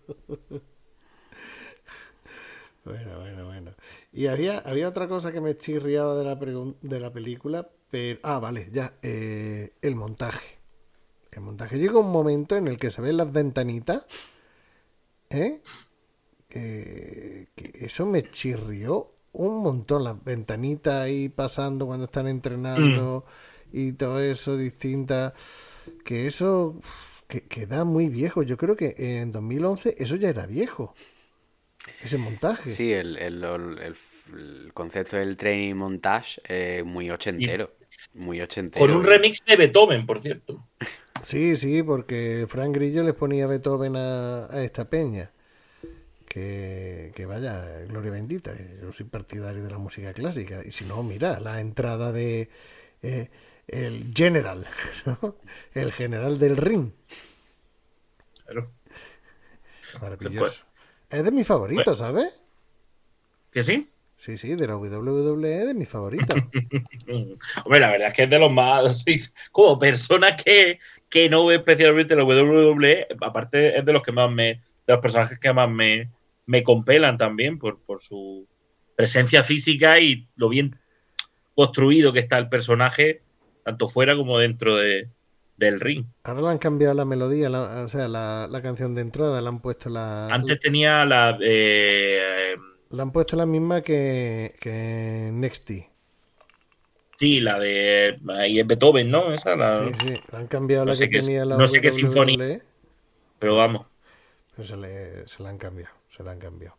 Speaker 1: Bueno, bueno, bueno. Y había, había otra cosa que me chirriaba de la, pregun- de la película, pero... Ah, vale, ya. eh, el montaje. El montaje. Llega un momento en el que se ven las ventanitas, ¿eh? Eh, que eso me chirrió un montón. Las ventanitas ahí pasando cuando están entrenando y todo eso distinta. Que eso uf, que queda muy viejo. Yo creo que en dos mil once eso ya era viejo. Ese montaje.
Speaker 3: Sí, el, el, el- el- el concepto del training montage es muy ochentero. Muy ochentero.
Speaker 4: Con un
Speaker 3: y-
Speaker 4: remix de Beethoven, por cierto.
Speaker 1: Sí, sí, porque Frank Grillo les ponía Beethoven a, a esta peña. Que, que vaya, gloria bendita. Yo soy partidario de la música clásica. Y si no, mira, la entrada de eh, el general, ¿no? El general del ring.
Speaker 4: Claro.
Speaker 1: Maravilloso. Es de mis favoritos, ¿sabes?
Speaker 4: ¿Que sí?
Speaker 1: Sí, sí, de la W W E de mis favoritos.
Speaker 4: Hombre, la verdad es que es de los más... sí, como persona que, que no ve especialmente la W W E, aparte es de los que más me... de los personajes que más me, me compelan también por, por su presencia física y lo bien construido que está el personaje, tanto fuera como dentro de, del ring.
Speaker 1: Ahora le han cambiado la melodía, la- o sea, la, la canción de entrada, le han puesto la,
Speaker 4: Antes tenía la... eh,
Speaker 1: le han puesto la misma que, que Nexty.
Speaker 4: sí, la de... ahí es Beethoven, ¿no? Esa, la,
Speaker 1: Sí, sí, le han cambiado
Speaker 4: no
Speaker 1: la
Speaker 4: sé
Speaker 1: que
Speaker 4: qué es-
Speaker 1: tenía la
Speaker 4: no sé qué
Speaker 1: W W E,
Speaker 4: sinfonía. Pero vamos.
Speaker 1: pero se, le, se la han cambiado, se la han cambiado.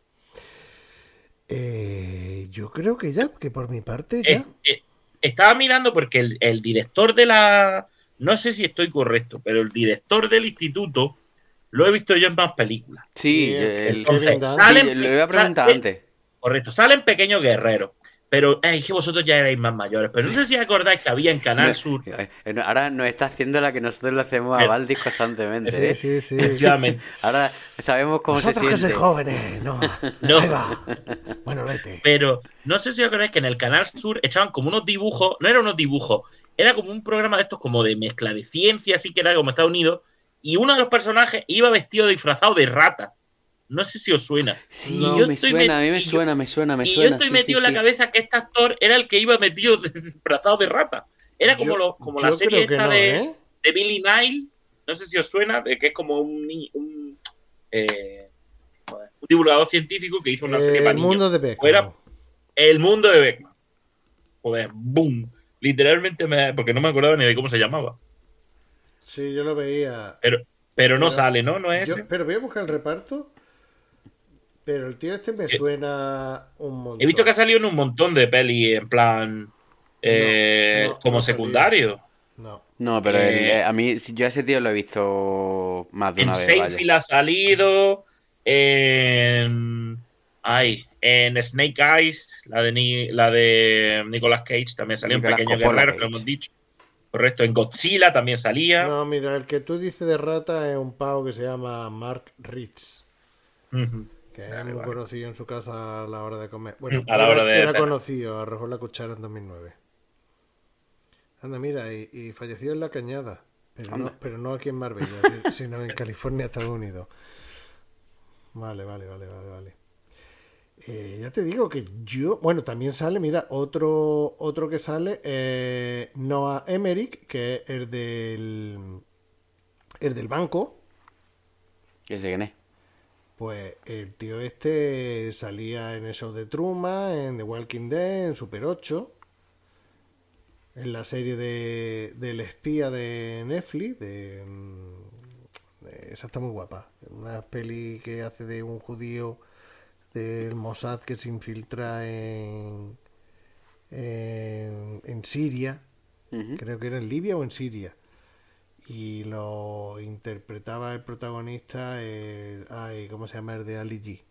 Speaker 1: Eh, yo creo que ya, que por mi parte ya.
Speaker 4: Eh, eh, estaba mirando porque el, el director de la... No sé si estoy correcto, pero el director del instituto lo he visto yo en más películas.
Speaker 3: Sí,
Speaker 1: Sí,
Speaker 3: el,
Speaker 4: entonces,
Speaker 1: Kevin Dunn.
Speaker 4: salen-
Speaker 3: sí, lo iba a preguntar
Speaker 4: sale-
Speaker 3: antes.
Speaker 4: Correcto, salen pequeños guerreros. Pero eh, es que vosotros ya erais más mayores. Pero no sé si acordáis que había en Canal
Speaker 3: No,
Speaker 4: Sur,
Speaker 3: eh, Ahora nos está haciendo la que nosotros le hacemos a
Speaker 4: Eh,
Speaker 3: Valdis constantemente. ¿eh?
Speaker 1: Sí, sí, sí.
Speaker 4: efectivamente.
Speaker 3: Ahora sabemos cómo
Speaker 1: Vosotros
Speaker 3: se
Speaker 1: que
Speaker 3: siente.
Speaker 1: sois jóvenes, no.
Speaker 4: No.
Speaker 1: Ahí va. Bueno, vete.
Speaker 4: Pero no sé si os acordáis que en el Canal Sur echaban como unos dibujos, no eran unos dibujos, era como un programa de estos como de mezcla de ciencia, así que era como Estados Unidos, y uno de los personajes iba vestido disfrazado de rata. No sé si os suena.
Speaker 3: Sí,
Speaker 4: Y yo
Speaker 3: me
Speaker 4: estoy
Speaker 3: suena, a mí
Speaker 4: met-
Speaker 3: me
Speaker 4: y yo-
Speaker 3: suena, me suena, me
Speaker 4: y
Speaker 3: suena.
Speaker 4: yo estoy
Speaker 3: sí,
Speaker 4: metido
Speaker 3: sí,
Speaker 4: en la
Speaker 3: sí.
Speaker 4: cabeza que este actor era el que iba metido disfrazado de rata. Era como,
Speaker 1: Yo-
Speaker 4: lo- como
Speaker 1: yo
Speaker 4: la serie
Speaker 1: creo que
Speaker 4: esta
Speaker 1: no,
Speaker 4: de,
Speaker 1: ¿eh?
Speaker 4: de Billy Nile, no sé si os suena, de que es como un, ni- un, eh, joder, un divulgador científico que hizo una serie
Speaker 1: Eh,
Speaker 4: para
Speaker 1: el
Speaker 4: niños.
Speaker 1: mundo de Beckman.
Speaker 4: Fuera- El mundo de Beckman. Joder, boom. Literalmente me... porque no me acordaba ni de cómo se llamaba.
Speaker 1: Sí, yo lo veía.
Speaker 4: Pero, pero no
Speaker 1: Pero-
Speaker 4: sale, ¿no? No es
Speaker 1: Yo-
Speaker 4: ese.
Speaker 1: pero voy a buscar el reparto. Pero el tío este me suena un montón.
Speaker 4: He visto que ha salido en un montón de pelis en plan eh,
Speaker 1: No, no,
Speaker 4: como
Speaker 1: no ha salido.
Speaker 4: secundario.
Speaker 1: No.
Speaker 3: No, pero
Speaker 4: Eh,
Speaker 3: el- eh, a mí, si- yo a ese tío lo he visto más de
Speaker 4: En
Speaker 3: una vez, vaya.
Speaker 4: Seinfeld ha salido. En... Ay, en Snake Eyes, la de, Ni, la de Nicolas Cage también salía,
Speaker 3: Nicolas
Speaker 4: un pequeño
Speaker 3: Coppola
Speaker 4: guerrero, que lo
Speaker 3: Cage.
Speaker 4: hemos dicho. Correcto, en Godzilla también salía.
Speaker 1: No, mira, el que tú dices de rata es un pavo que se llama Mark Ritz,
Speaker 4: Uh-huh.
Speaker 1: que es
Speaker 4: Vale,
Speaker 1: muy
Speaker 4: vale.
Speaker 1: conocido en su casa a la hora de comer. Bueno,
Speaker 4: A la
Speaker 1: era,
Speaker 4: hora de
Speaker 1: era
Speaker 4: cenar.
Speaker 1: conocido, arrojó la cuchara en dos mil nueve. Anda, mira, y, y falleció en La Cañada, pero no,
Speaker 3: Anda.
Speaker 1: pero no aquí en Marbella, si- sino en California, Estados Unidos. Vale, vale, vale, vale, vale. Eh, ya te digo que yo, bueno, también sale, mira, otro otro que sale, eh, Noah Emmerich, que es el del, el del banco.
Speaker 3: ¿Ese quién es?
Speaker 1: Pues el tío este salía en el show de Truman, en The Walking Dead, en Super ocho, en la serie de del espía de Netflix, de, mm, de- esa está muy guapa, una peli que hace de un judío del Mossad que se infiltra en, en, en Siria,
Speaker 3: Uh-huh.
Speaker 1: creo que era en Libia o en Siria, y lo interpretaba el protagonista, el, ay, ¿cómo se llama? El de Ali G,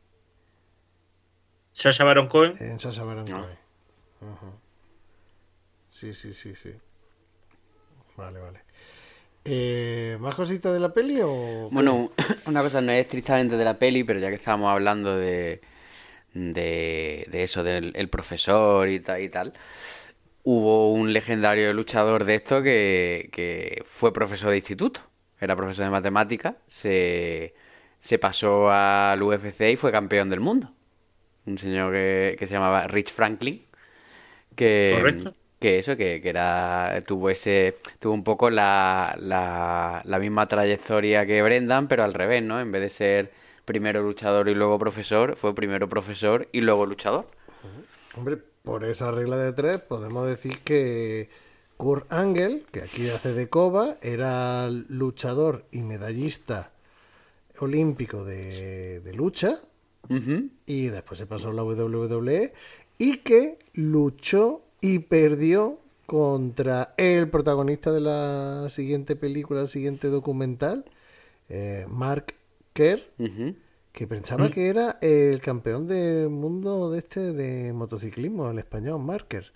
Speaker 4: Sacha Baron Cohen.
Speaker 1: en Sacha Baron
Speaker 3: No.
Speaker 1: Cohen. Ajá. Sí, sí, sí, sí. Vale, vale. Eh, ¿Más cositas de la peli o...?
Speaker 3: Bueno, una cosa no es estrictamente de la peli, pero ya que estábamos hablando de, de, de eso, del el profesor y tal, y tal, hubo un legendario luchador de esto que, que fue profesor de instituto, era profesor de matemáticas, se, se pasó al U F C y fue campeón del mundo. Un señor que, que se llamaba Rich Franklin, que,
Speaker 4: Correcto.
Speaker 3: que eso, que, que era, tuvo ese, tuvo un poco la, la, la misma trayectoria que Brendan, pero al revés, ¿no? En vez de ser primero luchador y luego profesor, fue primero profesor y luego luchador.
Speaker 1: Hombre, por esa regla de tres podemos decir que Kurt Angle, que aquí hace de Koba, era luchador y medallista olímpico de, de lucha,
Speaker 3: Ujú.
Speaker 1: y después se pasó a la W W E, y que luchó y perdió contra el protagonista de la siguiente película, el siguiente documental, eh, Mark Kerr,
Speaker 3: Ujú.
Speaker 1: que pensaba que era el campeón del mundo de este de motociclismo, el español, Marker.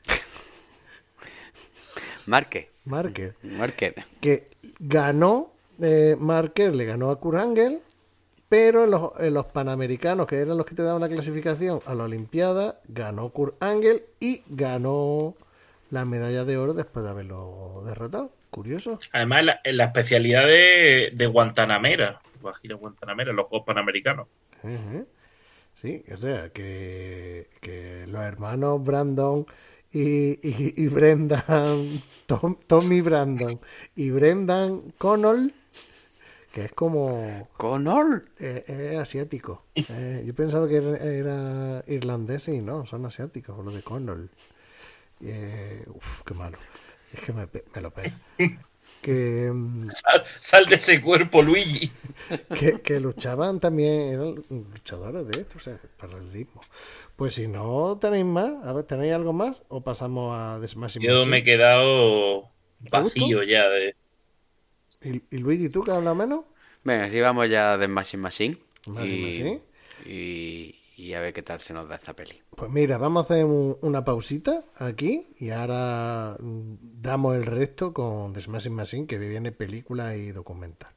Speaker 3: Marque,
Speaker 1: Marker.
Speaker 3: Marque.
Speaker 1: Que ganó, eh, Marker le ganó a Kurt Angle, pero en los, en los Panamericanos, que eran los que te daban la clasificación a la Olimpiada, ganó Kurt Angle y ganó la medalla de oro después de haberlo derrotado. Curioso.
Speaker 4: Además, la, en la especialidad de, de Guantanamera, Guajira Guantanamera, los Juegos Panamericanos.
Speaker 1: Ujú. Sí, o sea, que, que los hermanos Brandon y, y, y Brendan, Tom, Tommy Brandon y Brendan Connell, que es como
Speaker 3: Connor.
Speaker 1: eh, es asiático. Eh, yo pensaba que era, era irlandés y no, son asiáticos, lo de Connell. Eh, uf, qué malo. Es que me, pe- me lo pega. Que, mm,
Speaker 4: Sal, sal de ese cuerpo, Luigi.
Speaker 1: que, que luchaban también, eran luchadores de esto, o sea, paralelismo. Pues si no tenéis más, a ver, ¿tenéis algo más? ¿O pasamos a The Smashing
Speaker 4: Yo
Speaker 1: Machine?
Speaker 4: me he quedado vacío ya de.
Speaker 1: ¿Y, y Luigi, tú que hablas menos?
Speaker 3: Venga, sí, vamos ya de Machine Machine.
Speaker 1: Machine
Speaker 3: y,
Speaker 1: Machine.
Speaker 3: Y, y a ver qué tal se nos da esta peli.
Speaker 1: Pues mira, vamos a hacer un- una pausita aquí y ahora mm, damos el resto con The Smashing Machine, que viene película y documental.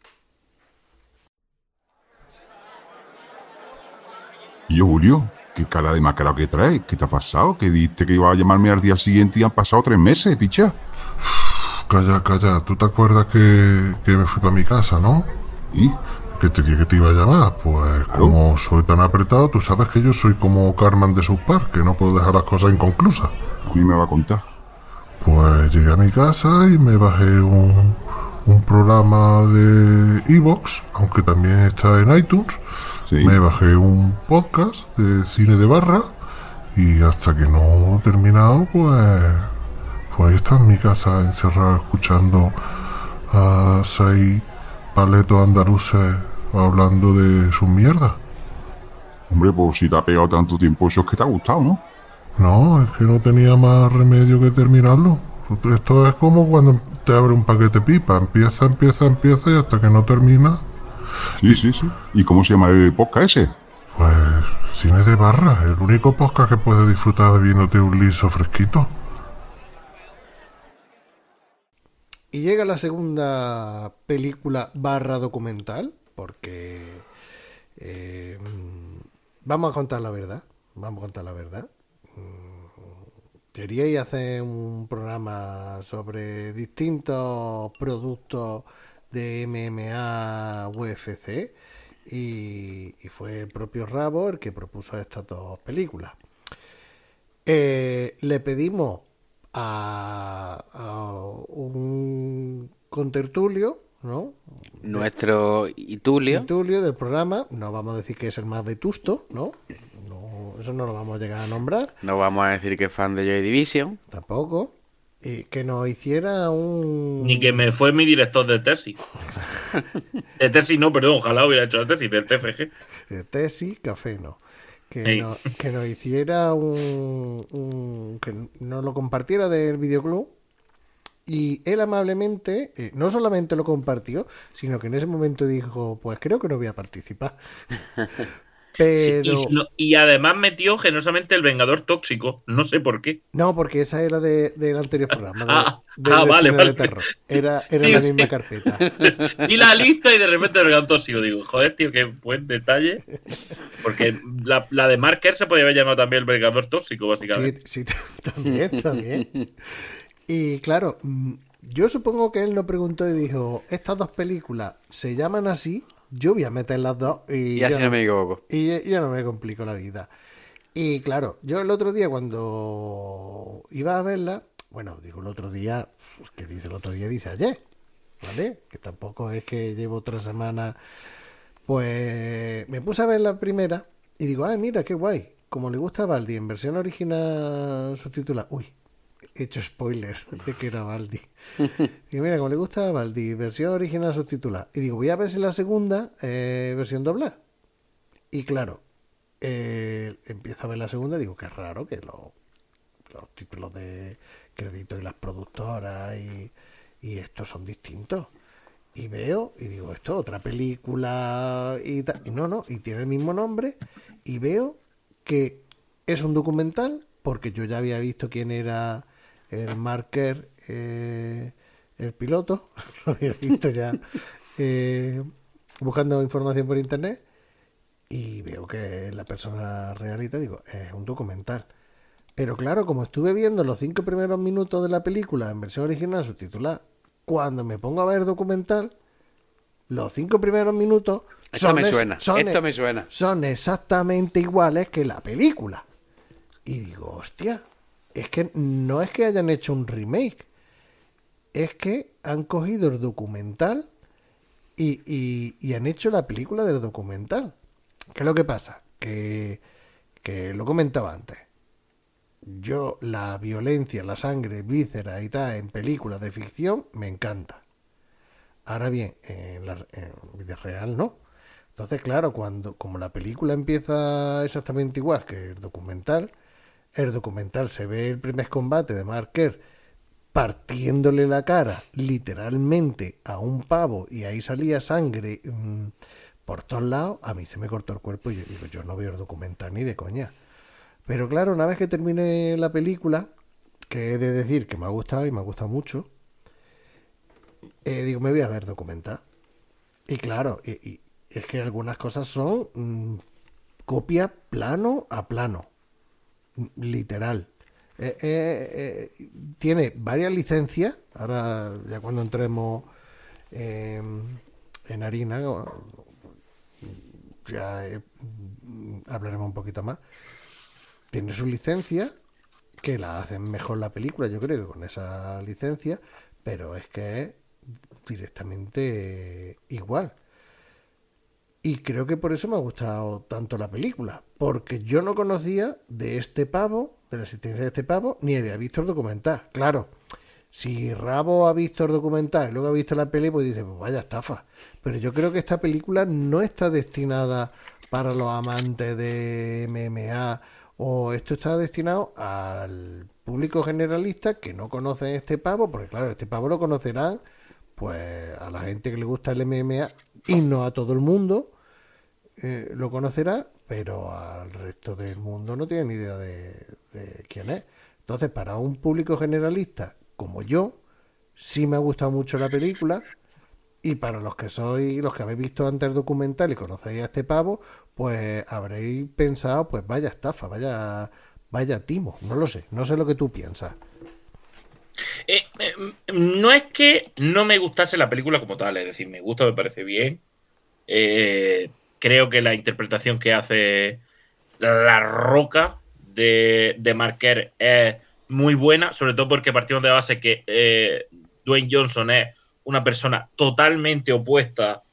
Speaker 5: Y yo, Julio, qué cara de macrao que traes. ¿Qué te ha pasado? Que dijiste que iba a llamarme al día siguiente y han pasado tres meses, picha.
Speaker 6: Calla, calla, ¿tú te acuerdas que, que me fui para mi casa, no?
Speaker 5: ¿Y?
Speaker 6: ¿Que te dije que te iba a llamar? Pues como soy tan apretado, tú sabes que yo soy como Carmen de South Park, que no puedo dejar las cosas inconclusas.
Speaker 5: A mí me va a contar.
Speaker 6: Pues llegué a mi casa y me bajé un, un programa de iVoox, aunque también está en iTunes.
Speaker 5: Sí.
Speaker 6: Me bajé un podcast de cine de barra y hasta que no he terminado, pues, pues ahí está en mi casa encerrado escuchando a seis paletos andaluces hablando de sus mierdas.
Speaker 5: Hombre, pues si te ha pegado tanto tiempo, eso es que te ha gustado, ¿no?
Speaker 6: No, es que no tenía más remedio que terminarlo. Esto es como cuando te abre un paquete pipa. Empieza, empieza, empieza y hasta que no termina,
Speaker 5: Sí, sí, sí. ¿Y cómo se llama el podcast ese?
Speaker 6: pues Cine de Barra, el único podcast que puedes disfrutar bebiéndote un liso fresquito.
Speaker 1: Y llega la segunda película barra documental, porque eh, vamos a contar la verdad, vamos a contar la verdad. Queríais hacer un programa sobre distintos productos de M M A U F C y, y fue el propio Rabo el que propuso estas dos películas. Eh, le pedimos a, a un contertulio, ¿no?
Speaker 3: Nuestro Itulio.
Speaker 1: Itulio del programa, no vamos a decir que es el más vetusto, ¿no? No, eso no lo vamos a llegar a nombrar.
Speaker 3: No vamos a decir que es fan de Joy Division.
Speaker 1: Tampoco. Y que nos hiciera un...
Speaker 4: Ni que me fue mi director de tesis. De tesis no, perdón, ojalá hubiera hecho la tesis del T F G.
Speaker 1: De tesis, café no. Que,
Speaker 4: Ey.
Speaker 1: no, que nos hiciera un, un... que nos lo compartiera del videoclub. Y él amablemente, eh, no solamente lo compartió, sino que en ese momento dijo, pues creo que no voy a participar. Pero...
Speaker 4: Sí, y, no- y además metió generosamente el Vengador Tóxico. No sé por qué.
Speaker 1: No, porque esa era de, del anterior programa. De,
Speaker 4: Ah,
Speaker 1: del
Speaker 4: ah,
Speaker 1: de
Speaker 4: vale,
Speaker 1: cine
Speaker 4: vale.
Speaker 1: de terror. Era, era
Speaker 4: Digo,
Speaker 1: la misma
Speaker 4: sí.
Speaker 1: carpeta.
Speaker 4: Y la lista y de repente el Vengador Tóxico. Digo, joder, tío, qué buen detalle. Porque la, la de Marker se podía haber llamado también el Vengador Tóxico, básicamente.
Speaker 1: Sí, sí, también, también. Y claro, mm, yo supongo que él nos preguntó y dijo, estas dos películas se llaman así, yo voy a meter las dos y,
Speaker 3: Y así
Speaker 1: yo
Speaker 3: no me equivoco.
Speaker 1: y ya- ya no me complico la vida. Y claro, yo el otro día cuando iba a verla, bueno, digo el otro día, pues que dice el otro día, dice ayer, ¿vale? Que tampoco es que llevo otra semana, pues me puse a ver la primera y digo, ay, mira, qué guay, como le gusta a Baldi en versión original subtitulada, uy, he hecho spoiler de que era Baldi. Digo, mira, como le gusta a Baldi, versión original subtitulada. Y digo, voy a ver si la segunda eh, versión doblada. Y claro, eh, empiezo a ver la segunda y digo, qué raro que lo- los títulos de crédito y las productoras y, y estos son distintos. Y veo y digo, esto es otra película y tal. Y no, no, y tiene el mismo nombre. Y veo que es un documental porque yo ya había visto quién era el Marker, eh, el piloto. Lo había visto ya eh, buscando información por internet. Y veo que es la persona realita, digo, es un documental. Pero claro, como estuve viendo los cinco primeros minutos de la película en versión original subtitulada, cuando me pongo a ver documental, los cinco primeros minutos
Speaker 3: Esto me
Speaker 1: es-
Speaker 3: suena,
Speaker 1: son
Speaker 3: esto
Speaker 1: e-
Speaker 3: me suena.
Speaker 1: son exactamente iguales que la película. Y digo, hostia, es que no es que hayan hecho un remake, es que han cogido el documental y, y- y han hecho la película del documental. ¿Qué es lo que pasa? Que, que lo comentaba antes. Yo, la violencia, la sangre, vísceras y tal, en películas de ficción, me encanta. Ahora bien, en la en vida real no. Entonces, claro, cuando como la película empieza exactamente igual que el documental, el documental se ve el primer combate de Marker partiéndole la cara literalmente a un pavo y ahí salía sangre mmm, por todos lados, a mí se me cortó el cuerpo y yo digo, yo no veo el documental ni de coña. Pero claro, una vez que termine la película, que he de decir que me ha gustado y me ha gustado mucho, eh, digo, me voy a ver documental. Y claro, y, y es que algunas cosas son mmm, copia plano a plano, literal. Eh, eh, eh, tiene varias licencias, ahora ya cuando entremos eh, en harina, ya eh, hablaremos un poquito más. Tiene su licencia, que la hacen mejor la película, yo creo que con esa licencia, pero es que es directamente igual. Y creo que por eso me ha gustado tanto la película, porque yo no conocía de este pavo, de la existencia de este pavo, ni había visto el documental. Claro, si Rabo ha visto el documental y luego ha visto la peli, pues dice, pues vaya estafa. Pero yo creo que esta película no está destinada para los amantes de M M A, o esto está destinado al público generalista que no conoce este pavo, porque claro, este pavo lo conocerán pues a la gente que le gusta el M M A y no a todo el mundo eh, lo conocerá, pero al resto del mundo no tiene ni idea de, de quién es. Entonces, para un público generalista como yo, sí me ha gustado mucho la película, y para los que sois, los que habéis visto antes el documental y conocéis a este pavo, pues habréis pensado, pues vaya estafa, vaya, vaya timo, no lo sé, no sé lo que tú piensas.
Speaker 4: Eh, eh, no es que no me gustase la película como tal, es decir, me gusta, me parece bien. Eh, creo que la interpretación que hace La Roca de, de Marker es muy buena, sobre todo porque partimos de la base que eh, Dwayne Johnson es una persona totalmente opuesta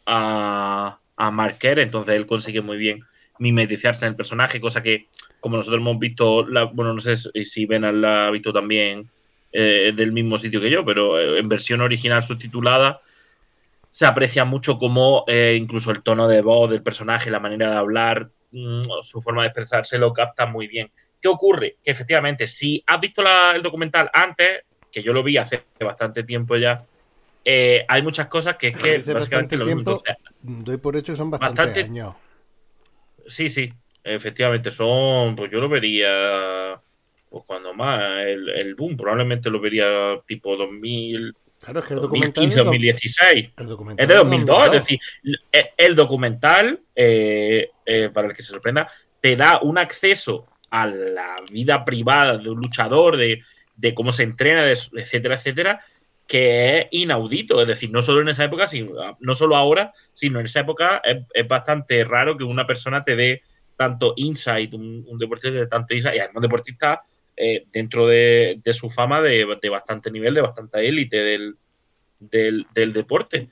Speaker 4: a, a Marker, entonces él consigue muy bien mimetizarse en el personaje, cosa que, como nosotros hemos visto, la, bueno, no sé si Ben la ha visto también eh, del mismo sitio que yo, pero en versión original subtitulada se aprecia mucho como eh, incluso el tono de voz del personaje, la manera de hablar, mmm, su forma de expresarse lo capta muy bien. ¿Qué ocurre? Que efectivamente, si has visto la, el documental antes, que yo lo vi hace bastante tiempo ya, eh, hay muchas cosas que es que
Speaker 1: Dice
Speaker 4: básicamente lo mismo. Entonces,
Speaker 1: doy por hecho que son bastantes bastante, años.
Speaker 4: Sí, sí, efectivamente, son, pues yo lo vería, pues cuando más, el, el boom, probablemente lo vería tipo dos mil...
Speaker 1: Claro, es que el
Speaker 4: dos mil quince, dos mil dieciséis.
Speaker 1: El documental
Speaker 4: es de dos mil dos, es decir, el documental, eh, eh, para el que se sorprenda, te da un acceso a la vida privada de un luchador, de, de cómo se entrena, de, etcétera, etcétera, que es inaudito. Es decir, no solo en esa época, sino, no solo ahora, sino en esa época es, es bastante raro que una persona te dé tanto insight, un, un deportista de tanto insight, y además un deportista eh, dentro de, de su fama de, de bastante nivel, de bastante élite del, del, del deporte.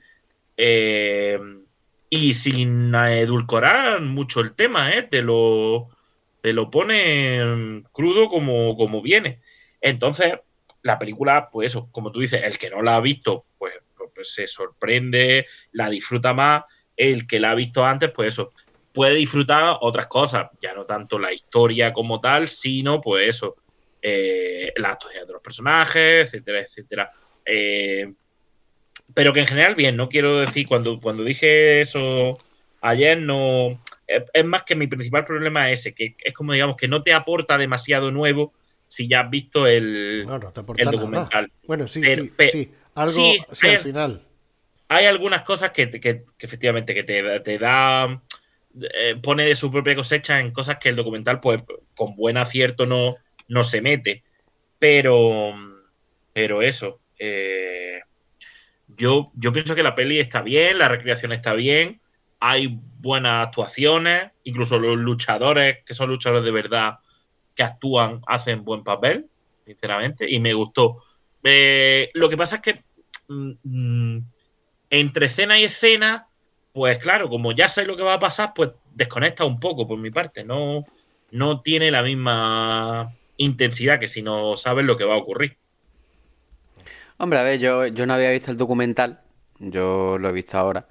Speaker 4: Eh, y sin edulcorar mucho el tema, ¿eh? Te lo, te lo pone crudo como, como viene. Entonces, la película, pues eso, como tú dices, el que no la ha visto, pues, pues se sorprende, la disfruta más. El que la ha visto antes, pues eso, puede disfrutar otras cosas, ya no tanto la historia como tal, sino pues eso, eh, la actuación de los personajes, etcétera, etcétera. Eh, pero que en general bien, no quiero decir, cuando, cuando dije eso ayer, no es, es más que mi principal problema es ese, que es como digamos que no te aporta demasiado nuevo si ya has visto el,
Speaker 1: no, no te aporta
Speaker 4: el documental.
Speaker 1: Nada. Bueno, sí,
Speaker 4: pero,
Speaker 1: sí,
Speaker 4: pero,
Speaker 1: sí, algo
Speaker 4: sí,
Speaker 1: sí,
Speaker 4: hay,
Speaker 1: al final.
Speaker 4: Hay algunas cosas que, que, que efectivamente que te, te da, eh, pone de su propia cosecha en cosas que el documental, pues, con buen acierto no, no se mete. Pero, pero eso, eh, yo, yo pienso que la peli está bien, la recreación está bien, hay buenas actuaciones, incluso los luchadores, que son luchadores de verdad, que actúan, hacen buen papel, sinceramente, y me gustó. Eh, lo que pasa es que mmm, entre escena y escena, pues claro, como ya sé lo que va a pasar, pues desconecta un poco por mi parte, no, no tiene la misma intensidad que si no sabes lo que va a ocurrir.
Speaker 3: Hombre, a ver, yo, yo no había visto el documental, yo lo he visto ahora,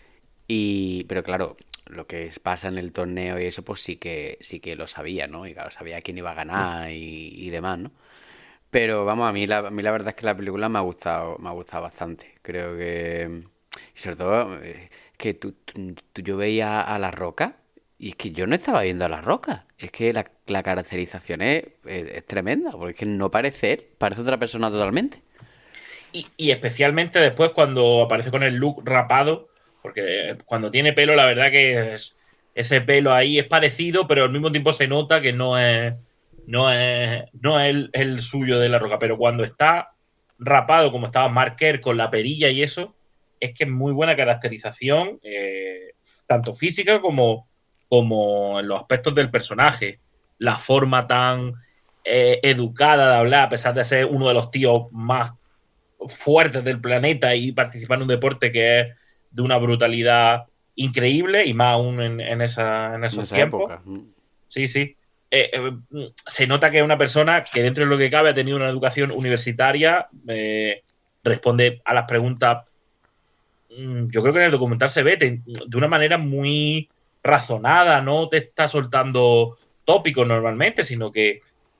Speaker 3: y pero claro, lo que pasa en el torneo y eso, pues sí que sí que lo sabía, ¿no? Y claro, sabía quién iba a ganar y, y demás, ¿no? Pero vamos, a mí, la, a mí la verdad es que la película me ha gustado, me ha gustado bastante. Creo que... Y sobre todo, eh, que tú, tú- tú- yo veía a La Roca y es que yo no estaba viendo a La Roca. Es que la, la caracterización es, es- es tremenda, porque es que no parece él, parece otra persona totalmente.
Speaker 4: Y, y especialmente después cuando aparece con el look rapado, porque cuando tiene pelo, la verdad que es, ese pelo ahí es parecido, pero al mismo tiempo se nota que no es, no es, no es el, el suyo de La Roca. Pero cuando está rapado, como estaba Marker con la perilla y eso, es que es muy buena caracterización, eh, tanto física como, como en los aspectos del personaje. La forma tan eh, educada de hablar, a pesar de ser uno de los tíos más fuertes del planeta y participar en un deporte que es de una brutalidad increíble y más aún en, en, esa, en
Speaker 3: En
Speaker 4: esos
Speaker 3: esa
Speaker 4: tiempos.
Speaker 3: época. Mm.
Speaker 4: Sí, sí. Eh, eh, se nota que es una persona que dentro de lo que cabe ha tenido una educación universitaria, eh, responde a las preguntas. mm, Yo creo que en el documental se ve de, de una manera muy razonada, no te está soltando tópicos normalmente, sino que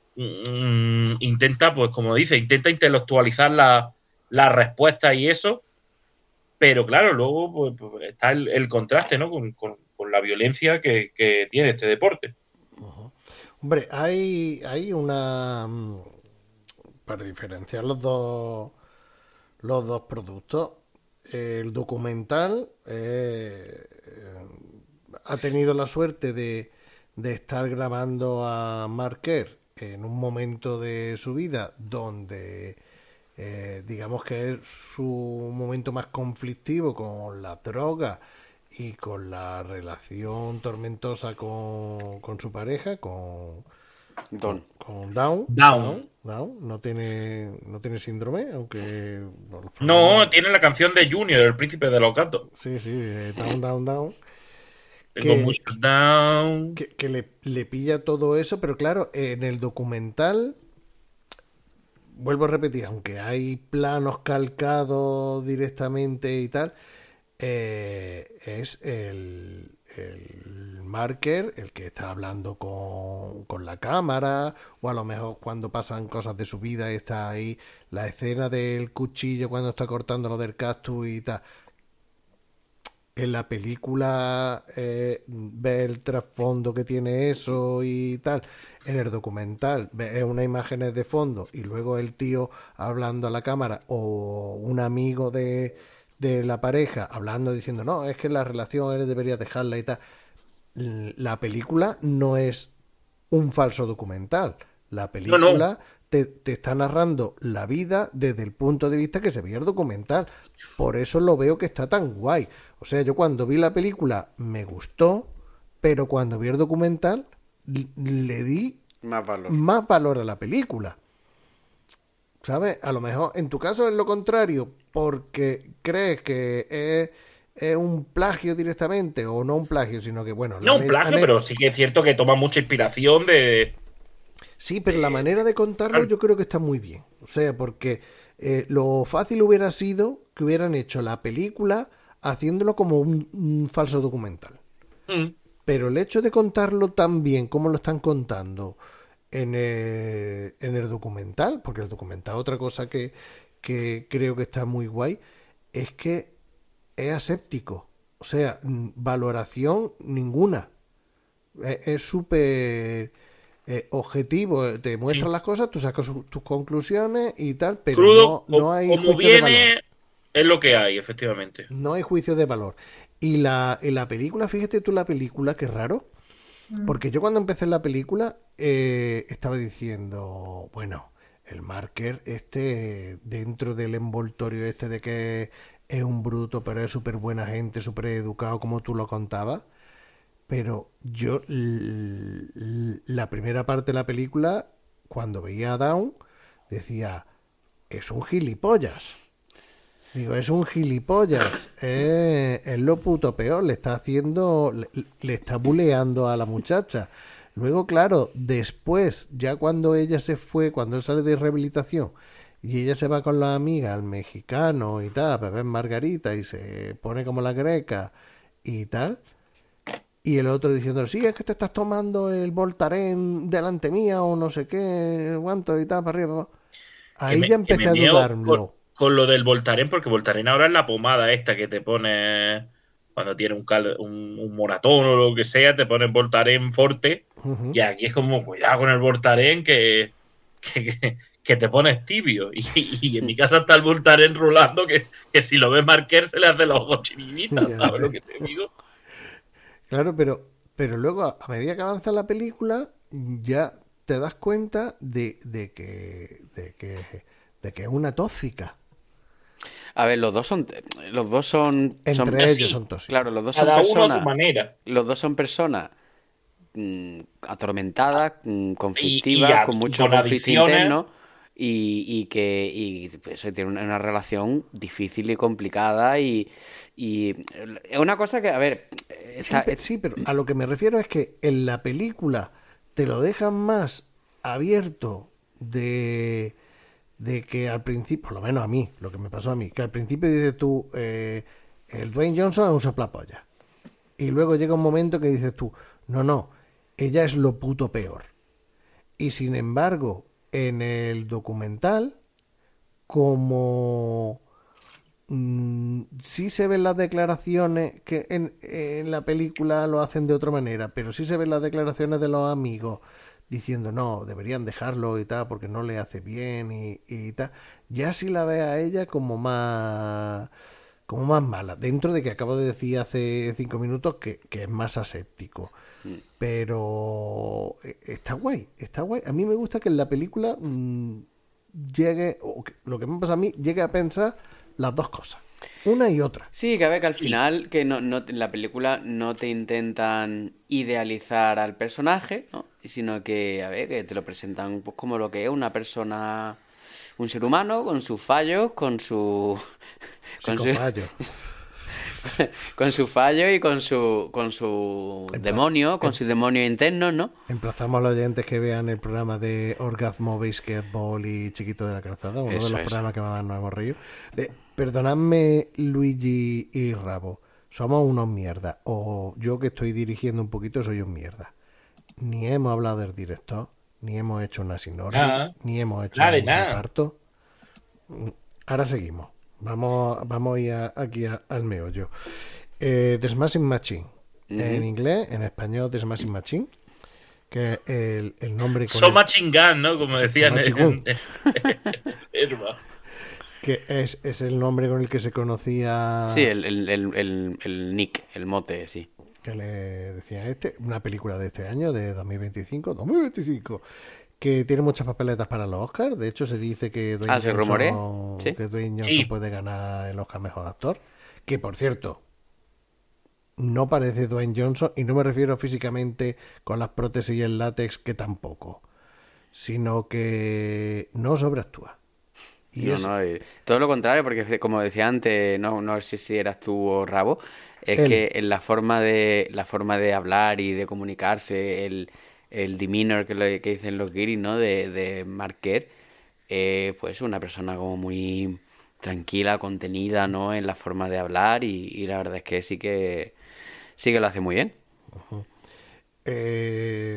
Speaker 4: mm, intenta, pues como dice, intenta intelectualizar la, la respuesta y eso, pero claro, luego pues, pues, está el, el contraste, ¿no? Con, con, con la violencia que, que tiene este deporte.
Speaker 1: Uh-huh. Hombre, hay, hay una... Para diferenciar los dos, los dos productos, el documental eh, ha tenido la suerte de, de estar grabando a Mark Kerr en un momento de su vida donde eh, digamos que es su momento más conflictivo con la droga y con la relación tormentosa con, con su pareja, con
Speaker 3: Don.
Speaker 1: Con, con Down.
Speaker 4: Down.
Speaker 1: Down. Down. No tiene, no tiene síndrome, aunque... Bueno,
Speaker 4: no, tiene la canción de Junior, el príncipe de los gatos.
Speaker 1: Sí, sí, Down, Down, Down.
Speaker 4: Tengo
Speaker 1: que,
Speaker 4: mucho down.
Speaker 1: Que, que le, le pilla todo eso, pero claro, en el documental, vuelvo a repetir, aunque hay planos calcados directamente y tal, eh, es el, el Mark Kerr el que está hablando con, con la cámara, o a lo mejor cuando pasan cosas de su vida y está ahí la escena del cuchillo cuando está cortando lo del cactus y tal. En la película eh, ve el trasfondo que tiene eso y tal. En el documental ve unas imágenes de fondo y luego el tío hablando a la cámara o un amigo de, de la pareja hablando diciendo no, es que la relación él debería dejarla y tal. La película no es un falso documental. La película no, no. Te, te está narrando la vida desde el punto de vista que se veía el documental. Por eso lo veo que está tan guay. O sea, yo cuando vi la película me gustó, pero cuando vi el documental le di
Speaker 3: más valor,
Speaker 1: más valor a la película. ¿Sabes? A lo mejor en tu caso es lo contrario, porque crees que es, es un plagio directamente, o no un plagio, sino que bueno...
Speaker 4: No un plagio, pero sí que es cierto que toma mucha inspiración de...
Speaker 1: Sí, pero la manera de contarlo yo creo que está muy bien. O sea, porque eh, lo fácil hubiera sido que hubieran hecho la película haciéndolo como un, un falso documental. Mm. Pero el hecho de contarlo tan bien como lo están contando en el, en el documental, porque el documental, otra cosa que, que creo que está muy guay, es que es aséptico. O sea, valoración ninguna. Es súper... Eh, objetivo, te muestran sí. las cosas, tú sacas su, tus conclusiones y tal, pero
Speaker 4: Crudo,
Speaker 1: no, no hay
Speaker 4: como
Speaker 1: juicio
Speaker 4: viene,
Speaker 1: de valor.
Speaker 4: Es lo que hay, efectivamente.
Speaker 1: No hay juicio de valor. Y la, en la película, fíjate tú la película, qué raro, mm. porque yo cuando empecé la película eh, estaba diciendo, bueno, el Mark Kerr este, dentro del envoltorio este de que es un bruto, pero es súper buena gente, súper educado, como tú lo contabas. Pero yo, la primera parte de la película, cuando veía a Down, decía, es un gilipollas. Digo, es un gilipollas. Es, es lo puto peor. Le está haciendo, le, le está buleando a la muchacha. Luego, claro, después, ya cuando ella se fue, cuando él sale de rehabilitación, y ella se va con la amiga al mexicano y tal, a beber margarita, y se pone como la greca y tal... Y el otro diciendo, sí, es que te estás tomando el Voltaren delante mía o no sé qué, cuánto y tal, para arriba. Ahí me, ya empecé a dudarlo.
Speaker 4: Con, con lo del Voltaren, porque Voltaren ahora es la pomada esta que te pone cuando tiene un, cal, un, un moratón o lo que sea, te pone Voltaren Forte. Uh-huh. Y aquí es como, cuidado con el Voltaren que, que, que, que te pones tibio. Y, y en mi casa está el Voltaren rulando que, que si lo ves Mark Kerr se le hace los ojos chirinitas, ¿sabes lo que te digo?
Speaker 1: Claro, pero, pero luego a medida que avanza la película ya te das cuenta de, de que de que de que es una tóxica.
Speaker 3: A ver, los dos son los dos son
Speaker 1: entre
Speaker 3: son,
Speaker 1: ellos
Speaker 3: sí,
Speaker 1: son tóxicos.
Speaker 3: Claro, los dos son
Speaker 4: Cada
Speaker 3: personas.
Speaker 4: uno a su manera.
Speaker 3: Los dos son personas mmm, atormentadas, mmm, conflictivas,
Speaker 4: y, y a,
Speaker 3: con mucho conflicto interno y, y que y, pues, tiene una, una relación difícil y complicada y y es una cosa que, a ver...
Speaker 1: Esa, sí, sí, pero a lo que me refiero es que en la película te lo dejan más abierto de, de que al principio, por lo menos a mí, lo que me pasó a mí, que al principio dices tú, eh, el Dwayne Johnson es un soplapolla. Y luego llega un momento que dices tú, no, no, ella es lo puto peor. Y sin embargo, en el documental, como... mmm, sí se ven las declaraciones, que en, en la película lo hacen de otra manera, pero sí se ven las declaraciones de los amigos diciendo no, deberían dejarlo y tal, porque no le hace bien y, y tal. Ya sí la ve a ella como más como más mala, dentro de que acabo de decir hace cinco minutos que, que es más aséptico. Pero está guay, está guay. A mí me gusta que en la película mmm, llegue, o que, lo que me pasa a mí, llegue a pensar las dos cosas, una y otra.
Speaker 3: Sí, que a ver, que al final, que no, no, en la película no te intentan idealizar al personaje, ¿no? Sino que, a ver, que te lo presentan pues como lo que es una persona, un ser humano, con sus fallos, con su... con su
Speaker 1: Psicofallo.
Speaker 3: con su fallo y con su con su
Speaker 1: Empla-
Speaker 3: demonio, con
Speaker 1: em-
Speaker 3: sus demonios internos, ¿no?
Speaker 1: Emplazamos a los oyentes que vean el programa de Orgasmo Basketball y Chiquito de la Calzada, uno
Speaker 3: Eso
Speaker 1: de los
Speaker 3: es.
Speaker 1: programas que más nos hemos reído. Eh, perdonadme, Luigi y Rabo, somos unos mierdas, o yo que estoy dirigiendo un poquito soy un mierda. Ni hemos hablado del director, ni hemos hecho una sinopsis,
Speaker 4: Nada.
Speaker 1: ni hemos hecho
Speaker 4: Nada de
Speaker 1: un
Speaker 4: nada.
Speaker 1: reparto. Mm, Ahora seguimos. Vamos, vamos a ir a- aquí a- al meollo. Eh, The Smashing Machine. En
Speaker 3: Ujú.
Speaker 1: inglés, en español, The Smashing Machine. Que es el, el nombre con
Speaker 4: So
Speaker 1: el-
Speaker 4: Machine Gun, ¿no? Como
Speaker 1: So-
Speaker 4: decían
Speaker 1: So
Speaker 4: en,
Speaker 1: Machine
Speaker 4: en- Herba.
Speaker 1: que es, es el nombre con el que se conocía.
Speaker 3: Sí, el, el, el, el, el nick, el mote, sí.
Speaker 1: Que le decía este. Una película de este año, de dos mil veinticinco. dos mil veinticinco. Que tiene muchas papeletas para los Oscars. De hecho, se dice que Dwayne
Speaker 3: Ah, ¿se rumorea?
Speaker 1: Johnson,
Speaker 3: Sí.
Speaker 1: que Dwayne Johnson
Speaker 4: Sí.
Speaker 1: puede ganar el Oscar Mejor Actor. Que, por cierto, no parece Dwayne Johnson, y no me refiero físicamente con las prótesis y el látex, que tampoco, sino que no sobreactúa. Y
Speaker 3: No,
Speaker 1: es
Speaker 3: no, eh, todo lo contrario, porque como decía antes, no, no sé si eras tú o Rabo, es
Speaker 1: Él.
Speaker 3: que en la forma de la forma de hablar y de comunicarse, el, el demeanor que, lo- que dicen los guiris, ¿no? De, de Marquer, eh, pues una persona como muy tranquila, contenida, ¿no? En la forma de hablar y, y la verdad es que sí que sí que lo hace muy bien.
Speaker 1: Eh,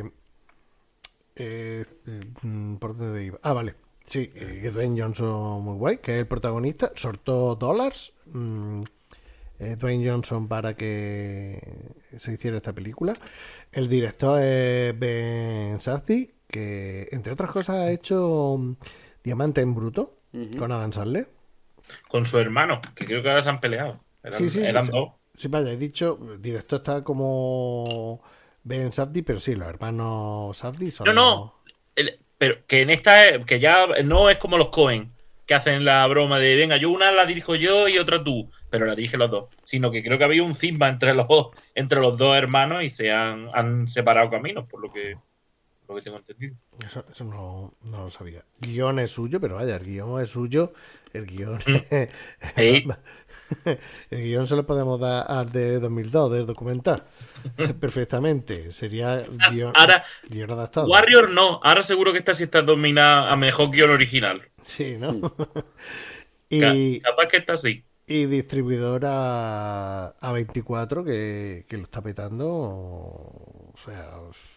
Speaker 1: eh, mm, ¿por dónde iba? Ah, vale. Sí, eh, que Dwayne Johnson muy guay, que es el protagonista. Sortó dólares mm, eh, Dwayne Johnson para que se hiciera esta película. El director es Ben Safdie, que entre otras cosas ha hecho mm, Diamante en Bruto
Speaker 3: Ujú.
Speaker 1: con Adam Sandler.
Speaker 4: Con su hermano, que creo que ahora se han peleado. Eran,
Speaker 1: Sí, sí, sí,
Speaker 4: eran
Speaker 1: sí.
Speaker 4: dos.
Speaker 1: Sí, vaya, he dicho, el director está como Ben Safdie, pero sí, los hermanos Safdie son
Speaker 4: No,
Speaker 1: los-
Speaker 4: no. El- pero que en esta, que ya no es como los Cohen, que hacen la broma de, venga, yo una la dirijo yo y otra tú, pero la dirigen los dos. Sino que creo que había un cisma entre los, entre los dos hermanos y se han, han separado caminos, por lo que, por lo que tengo entendido.
Speaker 1: Eso, eso no, no lo sabía. Guión es suyo, pero vaya, el guión es suyo. El guión.
Speaker 4: Sí.
Speaker 1: El guión se lo podemos dar al de dos mil dos, del documental. Perfectamente. Sería guión,
Speaker 4: Ahora,
Speaker 1: guión adaptado.
Speaker 4: Warrior no, ahora seguro que esta sí está dominada a mejor guión original.
Speaker 1: Sí, ¿no?
Speaker 4: Ca-
Speaker 1: y,
Speaker 4: Capaz que esta sí.
Speaker 1: y distribuidora A veinticuatro, que, que lo está petando. O sea,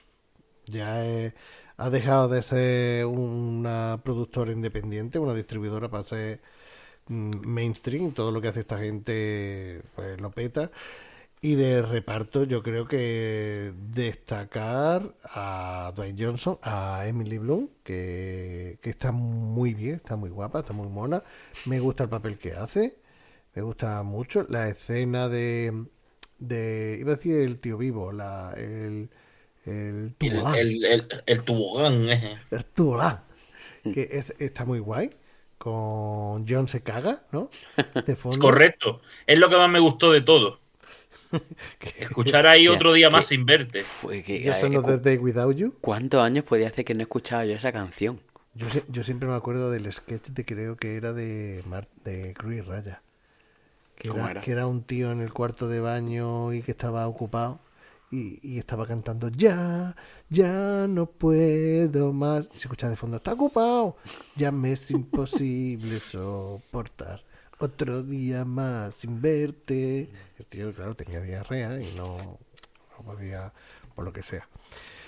Speaker 1: ya es- ha dejado de ser una productora independiente, una distribuidora, para ser mm, mainstream. Todo lo que hace esta gente pues lo peta. Y de reparto yo creo que destacar a Dwayne Johnson, a Emily Blunt, que, que está muy bien, está muy guapa, está muy mona. Me gusta el papel que hace, me gusta mucho. La escena de, de iba a decir el tío vivo, la, el, el
Speaker 4: El,
Speaker 1: tubulán,
Speaker 4: el, el, el tobogán, eh.
Speaker 1: el tubulán, que es, está muy guay. Con John se caga, ¿no? De fondo.
Speaker 4: Correcto. Es lo que más me gustó de todo. Escuchar ahí
Speaker 3: Ya,
Speaker 4: otro día
Speaker 3: que-
Speaker 4: más sin verte.
Speaker 3: Fue que,
Speaker 1: Ellos son
Speaker 3: eh,
Speaker 1: los
Speaker 3: cu-
Speaker 1: de Day Without You.
Speaker 3: ¿Cuántos años podía hacer que no escuchaba yo esa canción?
Speaker 1: Yo, se- yo siempre me acuerdo del sketch de, creo que era de, Mar- de Cruz y Raya. Que
Speaker 3: ¿Cómo
Speaker 1: era,
Speaker 3: era?
Speaker 1: que era un tío en el cuarto de baño y que estaba ocupado y, y estaba cantando ya, ya no puedo más. Y se escucha de fondo, está ocupado, ya me es imposible soportar otro día más sin verte. El tío, claro, tenía diarrea y no, no podía, por lo que sea.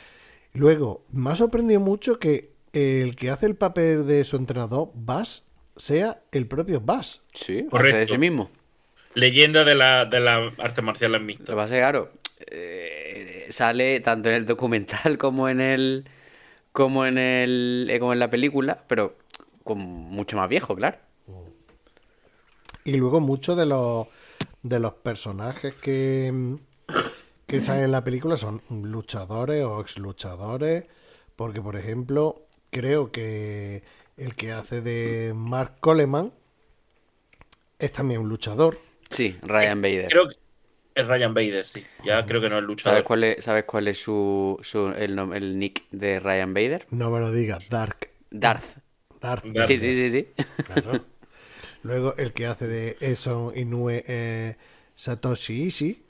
Speaker 1: Luego, me ha sorprendido mucho que el que hace el papel de su entrenador, Bass, sea el propio Bass.
Speaker 3: Sí,
Speaker 4: Correcto.
Speaker 3: hace de sí mismo.
Speaker 4: Leyenda de la, de la arte marcial en
Speaker 3: Lo
Speaker 4: mixto.
Speaker 3: que pasa es que, claro, eh, sale tanto en el documental como en el como en el eh, como en la película, pero con mucho más viejo, claro.
Speaker 1: Y luego muchos de los de los personajes que, que salen en la película son luchadores o ex luchadores. Porque, por ejemplo, creo que el que hace de Mark Coleman es también un luchador.
Speaker 3: Sí, Ryan Bader.
Speaker 4: Creo que es Ryan Bader, sí. Ya creo que no es luchador.
Speaker 3: ¿Sabes cuál es, ¿sabes cuál es su, su el, nom- el nick de Ryan Bader?
Speaker 1: No me lo digas, Dark.
Speaker 3: Darth.
Speaker 1: Darth.
Speaker 4: Darth.
Speaker 3: Sí, sí, sí, sí.
Speaker 1: Claro. Luego el que hace de Eson Inoue eh, Satoshi Ishii.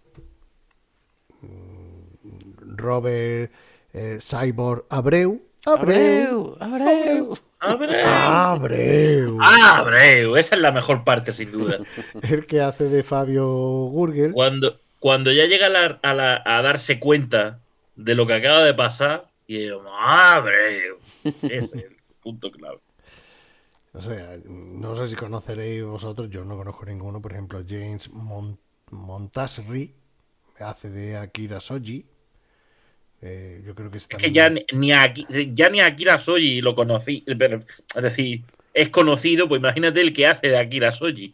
Speaker 1: Mm, Robert eh, Cyborg Abreu. Abreu.
Speaker 3: Abreu, Abreu.
Speaker 4: ¡Abreu!
Speaker 1: Abreu.
Speaker 4: ¡Ah, Abreu! Esa es la mejor parte, sin duda.
Speaker 1: El que hace de Fabio Gurgel.
Speaker 4: Cuando, cuando ya llega a, la- a la- a darse cuenta de lo que acaba de pasar, y yo, ¡ah, Abreu! Ese es el punto clave.
Speaker 1: O sea, no sé si conoceréis vosotros, yo no conozco ninguno. Por ejemplo, James Mon- Montasri hace de Akira Soji. Eh, yo creo que
Speaker 4: Es que ya ni, ni a, Aki- ya ni a Akira Soji lo conocí. pero, Es decir, es conocido, pues imagínate el que hace de Akira Soji.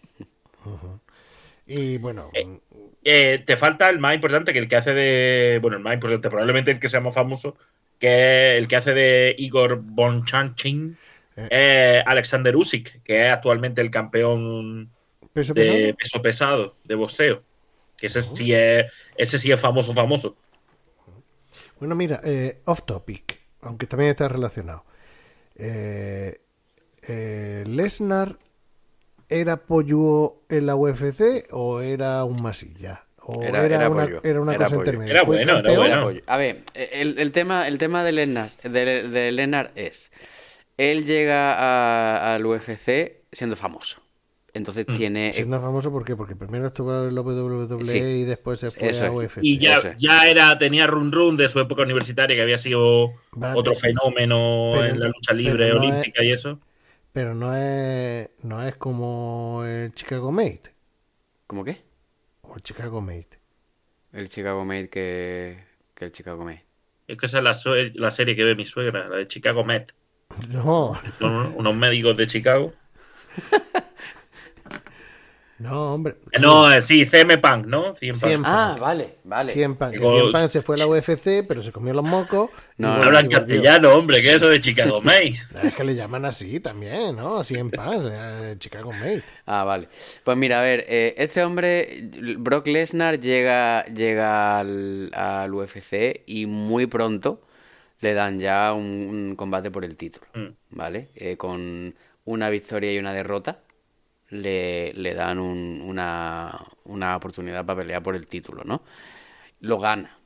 Speaker 1: Y bueno,
Speaker 4: Eh, Eh, te falta el más importante, que el que hace de. Bueno, el más importante, probablemente el que sea más famoso, que es el que hace de Igor Bonchanchin,
Speaker 1: Eh.
Speaker 4: eh, Alexander Usyk, que es actualmente el campeón
Speaker 1: ¿peso
Speaker 4: de
Speaker 1: pesado?
Speaker 4: peso pesado, de boxeo. Que ese sí es, ese sí es famoso, famoso.
Speaker 1: Bueno, mira, eh, off topic, aunque también está relacionado. Eh, eh, ¿Lesnar era polluo en la U F C o era un masilla? ¿O era,
Speaker 3: Era- era
Speaker 1: una,
Speaker 3: pollo,
Speaker 1: era una
Speaker 3: era
Speaker 1: cosa
Speaker 3: pollo.
Speaker 1: intermedia?
Speaker 4: Era
Speaker 1: ¿Fue
Speaker 4: bueno, era
Speaker 1: campeón?
Speaker 4: bueno.
Speaker 3: Apoyo. A ver, el, el tema, el tema de Lennart, de, de Lennart es, él llega a- al U F C siendo famoso. Entonces
Speaker 4: Mm.
Speaker 3: tiene...
Speaker 1: Siendo famoso, ¿por qué? Porque primero estuvo en la W W E
Speaker 3: Sí.
Speaker 1: y después se fue
Speaker 3: Eso
Speaker 1: a
Speaker 3: es.
Speaker 1: U F C.
Speaker 4: Y ya,
Speaker 3: Eso es.
Speaker 4: ya era, tenía run run de su época universitaria, que había sido
Speaker 1: Vale.
Speaker 4: otro fenómeno
Speaker 1: Pero-
Speaker 4: en la lucha
Speaker 1: pero
Speaker 4: libre
Speaker 1: no
Speaker 4: olímpica y eso.
Speaker 1: Pero no es, no es como el Chicago Mate.
Speaker 3: ¿Cómo qué?
Speaker 1: O el Chicago Mate.
Speaker 3: El Chicago Mate que, que el Chicago Mate.
Speaker 4: Es que esa es la, sue- la serie que ve mi suegra, la de Chicago Med.
Speaker 1: No,
Speaker 4: Son unos médicos de Chicago.
Speaker 1: no, hombre.
Speaker 4: Eh, No, eh, sí, C M Punk, ¿no? C M Punk.
Speaker 1: C M
Speaker 3: Ah, vale, vale.
Speaker 1: cien Punk. Que
Speaker 4: Digo-
Speaker 1: C M Punk se fue a la U F C, pero se comió los mocos. y
Speaker 3: No,
Speaker 1: vol-
Speaker 3: no,
Speaker 4: Hablan
Speaker 1: y volvió.
Speaker 4: castellano, hombre, que es eso de Chicago Med.
Speaker 1: Es que le llaman así también, ¿no? C M Punk, eh, Chicago Mate.
Speaker 3: Ah, vale. Pues mira, a ver, eh, este hombre, Brock Lesnar, llega, llega al, al U F C y muy pronto le dan ya un, un combate por el título,
Speaker 4: Mm.
Speaker 3: ¿vale? Eh, con una victoria y una derrota le, le dan un- una, una oportunidad para pelear por el título, ¿no? Lo gana.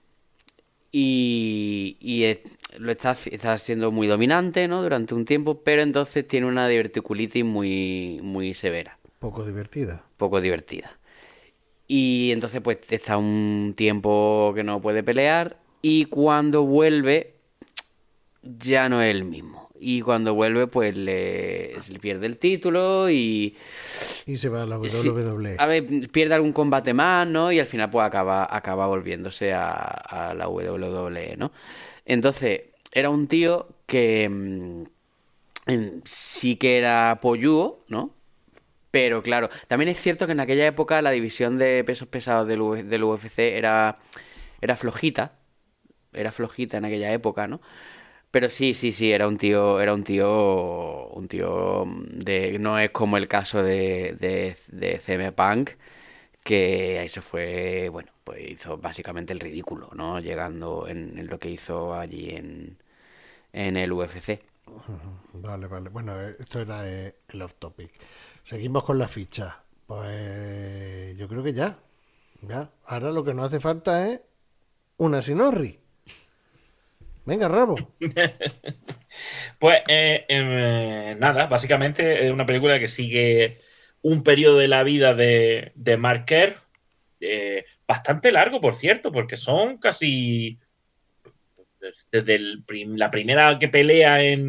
Speaker 3: Y, y es- lo está, haci- está siendo muy dominante, ¿no? Durante un tiempo, pero entonces tiene una diverticulitis muy, muy severa,
Speaker 1: Poco divertida.
Speaker 3: poco divertida. Y entonces pues está un tiempo que no puede pelear y cuando vuelve ya no es el mismo. Y cuando vuelve pues le, se le pierde el título y...
Speaker 1: Y se va a la
Speaker 3: Sí,
Speaker 1: W W E.
Speaker 3: a ver, pierde algún combate más, ¿no? Y al final pues acaba, acaba volviéndose a, a la W W E, ¿no? Entonces, era un tío que mm, en- sí que era polluo, ¿no? Pero claro, también es cierto que en aquella época la división de pesos pesados del, U- del U F C era, era flojita. Era flojita en aquella época, ¿no? Pero sí, sí, sí, era un tío, era un tío, un tío de, no es como el caso de, de, de C M Punk, que ahí se fue, bueno, pues hizo básicamente el ridículo, ¿no? Llegando en, en lo que hizo allí en, en el U F C.
Speaker 1: Vale, vale. Bueno, eh, esto era eh, el off topic. Seguimos con la ficha. Pues yo creo que ya. Ya. Ahora lo que nos hace falta es una Sinorri. Venga, Rabo.
Speaker 4: Pues eh, eh, nada, básicamente es una película que sigue un periodo de la vida de, de Mark Kerr, eh, bastante largo, por cierto, porque son casi desde el prim- la primera que pelea en,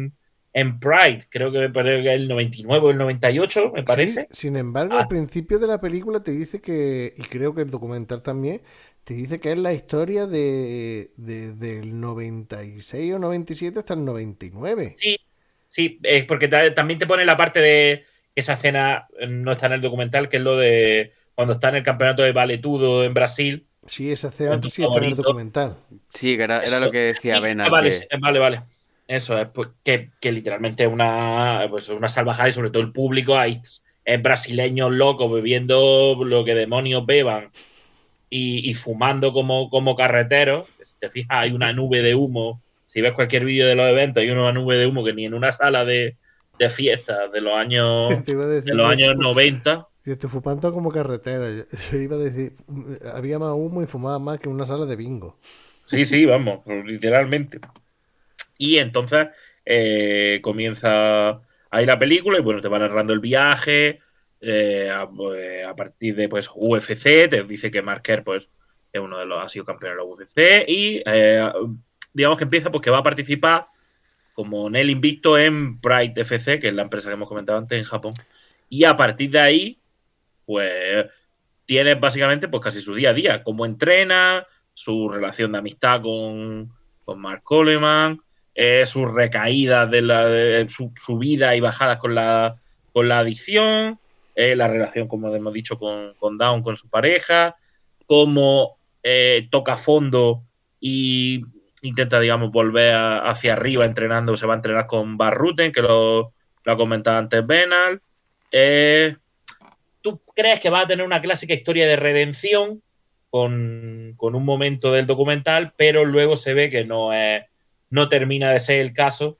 Speaker 4: en Pride, creo que me parece que es el noventa y nueve o el noventa y ocho, me parece.
Speaker 1: Sí, sin embargo,
Speaker 4: Ah.
Speaker 1: al principio de la película te dice que, y creo que el documental también, te dice que es la historia de, de- del noventa y seis o noventa y siete hasta el noventa y nueve.
Speaker 4: Sí, sí, es porque ta- también te pone la parte de que esa escena eh, no está en el documental, que es lo de cuando está en el campeonato de valetudo en Brasil.
Speaker 1: Sí, esa escena
Speaker 4: En tu
Speaker 1: sí está en el
Speaker 4: favorito.
Speaker 1: documental.
Speaker 3: Sí, que era, era
Speaker 4: Eso.
Speaker 3: lo que decía
Speaker 4: Y-
Speaker 3: Benal.
Speaker 4: ah, vale,
Speaker 3: que-
Speaker 4: sí, vale, vale. Eso es, pues, que, que literalmente es una, pues, una salvajada y sobre todo el público, hay es brasileños locos bebiendo lo que demonios beban y, y fumando como, como carreteros. Si te fijas, hay una nube de humo. Si ves cualquier vídeo de los eventos, hay una nube de humo que ni en una sala de, de fiestas de los años,
Speaker 1: Te iba a decir
Speaker 4: de los
Speaker 1: yo,
Speaker 4: años
Speaker 1: tú-
Speaker 4: noventa.
Speaker 1: Y estoy fumando como carretera. Yo, yo iba a decir, había más humo y fumaba más que una sala de bingo.
Speaker 4: Sí, sí, vamos, literalmente. Y entonces eh, comienza ahí la película y bueno, te va narrando el viaje eh, a, pues, a partir de pues U F C, te dice que Marker pues es uno de los, ha sido campeón de la U F C y eh, digamos que empieza pues que va a participar como Nel invicto en Pride F C, que es la empresa que hemos comentado antes en Japón. Y a partir de ahí, pues tienes básicamente pues casi su día a día, cómo entrena, su relación de amistad con, con Mark Coleman, eh, sus recaídas de la de su subidas y bajadas con la, con la adicción, eh, la relación, como hemos dicho, con, con Down, con su pareja, cómo eh, toca fondo y intenta, digamos, volver a, hacia arriba entrenando, se va a entrenar con Barruten, que lo, lo ha comentado antes Benal. Eh, ¿Tú crees que va a tener una clásica historia de redención con, con un momento del documental, pero luego se ve que no es, no termina de ser el caso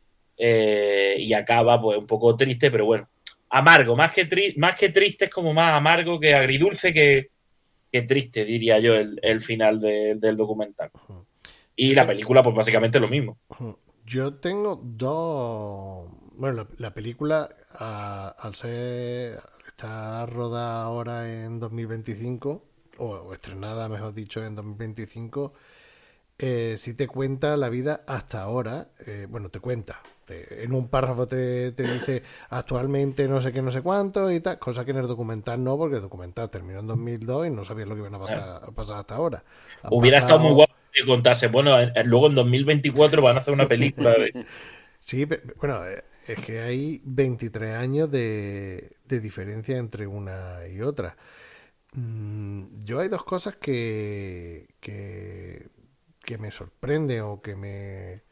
Speaker 4: eh, y acaba pues un poco triste, pero bueno, amargo, más que, tri más que triste es como más amargo que agridulce que, que triste, diría yo, el, el final de, del documental. Y la película, pues básicamente lo mismo.
Speaker 1: Yo tengo dos... Bueno, la, la película, a, al ser... está rodada ahora en dos mil veinticinco, o, o estrenada, mejor dicho, en dos mil veinticinco, eh, sí te cuenta la vida hasta ahora. Eh, bueno, te cuenta. Te, en un párrafo te, te dice actualmente no sé qué, no sé cuánto y tal, cosa que en el documental no, porque el documental terminó en dos mil dos y no sabías lo que iban a pasar, a pasar hasta ahora. Han
Speaker 4: Hubiera
Speaker 1: pasado...
Speaker 4: estado muy guapo que contase, bueno, en, en, luego en dos mil veinticuatro van a hacer una película de...
Speaker 1: Sí, bueno, es que hay veintitrés años de, de diferencia entre una y otra. Mm, yo hay dos cosas que, que, que me sorprenden o que me...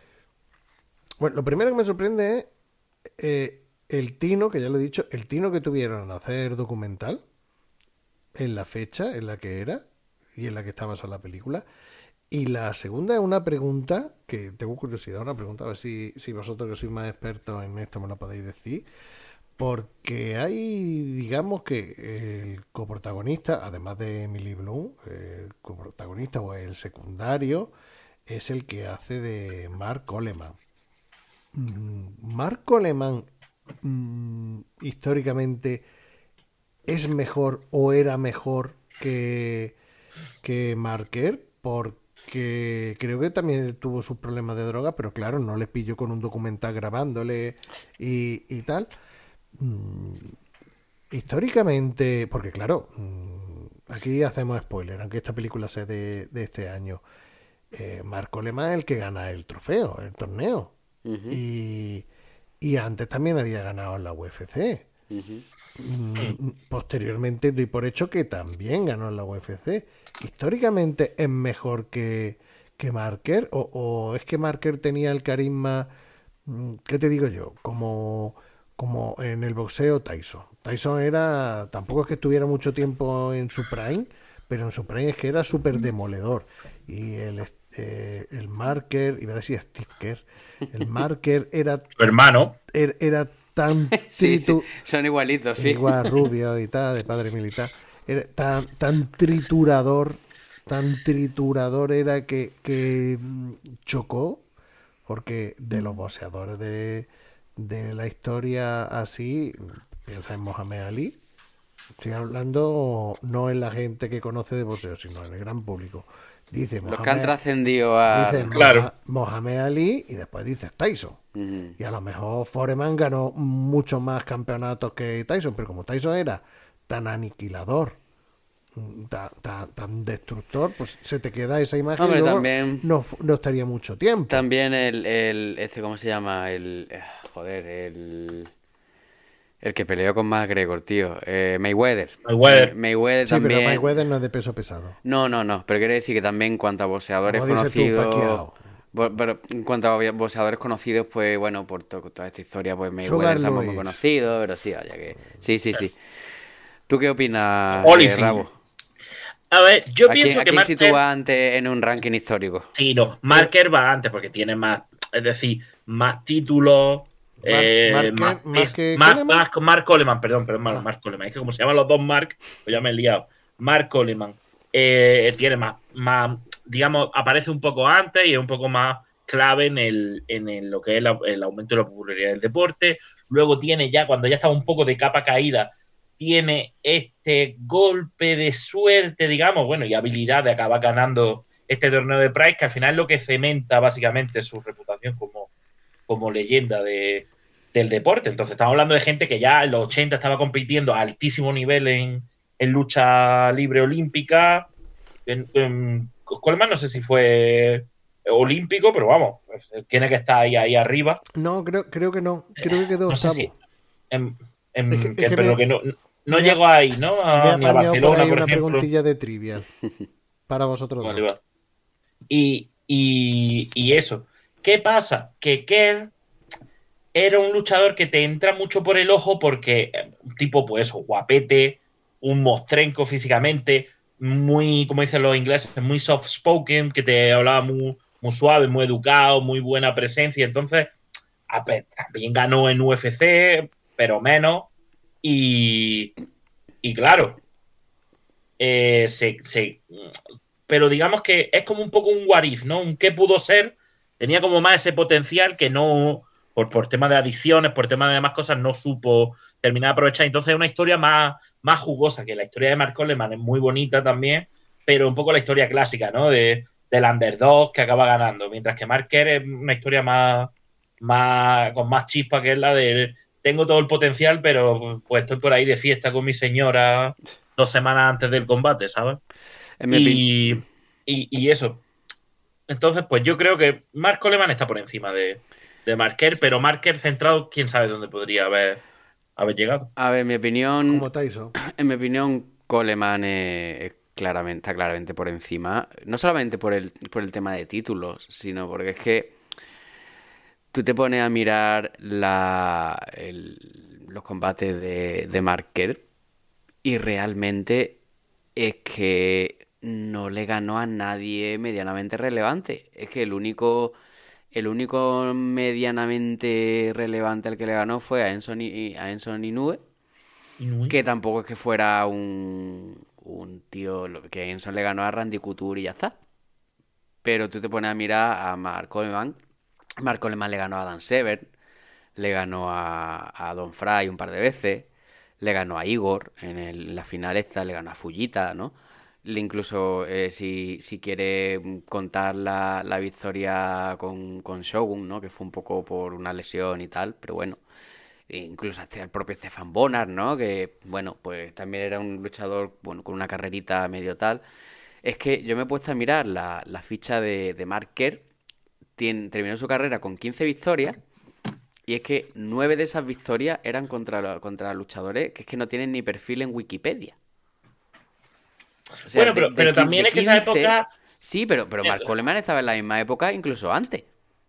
Speaker 1: Bueno, lo primero que me sorprende es eh, el tino, que ya lo he dicho, el tino que tuvieron en hacer documental en la fecha en la que era y en la que estaba basada la película. Y la segunda es una pregunta que tengo curiosidad, una pregunta, a ver si, si vosotros que sois más expertos en esto me la podéis decir. Porque hay, digamos que el coprotagonista, además de Emily Bloom, el coprotagonista o el secundario, es el que hace de Mark Coleman. Mark Coleman, mmm, históricamente, ¿es mejor o era mejor que, que Marker? Porque que creo que también tuvo sus problemas de droga, pero claro, no le pilló con un documental grabándole y, y tal. Mm, históricamente, porque claro, mm, aquí hacemos spoiler, aunque esta película sea de, de este año. Eh, Mark Coleman es el que gana el trofeo, el torneo. Uh-huh. Y, y antes también había ganado en la U F C. Uh-huh. Mm, posteriormente doy por hecho que también ganó en la U F C. Históricamente es mejor que, que Marker, o, o es que Marker tenía el carisma, ¿qué te digo yo? Como, como en el boxeo Tyson. Tyson era, tampoco es que estuviera mucho tiempo en su prime, pero en su prime es que era súper demoledor. Y el, eh, el Marker, iba a decir Steve Kerr, el Marker era...
Speaker 4: Su hermano.
Speaker 1: Era, era tan
Speaker 3: sí, sí, son igualitos, sí.
Speaker 1: Igual rubio y tal, de padre militar. Era tan, tan triturador, tan triturador era que, que chocó, porque de los boxeadores de, de la historia así, piensa en Mohamed Ali, Estoy hablando no en la gente que conoce de boxeo, sino en el gran público. Dice
Speaker 3: Los que han
Speaker 1: Mohamed,
Speaker 3: trascendido a...
Speaker 1: dice
Speaker 4: Claro.
Speaker 1: Moha- Mohamed Ali y después dices Tyson.
Speaker 3: Ujú.
Speaker 1: Y a lo mejor Foreman ganó mucho más campeonatos que Tyson, pero como Tyson era tan aniquilador, mm, tan, tan, tan destructor, pues se te queda esa imagen
Speaker 3: Hombre,
Speaker 1: y luego
Speaker 3: también-
Speaker 1: no, fu- no estaría mucho tiempo.
Speaker 3: También el, el... Este, ¿cómo se llama? El... eh, Joder, el... El que peleó con McGregor, tío. Eh, Mayweather.
Speaker 4: Mayweather.
Speaker 3: May- Mayweather
Speaker 1: Sí,
Speaker 3: también...
Speaker 1: pero Mayweather no es de peso pesado.
Speaker 3: No, no, no. Pero quiero decir que también en cuanto a boxeadores
Speaker 1: Como dices tú,
Speaker 3: conocidos...
Speaker 1: Pacquiao.
Speaker 3: bo- pero en cuanto a boxeadores conocidos, pues bueno, por to- toda esta historia, pues Mayweather
Speaker 1: Sugar
Speaker 3: está muy
Speaker 1: Lewis.
Speaker 3: conocido, pero sí, vaya que... Sí, sí, sí. ¿Tú qué opinas, eh,
Speaker 4: Holyfield.
Speaker 3: Rabo?
Speaker 4: A ver, yo
Speaker 3: ¿A quién,
Speaker 4: pienso
Speaker 3: a
Speaker 4: que
Speaker 3: quién
Speaker 4: Marker...
Speaker 3: sitúa antes en un ranking histórico?
Speaker 4: Sí, no, Marker va antes porque tiene más, es decir, más títulos.
Speaker 1: Mar-
Speaker 4: eh,
Speaker 1: Marker,
Speaker 4: más,
Speaker 1: más
Speaker 4: es-
Speaker 1: que
Speaker 4: más-
Speaker 1: Coleman.
Speaker 4: más- Mark Coleman, perdón, perdón,
Speaker 1: Ah.
Speaker 4: Mark Coleman. Es que como se llaman los dos Mark, pues ya me he liado. Mark Coleman eh, tiene más, más, digamos, aparece un poco antes y es un poco más clave en el, en el- lo que es la- el aumento de la popularidad del deporte. Luego tiene ya, cuando ya estaba un poco de capa caída, tiene este golpe de suerte, digamos, bueno, y habilidad de acabar ganando este torneo de Price, que al final es lo que cementa básicamente su reputación como, como leyenda de, del deporte. Entonces estamos hablando de gente que ya en los ochenta estaba compitiendo a altísimo nivel en, en lucha libre olímpica. En, en, Coleman no sé si fue olímpico, pero vamos, tiene que estar ahí, ahí arriba.
Speaker 1: No, creo, creo que no. Creo que quedó
Speaker 4: No sé
Speaker 1: octavo.
Speaker 4: si en- en-
Speaker 1: Es que- es
Speaker 4: que-
Speaker 1: que
Speaker 4: pero
Speaker 1: me-
Speaker 4: que no, no
Speaker 1: me ha-
Speaker 4: llegó ahí, ¿no?
Speaker 1: Me
Speaker 4: A-
Speaker 1: ha
Speaker 4: ni a
Speaker 1: apañado por
Speaker 4: Barcelona,
Speaker 1: ahí
Speaker 4: por
Speaker 1: una
Speaker 4: ejemplo.
Speaker 1: preguntilla de trivial para vosotros
Speaker 4: Vale,
Speaker 1: dos.
Speaker 4: va. Y, y, y eso. ¿Qué pasa? Que Kerr era un luchador que te entra mucho por el ojo porque, eh, un tipo, pues eso, guapete, un mostrenco físicamente, muy, como dicen los ingleses, muy soft spoken, que te hablaba muy, muy suave, muy educado, muy buena presencia. Entonces, a ver, también ganó en U F C, pero menos. Y, y claro, eh, se, se, pero digamos que es como un poco un what if, ¿no? Un qué pudo ser. Tenía como más ese potencial que no, por, por tema de adicciones, por tema de demás cosas, no supo terminar de aprovechar. Entonces es una historia más, más jugosa, que la historia de Mark Coleman es muy bonita también, pero un poco la historia clásica, ¿no? De, del underdog que acaba ganando. Mientras que Mark Kerr es una historia más, más con más chispa, que es la de tengo todo el potencial, pero pues estoy por ahí de fiesta con mi señora dos semanas antes del combate, ¿sabes?
Speaker 3: En mi opinión.
Speaker 4: Y, y, y eso. Entonces, pues yo creo que Mark Coleman está por encima de, de Marker, pero Marker centrado, quién sabe dónde podría haber, haber llegado.
Speaker 3: A ver, en mi opinión,
Speaker 1: Como Tyson.
Speaker 3: en mi opinión, Coleman es, es claramente, está claramente por encima. No solamente por el, por el tema de títulos, sino porque es que tú te pones a mirar la, el- los combates de, de Marker y realmente es que no le ganó a nadie medianamente relevante. Es que el único, el único medianamente relevante al que le ganó fue a Enson, I- a Enson Inoue, que tampoco es que fuera un, un tío, lo- que Enson le ganó a Randy Couture y ya está. Pero tú te pones a mirar a Mark Coleman. Mark Coleman le ganó a Dan Severn, le ganó a, a Don Fry un par de veces, le ganó a Igor en, el- en la final esta, le ganó a Fujita, ¿no? Le incluso, eh, si, si quiere mm, contar la, la victoria con, con Shogun, ¿no? Que fue un poco por una lesión y tal, pero bueno. E incluso hasta el propio Stefan Bonnar, ¿no? Que, bueno, pues también era un luchador, bueno, con una carrerita medio tal. Es que yo me he puesto a mirar la, la ficha de, de Mark Kerr. Tien- terminó su carrera con quince victorias. Y es que nueve de esas victorias eran contra, contra luchadores que es que no tienen ni perfil en Wikipedia. O sea,
Speaker 4: Bueno,
Speaker 3: de-
Speaker 4: pero,
Speaker 3: de
Speaker 4: pero
Speaker 3: qui-
Speaker 4: también
Speaker 3: de
Speaker 4: es que esa
Speaker 3: quince
Speaker 4: época.
Speaker 3: Sí, pero, pero Mark Coleman estaba en la misma época, incluso antes.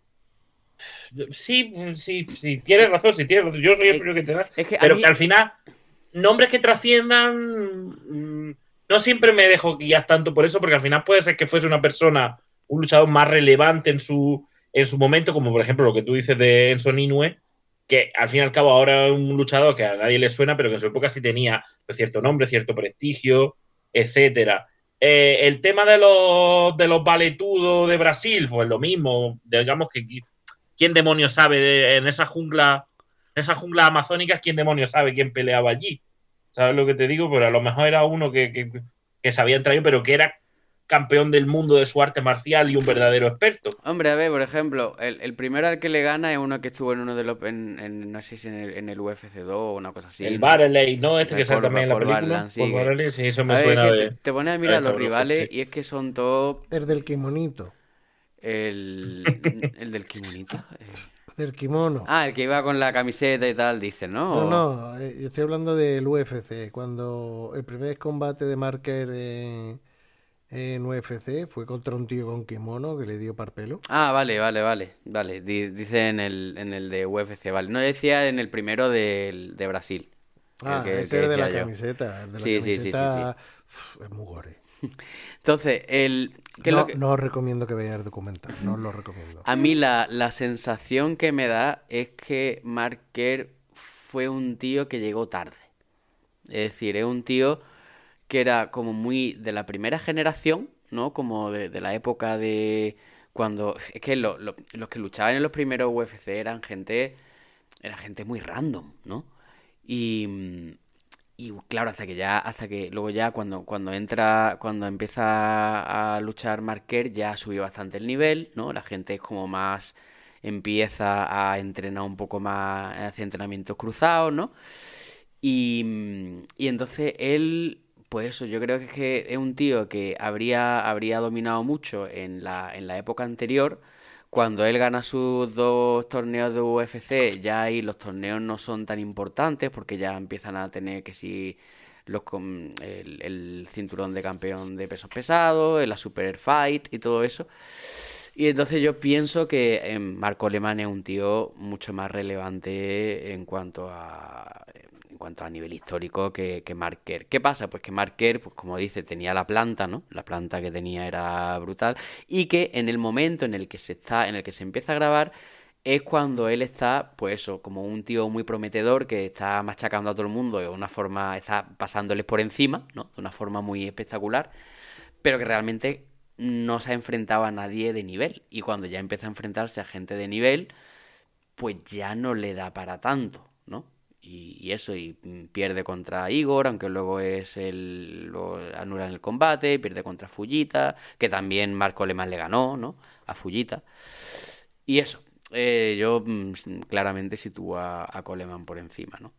Speaker 4: Sí, sí, sí, tienes razón, sí, tienes razón. Yo soy el
Speaker 3: Es-
Speaker 4: primero que te da.
Speaker 3: es que a
Speaker 4: Pero
Speaker 3: mí-
Speaker 4: que al final, nombres que trasciendan. mm, No siempre me dejo guiar tanto por eso, porque al final puede ser que fuese una persona, un luchador más relevante en su, en su momento, como por ejemplo lo que tú dices de Enson Inoue, que al fin y al cabo ahora es un luchador que a nadie le suena, pero que en su época sí tenía pues, cierto nombre, cierto prestigio, etcétera. Eh, el tema de los, de los valetudos de Brasil, pues lo mismo, digamos que qui- quién demonios sabe de- en esa jungla, en esas junglas amazónicas, quién demonios sabe quién peleaba allí. ¿Sabes lo que te digo? Pero a lo mejor era uno que, que, que se habían traído, pero que era campeón del mundo de su arte marcial y un verdadero experto.
Speaker 3: Hombre, a ver, por ejemplo, el, el primero al que le gana es uno que estuvo en uno de los. En, en- no sé si en el, en el U F C dos o una cosa así,
Speaker 4: El
Speaker 3: ¿no?
Speaker 4: Barley, ¿no? Este
Speaker 3: El
Speaker 4: que sale
Speaker 3: Paul,
Speaker 4: también en la
Speaker 3: Paul
Speaker 4: película.
Speaker 3: Barlan, sí.
Speaker 4: Paul
Speaker 3: Que,
Speaker 4: Barley, sí, eso me
Speaker 3: a ver, es
Speaker 4: suena
Speaker 3: que
Speaker 4: de.
Speaker 3: te, te pones a
Speaker 4: de
Speaker 3: mirar
Speaker 4: esta
Speaker 3: los
Speaker 4: broma,
Speaker 3: rivales
Speaker 4: sí.
Speaker 3: y es que son todos.
Speaker 1: El del kimonito.
Speaker 3: El, el del kimonito. eh.
Speaker 1: Del kimono.
Speaker 3: Ah, el que iba con la camiseta y tal, dice, ¿no?
Speaker 1: No, no, eh, yo estoy hablando del U F C. Cuando el primer combate de Marker en, en U F C fue contra un tío con kimono que le dio parpelo.
Speaker 3: Ah, vale, vale, vale. Vale, di- dice en el, en el de U F C, vale. No decía en el primero del- de Brasil. El
Speaker 1: Ah,
Speaker 3: que, el
Speaker 1: ese
Speaker 3: que
Speaker 1: es de la
Speaker 3: decía yo.
Speaker 1: camiseta. El de la
Speaker 3: Sí, sí, sí, sí,
Speaker 1: camiseta uf, es muy gore.
Speaker 3: Entonces, el. ¿qué es
Speaker 1: No,
Speaker 3: lo que-
Speaker 1: no os recomiendo que veáis el documental, no os lo recomiendo.
Speaker 3: A mí la, la sensación que me da es que Marker fue un tío que llegó tarde. Es decir, es un tío que era como muy de la primera generación, ¿no? Como de, de la época de cuando... Es que lo- lo- los que luchaban en los primeros U F C eran gente... Era gente muy random, ¿no? Y, mm, y claro, hasta que ya, hasta que luego ya cuando, cuando entra, cuando empieza a luchar Marker ya subió bastante el nivel, ¿no? La gente es como más, empieza a entrenar un poco más, hace entrenamientos cruzados, ¿no? Y, mm, y entonces él, pues eso, yo creo que es, que es un tío que habría, habría dominado mucho en la, en la época anterior. Cuando él gana sus dos torneos de U F C, ya ahí los torneos no son tan importantes porque ya empiezan a tener que si los com- el, el cinturón de campeón de pesos pesados, la Super Fight y todo eso. Y entonces yo pienso que eh, Marco Alemán es un tío mucho más relevante en cuanto a en cuanto a nivel histórico que, que Marker. ¿Qué pasa? Pues que Marker, pues como dice, tenía la planta, ¿no? La planta que tenía era brutal. Y que en el momento en el que se está, en el que se empieza a grabar, es cuando él está, pues eso, como un tío muy prometedor que está machacando a todo el mundo de una forma, está pasándoles por encima, ¿no? De una forma muy espectacular, pero que realmente no se ha enfrentado a nadie de nivel. Y cuando ya empieza a enfrentarse a gente de nivel, pues ya no le da para tanto, ¿no? Y, y eso, y mm, pierde contra Igor, aunque luego es el, lo anulan el combate, pierde contra Fujita, que también Marco Alemán le ganó, ¿no? A Fujita. Y eso, eh, yo mm, s- claramente sitúo a, a Coleman por encima, ¿no?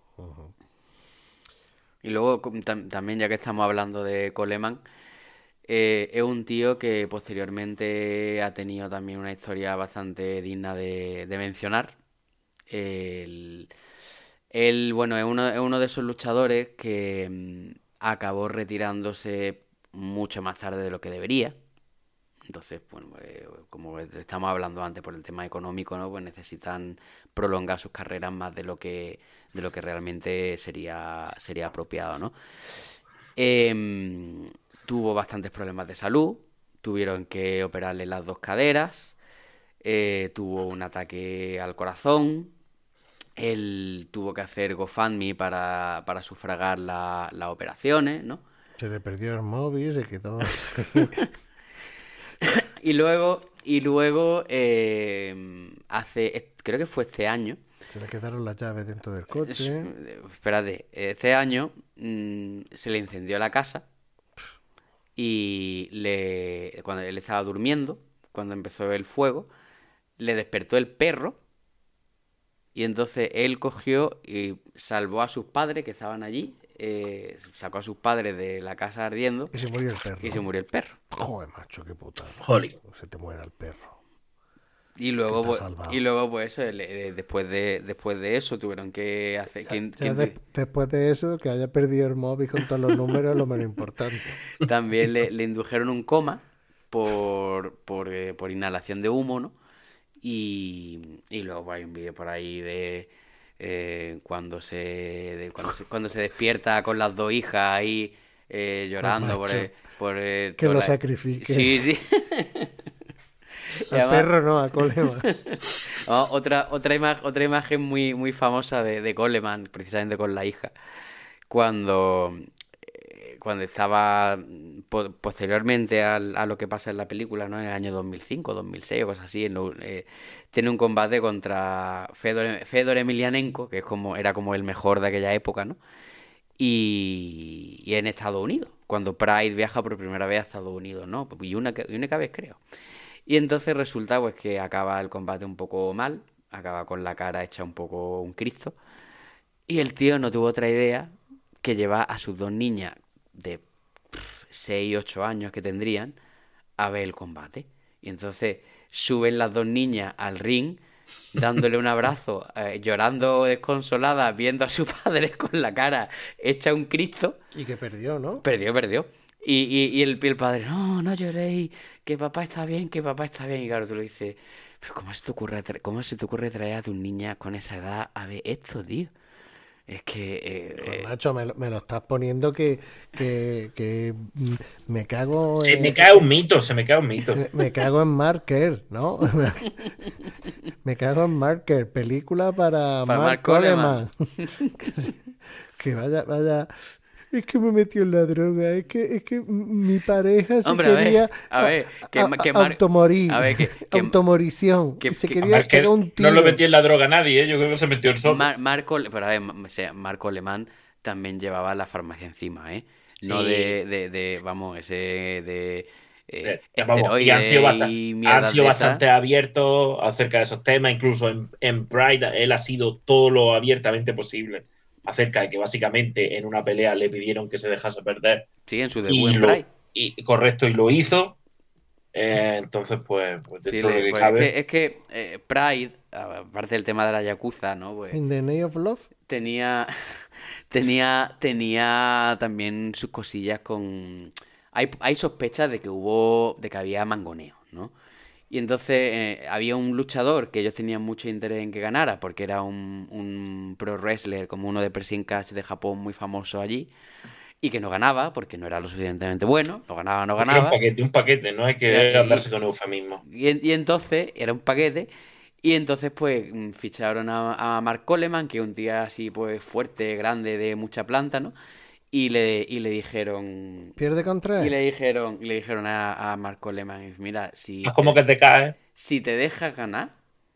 Speaker 3: Y luego com- tam- también, ya que estamos hablando de Coleman, eh, es un tío que posteriormente ha tenido también una historia bastante digna de, de mencionar. El- él, bueno, es uno, es uno de esos luchadores que mm, acabó retirándose mucho más tarde de lo que debería. Entonces, bueno, eh, como estamos hablando antes por el tema económico, ¿no? Pues necesitan prolongar sus carreras más de lo que, de lo que realmente sería, sería apropiado, ¿no? Em, tuvo bastantes problemas de salud, tuvieron que operarle las dos caderas, eh, tuvo un ataque al corazón, él tuvo que hacer GoFundMe para, para sufragar la- las operaciones, ¿no?
Speaker 1: Se le perdió el móvil, se quedó así.
Speaker 3: Y luego, y luego eh, hace, es- creo que fue este año,
Speaker 1: Se le quedaron las llaves dentro del
Speaker 3: es-
Speaker 1: coche.
Speaker 3: eh, espérate, este año mm, se le incendió la casa y le, cuando él estaba durmiendo, cuando empezó el fuego, le despertó el perro y entonces él cogió y salvó a sus padres que estaban allí, eh, sacó a sus padres de la casa ardiendo
Speaker 1: Y se murió el perro.
Speaker 3: y se murió el perro.
Speaker 1: Joder, macho, qué puta.
Speaker 4: Jolly.
Speaker 1: Se te muera el perro.
Speaker 3: Y luego,
Speaker 1: Que te ha
Speaker 3: pues,
Speaker 1: salvado.
Speaker 3: y luego pues eso, el- eh, después de, después de eso tuvieron que hacer... ¿quién-
Speaker 1: Ya
Speaker 3: quién
Speaker 1: de-
Speaker 3: te-
Speaker 1: después de eso, que haya perdido el móvil con todos los números es lo menos importante.
Speaker 3: También le, le indujeron un coma por, por, eh, por inhalación de humo, ¿no? Y, y luego pues, hay un vídeo por ahí de eh, cuando se, de cuando se cuando se despierta con las dos hijas ahí eh, llorando por
Speaker 1: macho,
Speaker 3: el, por el-
Speaker 1: que
Speaker 3: por
Speaker 1: lo
Speaker 3: la-
Speaker 1: sacrifique.
Speaker 3: Sí, sí. Y
Speaker 1: Al
Speaker 3: además-
Speaker 1: perro no, a Coleman.
Speaker 3: Oh, otra, otra, ima- otra imagen muy, muy famosa de, de Coleman, precisamente con la hija, cuando, eh, cuando estaba mm, po- posteriormente al- a lo que pasa en la película, ¿no? En el año dos mil cinco, dos mil seis o cosas así, en lo- eh, tiene un combate contra Fedor, Fedor Emelianenko, que es como, era como el mejor de aquella época, ¿no? y, y en Estados Unidos, cuando Pride viaja por primera vez a Estados Unidos, ¿no? Y una, y única vez, creo. Y entonces resulta pues que acaba el combate un poco mal, acaba con la cara hecha un poco un Cristo, y el tío no tuvo otra idea que llevar a sus dos niñas de seis y ocho años que tendrían a ver el combate. Y entonces suben las dos niñas al ring, dándole un abrazo, eh, llorando desconsoladas, viendo a su padre con la cara hecha un Cristo.
Speaker 1: Y que perdió, ¿no?
Speaker 3: Perdió, perdió. Y, y, y, el, y el padre, no, no lloréis, que papá está bien, que papá está bien. Y claro, tú le dices, pero ¿cómo se te ocurre, tra- cómo se te ocurre traer a tus niñas con esa edad a ver esto, tío? Es que... Eh,
Speaker 1: Pues,
Speaker 3: eh,
Speaker 1: macho, me lo, me lo estás poniendo que, que, que mm, me cago
Speaker 4: Se
Speaker 1: en...
Speaker 4: me cae un mito, se me cae un mito.
Speaker 1: Me, me cago en Marker, ¿no? Me cago en Marker, película para,
Speaker 3: Para
Speaker 1: Mark
Speaker 3: Mark Coleman.
Speaker 1: Coleman. que, se- que vaya, vaya... Es que me metió en la droga, es que, es que mi pareja se
Speaker 3: Hombre, a ver,
Speaker 1: quería
Speaker 3: a ver, que-
Speaker 1: a-
Speaker 3: que
Speaker 1: a-
Speaker 3: Mark-
Speaker 1: automorir,
Speaker 3: a ver, que- que-
Speaker 1: automorición,
Speaker 3: que-
Speaker 1: y se
Speaker 3: que-
Speaker 1: quería
Speaker 4: Además que
Speaker 1: pegar un tiro.
Speaker 4: no lo metió en la droga nadie, ¿eh? Yo creo que se metió el solo.
Speaker 3: Mar- Marco, pero a ver, o sea, Marco Alemán también llevaba la farmacia encima, ¿eh? No
Speaker 4: Sí.
Speaker 3: de, de, de, vamos, ese de eh,
Speaker 4: Eh, vamos, y han sido,
Speaker 3: esteroides
Speaker 4: bastante,
Speaker 3: y
Speaker 4: han
Speaker 3: mierdas
Speaker 4: sido
Speaker 3: de esas.
Speaker 4: bastante abiertos acerca de esos temas, incluso en, en Pride él ha sido todo lo abiertamente posible acerca de que básicamente en una pelea le pidieron que se dejase perder
Speaker 3: Sí, en su debut
Speaker 4: y
Speaker 3: en
Speaker 4: lo,
Speaker 3: Pride.
Speaker 4: y correcto, y lo hizo. Eh, entonces, pues, pues
Speaker 3: Sí,
Speaker 4: dentro de
Speaker 3: le-
Speaker 4: lo que
Speaker 3: pues
Speaker 4: cabe,
Speaker 3: es que, es que eh, Pride, aparte del tema de la Yakuza, ¿no? Pues
Speaker 1: In the Name of Love.
Speaker 3: tenía, tenía, tenía también sus cosillas con... Hay, hay sospechas de que hubo, de que había mangoneo, ¿no? Y entonces eh, había un luchador que ellos tenían mucho interés en que ganara, porque era un, un pro wrestler como uno de Pressing Catch de Japón muy famoso allí, y que no ganaba, porque no era lo suficientemente bueno, no ganaba, no
Speaker 4: era un
Speaker 3: ganaba.
Speaker 4: paquete, un paquete, no hay que
Speaker 3: Era- y-
Speaker 4: andarse con eufemismo.
Speaker 3: Y, en- y entonces era un paquete. Y entonces, pues, mm, ficharon a, a Mark Coleman, que es un tío así, pues, fuerte, grande, de mucha planta, ¿no? Y le, y le dijeron.
Speaker 1: Pierde contra
Speaker 3: Y
Speaker 1: él.
Speaker 3: le dijeron, y le dijeron a, a Mark Coleman, mira, si
Speaker 4: Es como que te cae.
Speaker 3: si te dejas ganar,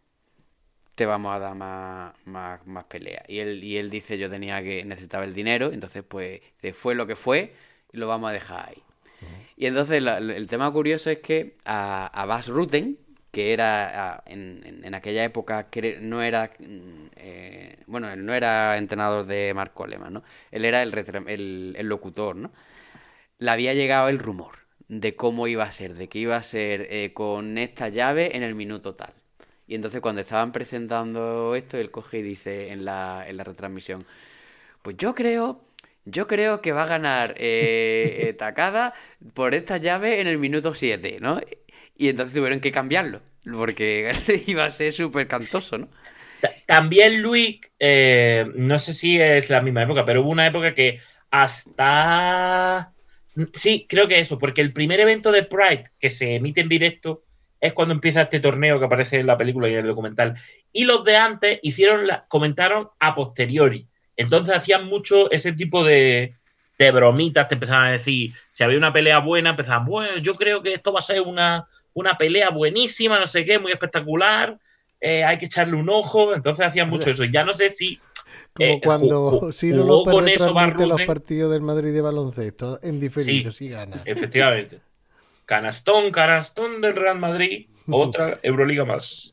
Speaker 3: te vamos a dar más, más, más peleas. Y él, y él dice, yo tenía que, necesitaba el dinero, entonces pues dice, fue lo que fue, y lo vamos a dejar ahí. Y entonces la- el tema curioso es que a, a Bas Rutten, que era a- en, en- en aquella época, cre- no era, mm, eh, bueno, él no era entrenador de Mark Coleman, ¿no? Él era el, retra- el, el locutor, ¿no? Le había llegado el rumor de cómo iba a ser, de que iba a ser eh, con esta llave en el minuto tal. Y entonces cuando estaban presentando esto, él coge y dice en la, en la retransmisión, pues yo creo, yo creo que va a ganar eh, eh, Takada por esta llave en el minuto siete, ¿no? Y entonces tuvieron que cambiarlo, porque iba a ser súper cantoso, ¿no?
Speaker 4: Ta- También Luis, eh, no sé si es la misma época, pero hubo una época que hasta... Sí, creo que eso, porque el primer evento de Pride que se emite en directo es cuando empieza este torneo que aparece en la película y en el documental. Y los de antes hicieron la, comentaron a posteriori. Entonces hacían mucho ese tipo de, de bromitas, te empezaban a decir, si había una pelea buena, empezaban, bueno, yo creo que esto va a ser una, una pelea buenísima, no sé qué, muy espectacular, eh, hay que echarle un ojo. Entonces hacían mucho eso. Y ya no sé si...
Speaker 1: Como
Speaker 4: eh,
Speaker 1: cuando
Speaker 4: ju- ju-
Speaker 1: Ciro
Speaker 4: jugó
Speaker 1: López
Speaker 4: con eso
Speaker 1: retransmite los
Speaker 4: Barruten.
Speaker 1: partidos del Madrid de baloncesto en diferido,
Speaker 4: Sí.
Speaker 1: si gana.
Speaker 4: Efectivamente. Canastón, canastón del Real Madrid, otra Euroliga más.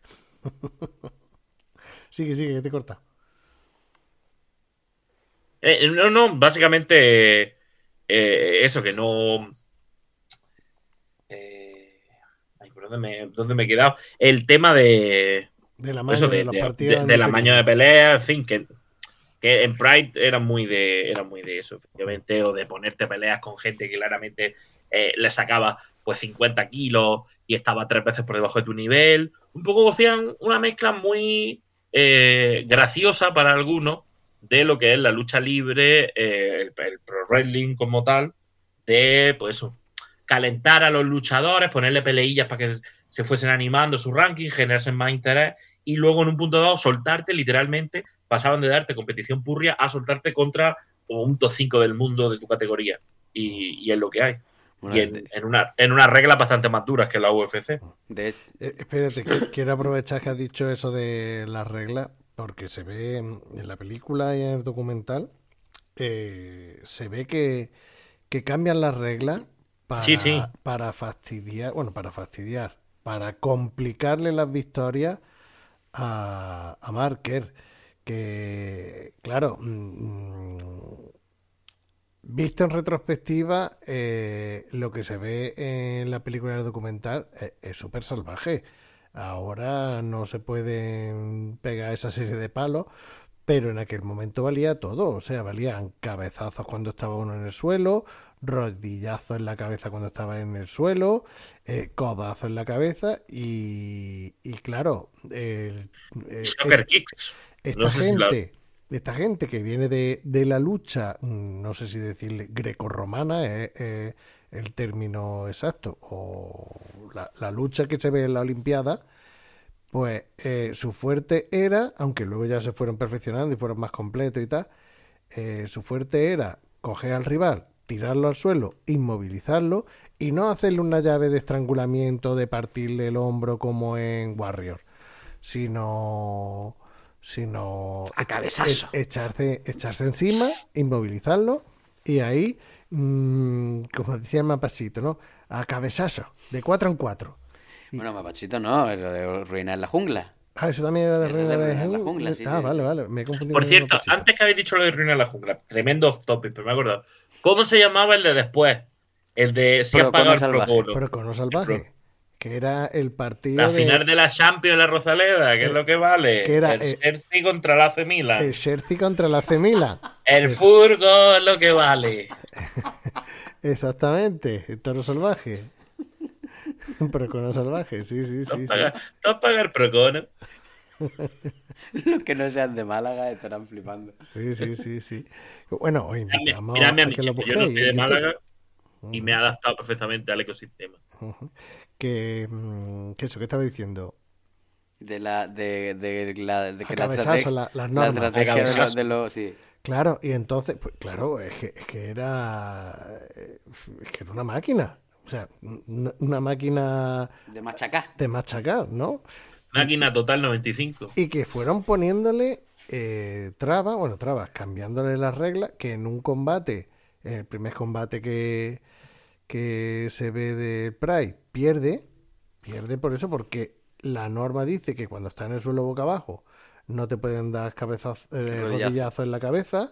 Speaker 1: Sigue, sigue, que te corta.
Speaker 4: Eh, no, no, básicamente eh, eso, que no... Eh, ay, ¿por dónde me, dónde me he quedado? El tema de...
Speaker 1: De la
Speaker 4: Eso
Speaker 1: maña de,
Speaker 4: de,
Speaker 1: los
Speaker 4: de,
Speaker 1: partidos.
Speaker 4: de,
Speaker 1: en
Speaker 4: de la
Speaker 1: diferido.
Speaker 4: maña de pelea, en fin, que, que en Pride era muy de era muy de eso, efectivamente, o de ponerte peleas con gente que claramente eh, le sacaba pues cincuenta kilos y estaba tres veces por debajo de tu nivel. Un poco hacían una mezcla muy eh, graciosa para algunos de lo que es la lucha libre, eh, el, el pro wrestling como tal, de pues eso, calentar a los luchadores, ponerle peleillas para que se fuesen animando su ranking, generasen más interés y luego en un punto dado soltarte literalmente, pasaban de darte competición purria a soltarte contra un top cinco del mundo de tu categoría y, y es lo que hay.
Speaker 3: Bueno,
Speaker 4: Y en,
Speaker 3: de,
Speaker 4: en, una, en unas reglas bastante más duras que la U F C.
Speaker 3: de-
Speaker 1: Eh, espérate, que- quiero aprovechar que has dicho eso de las reglas, porque se ve en en la película y en el documental, eh, se ve que, que cambian las reglas para,
Speaker 4: Sí, sí.
Speaker 1: para fastidiar, bueno, para fastidiar, para complicarle las victorias a, a Marker, que, claro, mm, visto en retrospectiva, eh, lo que se ve en la película del documental es, es súper salvaje. Ahora no se pueden pegar esa serie de palos, pero en aquel momento valía todo. O sea, valían cabezazos cuando estaba uno en el suelo, rodillazos en la cabeza cuando estaba en el suelo, eh, codazos en la cabeza y, y claro, el, eh,
Speaker 4: Soccer
Speaker 1: et-
Speaker 4: kicks.
Speaker 1: esta
Speaker 4: No sé si la-
Speaker 1: gente, esta gente que viene de, de la lucha, mm, no sé si decirle grecorromana es, es el término exacto, o la, la lucha que se ve en la Olimpiada, pues eh, su fuerte era, aunque luego ya se fueron perfeccionando y fueron más completos y tal, eh, su fuerte era coger al rival, tirarlo al suelo, inmovilizarlo y no hacerle una llave de estrangulamiento, de partirle el hombro como en Warrior, sino sino
Speaker 3: A
Speaker 1: echa-
Speaker 3: cabezazo.
Speaker 1: e- echarse, echarse encima, inmovilizarlo y ahí, mm, como decía el mapacito, ¿no? A cabezazo, de cuatro en cuatro. Y-
Speaker 3: Bueno, Mapachito no, es lo de Ruina en la jungla.
Speaker 1: Ah, eso también era de
Speaker 3: Eso
Speaker 1: Reina
Speaker 3: de
Speaker 1: de
Speaker 3: Reina en la
Speaker 1: Jungla.
Speaker 3: Jungla, sí,
Speaker 1: Ah,
Speaker 3: sí,
Speaker 1: vale,
Speaker 3: sí.
Speaker 1: vale, me he confundido
Speaker 4: Por
Speaker 1: con el
Speaker 4: cierto,
Speaker 1: Mapachito.
Speaker 4: antes que habéis dicho lo de Ruina en la Jungla, tremendo off topic, pero me he acordado. ¿Cómo se llamaba el de después? El de si has
Speaker 3: Pro
Speaker 4: pagado
Speaker 3: Cono
Speaker 4: el Pro
Speaker 3: Salvaje.
Speaker 4: Cono.
Speaker 1: Pero con los salvaje, que era el partido
Speaker 4: La
Speaker 1: de
Speaker 4: final de la Champions en la Rosaleda, que
Speaker 1: Eh,
Speaker 4: es lo que vale.
Speaker 1: que era,
Speaker 4: el
Speaker 1: eh,
Speaker 4: Chelsea contra el A C Milan.
Speaker 1: el Chelsea contra el A C Milan.
Speaker 4: El Furgo es lo que vale.
Speaker 1: Exactamente, el toro salvaje. Pero con los salvajes, sí, sí,
Speaker 4: Tú
Speaker 1: sí.
Speaker 4: has
Speaker 1: sí.
Speaker 4: pagado- tú has pagado el Pro Cono.
Speaker 3: Los que no sean de Málaga estarán flipando.
Speaker 1: Sí, sí, sí, sí. Bueno, os
Speaker 4: Miradme,
Speaker 1: invitamos
Speaker 4: miradme a
Speaker 1: a
Speaker 4: mí,
Speaker 1: que lo
Speaker 4: chico, yo no
Speaker 1: busquéis
Speaker 4: soy
Speaker 1: en
Speaker 4: de
Speaker 1: YouTube.
Speaker 4: Málaga y me he adaptado perfectamente al ecosistema.
Speaker 1: Ujú. Que, mm, que eso que estaba diciendo.
Speaker 3: De la, de, de la, de
Speaker 1: A
Speaker 3: que la
Speaker 1: cabezazo,
Speaker 3: estrate-
Speaker 1: la- las
Speaker 3: la
Speaker 1: normas.
Speaker 3: estrategia
Speaker 4: A
Speaker 3: de los,
Speaker 4: cabezazo.
Speaker 3: de los- sí.
Speaker 1: Claro, y entonces, pues claro, es que, es que era. eh, Es que era una máquina. O sea, una, una máquina
Speaker 3: De machacar.
Speaker 1: de machacar, ¿no?
Speaker 4: Máquina Total noventa y cinco.
Speaker 1: Y que fueron poniéndole eh, trabas, bueno, trabas, cambiándole las reglas, que en un combate, en el primer combate que, que se ve de Pride, pierde, pierde por eso, porque la norma dice que cuando está en el suelo boca abajo no te pueden dar cabezazos, eh,
Speaker 3: Rodillazo.
Speaker 1: rodillazos en la cabeza,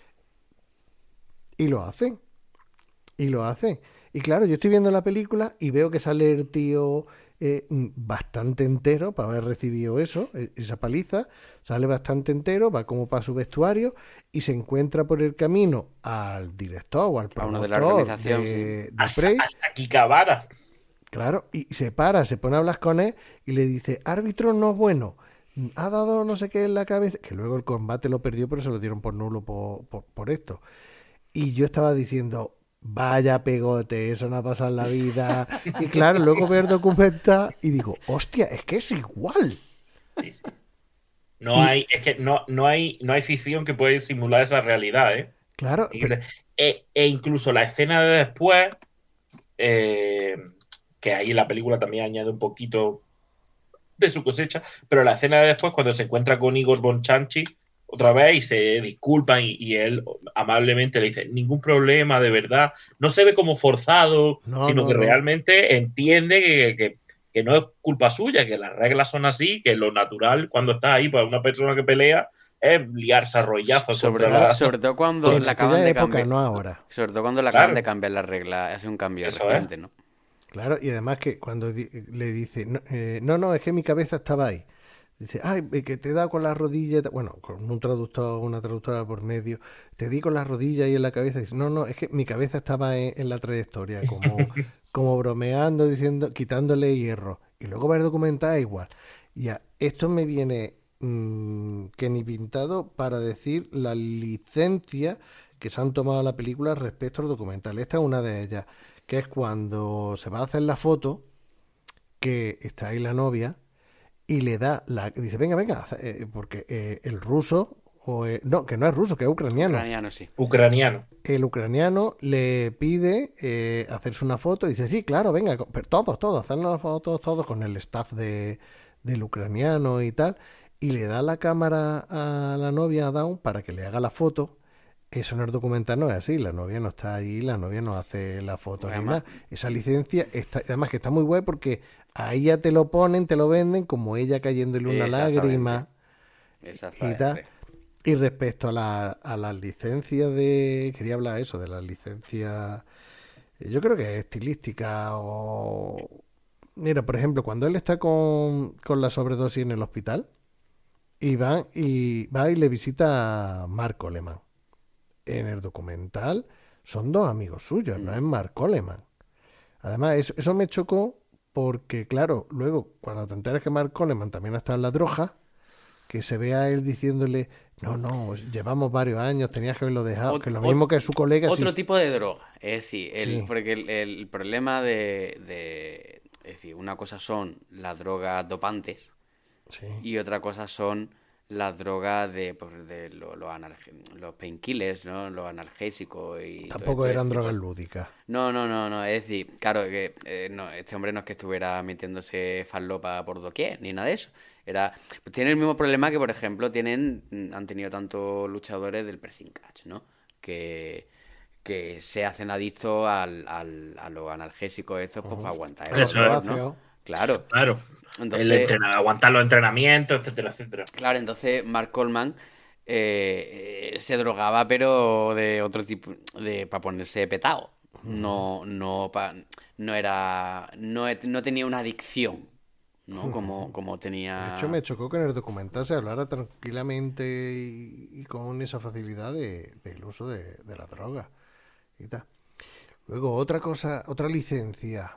Speaker 1: y lo hacen, y lo hacen. Y claro, yo estoy viendo la película y veo que sale el tío eh, mm, bastante entero para haber recibido eso, e- esa paliza, sale bastante entero, va como para su vestuario y se encuentra por el camino al director o al
Speaker 3: A uno de
Speaker 1: promotor
Speaker 3: la organización,
Speaker 1: de,
Speaker 3: sí.
Speaker 1: de
Speaker 4: Hasta,
Speaker 1: Prey,
Speaker 4: hasta Kikabara.
Speaker 1: claro, y se para, se pone a hablar con él y le dice, árbitro no es bueno, ha dado no sé qué en la cabeza, que luego el combate lo perdió, pero se lo dieron por nulo por, por, por esto. Y yo estaba diciendo, vaya pegote, eso no ha pasado en la vida. Y claro, luego veo el documental y digo, hostia, es que es igual.
Speaker 4: Sí, sí. No hay, es que no, no hay, no hay ficción que pueda simular esa realidad, ¿eh?
Speaker 1: Claro, pero-
Speaker 4: E, e incluso la escena de después, eh, que ahí la película también añade un poquito de su cosecha, pero la escena de después, cuando se encuentra con Igor Bonchanchi otra vez y se disculpan y, y él amablemente le dice, ningún problema, de verdad, no se ve como forzado,
Speaker 1: No,
Speaker 4: sino
Speaker 1: no,
Speaker 4: que
Speaker 1: no.
Speaker 4: realmente entiende que, que- que no es culpa suya, que las reglas son así, que lo natural cuando estás ahí para una persona que pelea es liarse a rollazos
Speaker 3: Sobre,
Speaker 4: contra la...
Speaker 3: sobre todo cuando
Speaker 1: en
Speaker 3: la acaban
Speaker 1: aquella
Speaker 3: de
Speaker 1: época,
Speaker 3: cambiar.
Speaker 1: no ahora.
Speaker 3: Sobre todo cuando le
Speaker 4: Claro.
Speaker 3: acaban de cambiar la regla. Hace un cambio
Speaker 4: Eso
Speaker 3: reciente, ¿no?
Speaker 1: Claro, y además que cuando di- le dice, no, eh, no, no, es que mi cabeza estaba ahí. Dice, ay, eh, que te da con la rodilla, y ta- bueno, con un traductor, una traductora por medio, te di con la rodilla y en la cabeza. Dice, no, no, es que mi cabeza estaba en, en la trayectoria, como, como bromeando, diciendo, quitándole hierro. Y luego ver documentar igual. Ya, esto me viene mm, que ni pintado para decir la licencia que se han tomado la película respecto al documental. Esta es una de ellas, que es cuando se va a hacer la foto, que está ahí la novia, y le da la... Dice, venga, venga, haz- eh, porque eh, el ruso, o eh, no, que no es ruso, que es ucraniano.
Speaker 3: Ucraniano, sí.
Speaker 4: Ucraniano.
Speaker 1: El ucraniano le pide eh, hacerse una foto, y dice, sí, claro, venga, co- pero todos, todos, hacernos la foto todos, todos, con el staff de, del ucraniano y tal, y le da la cámara a la novia, a Dawn, para que le haga la foto Eso en el documental no es así, la novia no está ahí, la novia no hace la foto ni
Speaker 3: Además-
Speaker 1: nada. Esa licencia, está, además que está muy guay porque ahí ya te lo ponen, te lo venden como ella cayéndole una
Speaker 3: Exactamente.
Speaker 1: lágrima y
Speaker 3: Exactamente.
Speaker 1: tal. Y respecto a, la, a las licencias de... Quería hablar eso, de las licencias... Yo creo que estilística o... Mira, por ejemplo, cuando él está con, con la sobredosis en el hospital y va y, va y le visita a Mark Coleman. En el documental son dos amigos suyos, no es Mark Coleman. Además, eso, eso me chocó porque, claro, luego cuando te enteras que Mark Coleman también ha estado en la droga, que se ve a él diciéndole, no, no, llevamos varios años, tenías que haberlo dejado,
Speaker 3: Ot-
Speaker 1: que lo
Speaker 3: ot-
Speaker 1: mismo que su colega.
Speaker 3: Otro
Speaker 1: sí.
Speaker 3: tipo de droga. Es decir, el,
Speaker 1: Sí.
Speaker 3: porque el, el problema de, de- Es decir, una cosa son las drogas dopantes
Speaker 1: Sí.
Speaker 3: y otra cosa son las drogas de, pues, de lo- los, analge- los painkillers, ¿no? Los analgésicos y todo
Speaker 1: Tampoco
Speaker 3: esto,
Speaker 1: eran
Speaker 3: ese tipo
Speaker 1: drogas
Speaker 3: de-
Speaker 1: lúdicas.
Speaker 3: No, no, no, no. Es decir, claro que eh, no, este hombre no es que estuviera metiéndose farlopa por doquier, ni nada de eso. Era, pues tiene el mismo problema que, por ejemplo, tienen, han tenido tantos luchadores del pressing catch, ¿no? Que, que se hacen adictos al, al- a los analgésicos estos pues, para aguantar el
Speaker 4: Eso
Speaker 3: dolor,
Speaker 4: es.
Speaker 3: ¿no? Claro.
Speaker 4: Claro.
Speaker 3: Entonces-
Speaker 4: el entrena- aguantar los entrenamientos, etcétera, etcétera.
Speaker 3: Claro, entonces Mark Coleman eh, eh, se drogaba, pero de otro tipo, de para ponerse petado. No, no, pa- no era, no, e- no tenía una adicción, ¿no? Como, como tenía.
Speaker 1: De hecho, me chocó que en el documental se hablara tranquilamente y, y con esa facilidad de- del uso de, de la droga y tal. Luego, otra cosa, otra licencia.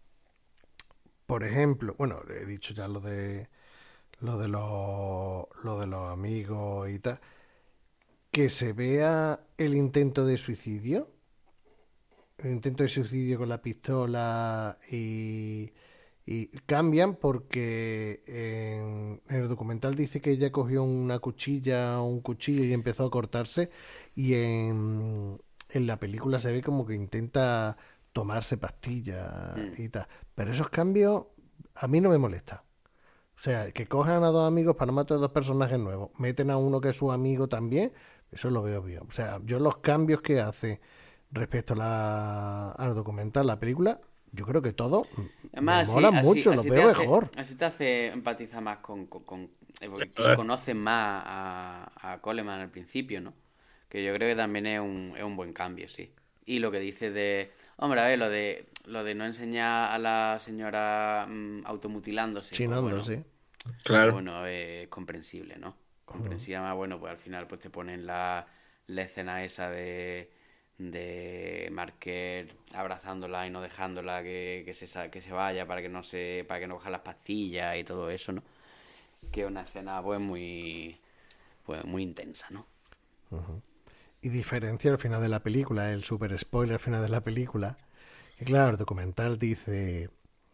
Speaker 1: Por ejemplo, bueno, he dicho ya lo de lo de los lo de los amigos y tal. Que se vea el intento de suicidio. El intento de suicidio con la pistola y, y cambian porque en, en el documental dice que ella cogió una cuchilla o un cuchillo y empezó a cortarse y en, en la película se ve como que intenta tomarse pastillas
Speaker 3: Mm.
Speaker 1: y tal. Pero esos cambios a mí no me molestan. O sea, que cojan a dos amigos para no matar a dos personajes nuevos, meten a uno que es su amigo también, eso lo veo bien. O sea, yo los cambios que hace respecto a la, al documental, la película, yo creo que todo
Speaker 3: Además,
Speaker 1: me
Speaker 3: así-
Speaker 1: mola
Speaker 3: así-
Speaker 1: mucho, lo
Speaker 3: así
Speaker 1: veo
Speaker 3: te hace-
Speaker 1: mejor.
Speaker 3: Así te hace empatizar más con, con, con- eh, porque
Speaker 4: Eso es.
Speaker 3: conoces más a, a Coleman al principio, ¿no? Que yo creo que también es un, es un buen cambio, sí. Y lo que dices de, hombre, a ver, lo de lo de no enseñar a la señora mm, automutilándose. pues,
Speaker 1: Chinando,
Speaker 3: bueno,
Speaker 1: sí.
Speaker 4: Claro.
Speaker 3: Bueno, es comprensible, ¿no? Comprensible, más bueno, pues al final pues te ponen la, la escena esa de de Marker abrazándola y no dejándola que, que se sa- que se vaya para que no se para que no coja las pastillas y todo eso, ¿no? Que es una escena pues muy pues muy intensa, ¿no?
Speaker 1: Y diferencia al final de la película, el super spoiler al final de la película, que claro, el documental dice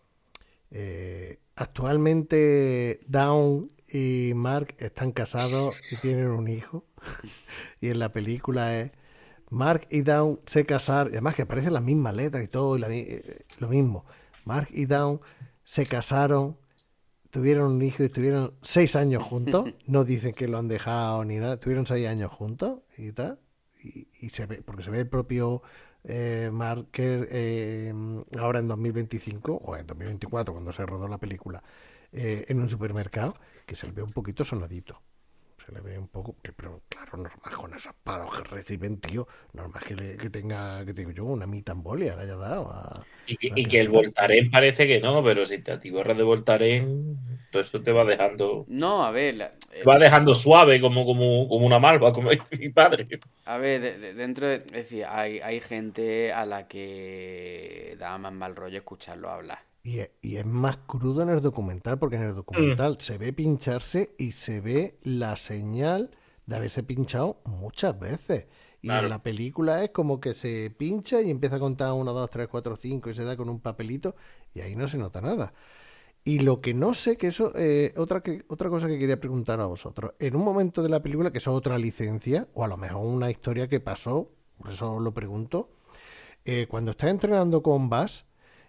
Speaker 1: eh, actualmente Dawn y Mark están casados y tienen un hijo y en la película es Mark y Dawn se casaron, y además que aparecen las mismas letras y todo y la mi- eh, lo mismo, Mark y Dawn se casaron, tuvieron un hijo y estuvieron seis años juntos, no dicen que lo han dejado ni nada, tuvieron seis años juntos y tal, y, y se ve, porque se ve el propio eh, Marker eh, ahora en dos mil veinticinco o en dos mil veinticuatro cuando se rodó la película eh, en un supermercado que se le ve un poquito sonadito, se le ve un poco, que- pero claro, normal con esos palos que reciben, tío, normal que, le- que tenga, que te digo yo, una mitambolia le haya dado a,
Speaker 4: Y que,
Speaker 1: a
Speaker 4: y que el
Speaker 1: criatura.
Speaker 4: Voltaren parece que no, pero si te atiborras de Voltaren, todo eso te va dejando.
Speaker 3: No, a ver, la-
Speaker 4: Te va dejando suave como, como, como una malva, como dice mi padre.
Speaker 3: a ver, de- de- dentro de, es decir, hay, hay gente a la que da más mal rollo escucharlo hablar.
Speaker 1: Y es, y es más crudo en el documental, porque en el documental se ve pincharse y se ve la señal de haberse pinchado muchas veces. Y
Speaker 4: Claro.
Speaker 1: en la película es como que se pincha y empieza a contar uno, dos, tres, cuatro, cinco y se da con un papelito y ahí no se nota nada. Y lo que no sé, que eso, eh, otra, que, otra cosa que quería preguntar a vosotros, en un momento de la película, que eso es otra licencia, o a lo mejor una historia que pasó, por eso lo pregunto, eh, cuando está entrenando con Bass,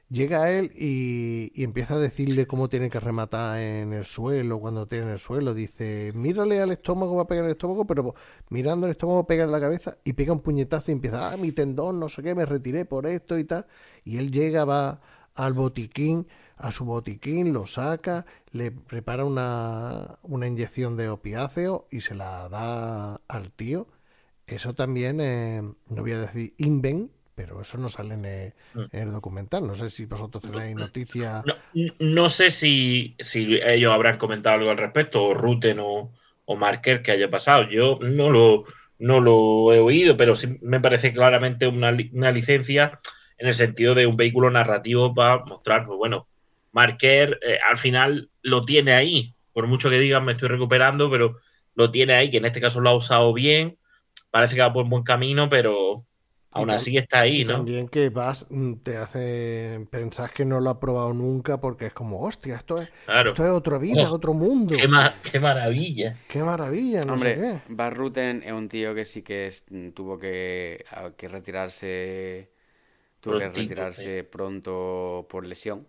Speaker 1: llega él y, y empieza a decirle cómo tiene que rematar en el suelo, cuando tiene en el suelo. Dice, mírale al estómago, va a pegar en el estómago, pero mirando el estómago pega en la cabeza y pega un puñetazo y empieza, ah, mi tendón, no sé qué, me retiré por esto y tal. Y él llega, va al botiquín, a su botiquín, lo saca, le prepara una, una inyección de opiáceo y se la da al tío. Eso también, eh, no voy a decir invent, pero eso no sale en el, en el documental. No sé si vosotros tenéis noticias.
Speaker 4: No, no sé si, si ellos habrán comentado algo al respecto, o Ruten o, o Marker que haya pasado. Yo no lo, no lo he oído, pero sí me parece claramente una, una licencia en el sentido de un vehículo narrativo para mostrar, pues bueno, Marker eh, al final lo tiene ahí. Por mucho que digan me estoy recuperando, pero lo tiene ahí, que en este caso lo ha usado bien. Parece que va por buen camino, pero aún así está ahí,
Speaker 1: y
Speaker 4: ¿no?
Speaker 1: también que vas, te hace pensar que no lo ha probado nunca porque es como, hostia, esto es,
Speaker 4: Claro.
Speaker 1: esto es otra vida,
Speaker 4: Oh,
Speaker 1: otro mundo.
Speaker 4: Qué, ma qué maravilla.
Speaker 1: Qué maravilla, no
Speaker 3: Hombre,
Speaker 1: sé qué.
Speaker 3: Bas Rutten es un tío que sí que es- tuvo que, a- que retirarse, tuvo que
Speaker 4: Prontito,
Speaker 3: retirarse
Speaker 4: sí.
Speaker 3: pronto por lesión.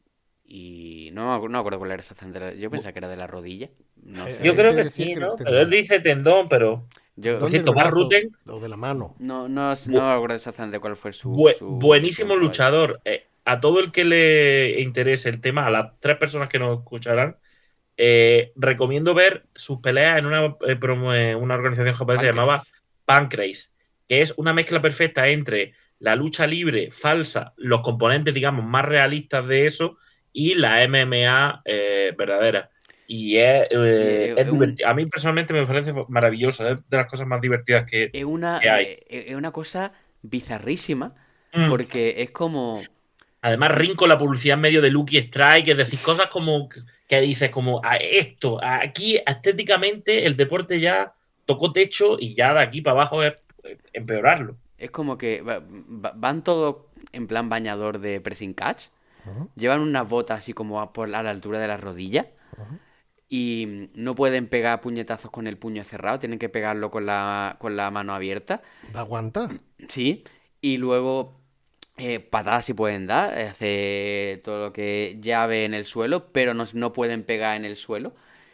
Speaker 3: Y no, me acu- no me acuerdo cuál era exactamente. la- Yo pensaba que era de la rodilla. No
Speaker 1: Hay,
Speaker 4: Yo
Speaker 3: sé.
Speaker 1: hay
Speaker 4: creo
Speaker 1: gente
Speaker 4: que
Speaker 1: que decía
Speaker 4: sí,
Speaker 1: que el
Speaker 4: ¿no? Pero él
Speaker 1: tendón.
Speaker 4: dice tendón, pero...
Speaker 3: Yo
Speaker 4: Por
Speaker 1: Tendón del
Speaker 4: cierto, Bas
Speaker 1: brazo
Speaker 4: Rutten,
Speaker 1: o de la mano.
Speaker 3: no, no, no
Speaker 4: bu
Speaker 3: me acuerdo exactamente cuál fue su,
Speaker 4: bu
Speaker 3: su, su
Speaker 4: buenísimo
Speaker 3: rollo.
Speaker 4: luchador. Eh, a todo el que le interese el tema, a las tres personas que nos escucharán, eh, recomiendo ver sus peleas en una, eh, promo, en una organización japonesa que se llamaba
Speaker 3: Pancrase.
Speaker 4: Pancrase, que es una mezcla perfecta entre la lucha libre falsa, los componentes, digamos, más realistas de eso, y la M M A eh, verdadera. Y es,
Speaker 3: Sí,
Speaker 4: eh,
Speaker 3: es,
Speaker 4: es
Speaker 3: es un,
Speaker 4: divertido. A mí personalmente me parece maravilloso, es de las cosas más divertidas que,
Speaker 3: es una,
Speaker 4: que hay.
Speaker 3: eh, es una cosa bizarrísima,
Speaker 4: Mm.
Speaker 3: porque es como...
Speaker 4: Además,
Speaker 3: mm,
Speaker 4: rinco la publicidad en medio de Lucky Strike, es decir, cosas como que dices, como a esto, aquí estéticamente el deporte ya tocó techo y ya de aquí para abajo es empeorarlo.
Speaker 3: Es como que va- va- van todos en plan bañador de pressing catch.
Speaker 1: Ujú,
Speaker 3: Llevan unas botas así como a, por, a la altura de la rodilla.
Speaker 1: ujú.
Speaker 3: Y no pueden pegar puñetazos con el puño cerrado. Tienen que pegarlo con la, con la mano abierta.
Speaker 1: ¿Da aguanta?
Speaker 3: Sí. Y luego eh, patadas sí pueden dar. Hacer todo lo que llave en el suelo. Pero no, no pueden pegar en el suelo.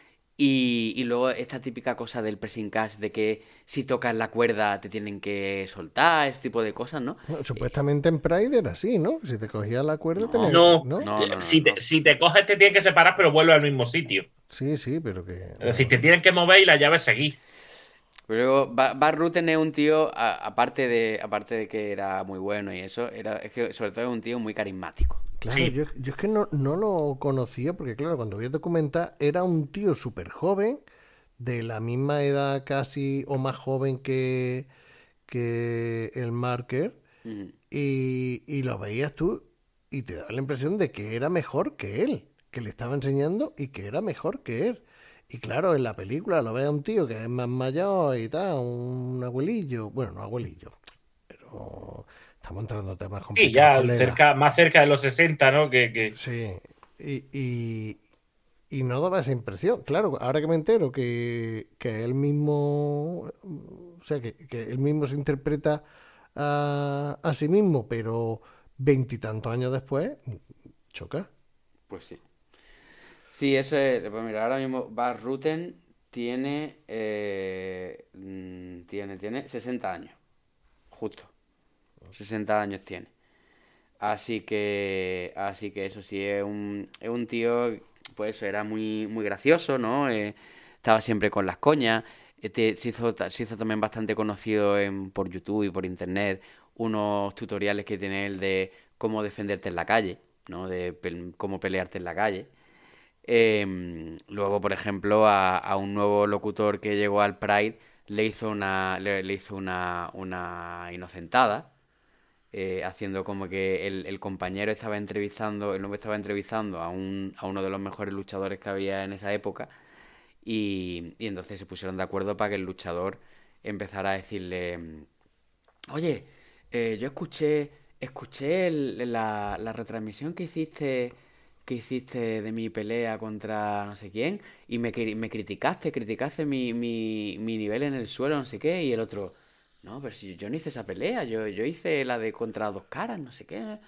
Speaker 3: Y, y luego esta típica cosa del pressing catch de que si tocas la cuerda te tienen que soltar, ese tipo de cosas, ¿no?
Speaker 1: Bueno, supuestamente en Pride era así, ¿no? Si te cogías la cuerda,
Speaker 3: No,
Speaker 1: tenías.
Speaker 4: No,
Speaker 1: ¿No?
Speaker 3: no, no, no,
Speaker 4: si,
Speaker 3: no.
Speaker 4: te, si te coges te tienes que separar, pero vuelve al mismo sitio.
Speaker 1: Sí, sí, pero que.
Speaker 4: Es
Speaker 1: Bueno,
Speaker 4: decir, te tienen que mover y la llave seguir.
Speaker 3: Pero Bas Rutten es un tío, a- aparte de, aparte de que era muy bueno y eso, era, es que sobre todo es un tío muy carismático.
Speaker 1: claro,
Speaker 4: Sí.
Speaker 1: yo, yo es que no, no lo conocía porque, claro, cuando vi el documental era un tío súper joven, de la misma edad casi o más joven que, que el Marker,
Speaker 3: Ujú.
Speaker 1: y, y lo veías tú y te daba la impresión de que era mejor que él, que le estaba enseñando y que era mejor que él. Y claro, en la película lo ve a un tío que es más mayor y tal, un abuelillo, bueno, no abuelillo, pero estamos entrando en temas
Speaker 4: Sí,
Speaker 1: complicados
Speaker 4: ya
Speaker 1: con la edad.
Speaker 4: cerca, más cerca de los sesenta, ¿no? Que, que...
Speaker 1: Sí, y, y, y no daba esa impresión. Claro, ahora que me entero que, que él mismo, o sea, que, que él mismo se interpreta a, a sí mismo, pero veintitantos años después, choca.
Speaker 3: Pues sí. Sí, eso es. Pues mira, ahora mismo Bas Rutten tiene, eh, mm, tiene, tiene sesenta años. Justo. sesenta años tiene. Así que, así que eso sí, es un, es un tío, pues eso, era muy, muy gracioso, ¿no? Eh, estaba siempre con las coñas. Este, se hizo, ta- se hizo también bastante conocido en, por YouTube y por internet unos tutoriales que tiene él de cómo defenderte en la calle, ¿no? De pel- cómo pelearte en la calle. Em, luego, por ejemplo, a, a un nuevo locutor que llegó al Pride le hizo una, le, le hizo una, una inocentada, eh, haciendo como que el, el compañero estaba entrevistando, el nuevo estaba entrevistando a, un, a uno de los mejores luchadores que había en esa época y, y entonces se pusieron de acuerdo para que el luchador empezara a decirle, oye, eh, yo escuché, escuché el- la, la retransmisión que hiciste, que hiciste de mi pelea contra no sé quién y me, cri- me criticaste, criticaste mi, mi, mi nivel en el suelo, no sé qué, y el otro, no, pero si yo no hice esa pelea, yo, yo hice la de contra dos caras, no sé qué.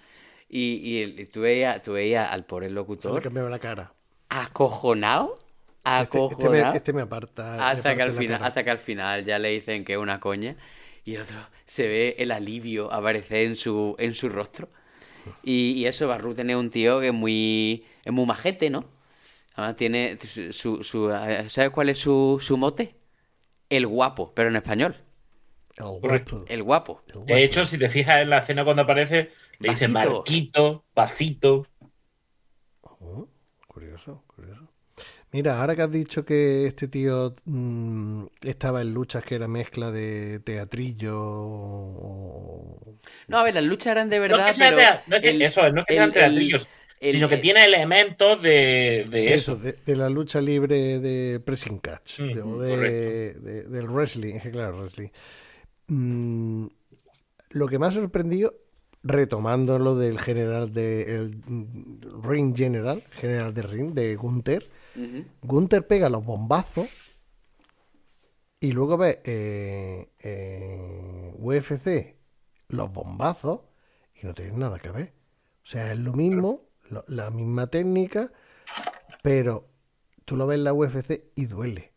Speaker 3: Y, y, el- y tú, veías, tú veías al pobre
Speaker 1: Se me
Speaker 3: locutor
Speaker 1: cambiaba la cara.
Speaker 3: acojonado,
Speaker 1: Este, este,
Speaker 3: acojonado,
Speaker 1: me, este me aparta. me
Speaker 3: hasta que
Speaker 1: parte
Speaker 3: al
Speaker 1: la
Speaker 3: final,
Speaker 1: cara.
Speaker 3: hasta que al final ya le dicen que es una coña y el otro se ve el alivio aparecer en su, en su rostro. Y, y eso, Barru tiene un tío que es muy, es muy majete, ¿no? Además tiene su, su, su- ¿sabes cuál es su, su mote? El guapo, pero en español.
Speaker 1: El
Speaker 4: Correcto.
Speaker 1: guapo.
Speaker 3: El guapo.
Speaker 1: el guapo.
Speaker 4: De hecho, si te fijas en la escena cuando aparece, le dice
Speaker 3: Vasito.
Speaker 4: Marquito, Vasito.
Speaker 1: Oh, curioso, curioso. Mira, ahora que has dicho que este tío mm, estaba en luchas que era mezcla de teatrillo o-
Speaker 3: No, a ver, las luchas eran de
Speaker 4: No es
Speaker 3: verdad,
Speaker 4: que sea
Speaker 3: pero
Speaker 4: tea- no es que-
Speaker 3: el-
Speaker 4: eso es, no es que sean
Speaker 3: el-
Speaker 4: teatrillos,
Speaker 3: el-
Speaker 4: sino que
Speaker 3: el-
Speaker 4: tiene elementos de, de
Speaker 1: eso,
Speaker 4: eso.
Speaker 1: de, de la lucha libre de pressing catch, de-
Speaker 4: Ujú,
Speaker 1: o de,
Speaker 4: correcto.
Speaker 1: de- del wrestling, es que claro, wrestling. Mm, lo que me ha sorprendido, retomando lo del general de el mm, Ring General, general de Ring, de Gunther,
Speaker 3: Ujú.
Speaker 1: Gunther pega los bombazos y luego ves eh, eh, U F C los bombazos y no tienen nada que ver. O sea, es lo mismo, lo- la misma técnica, pero tú lo ves en la U F C y duele.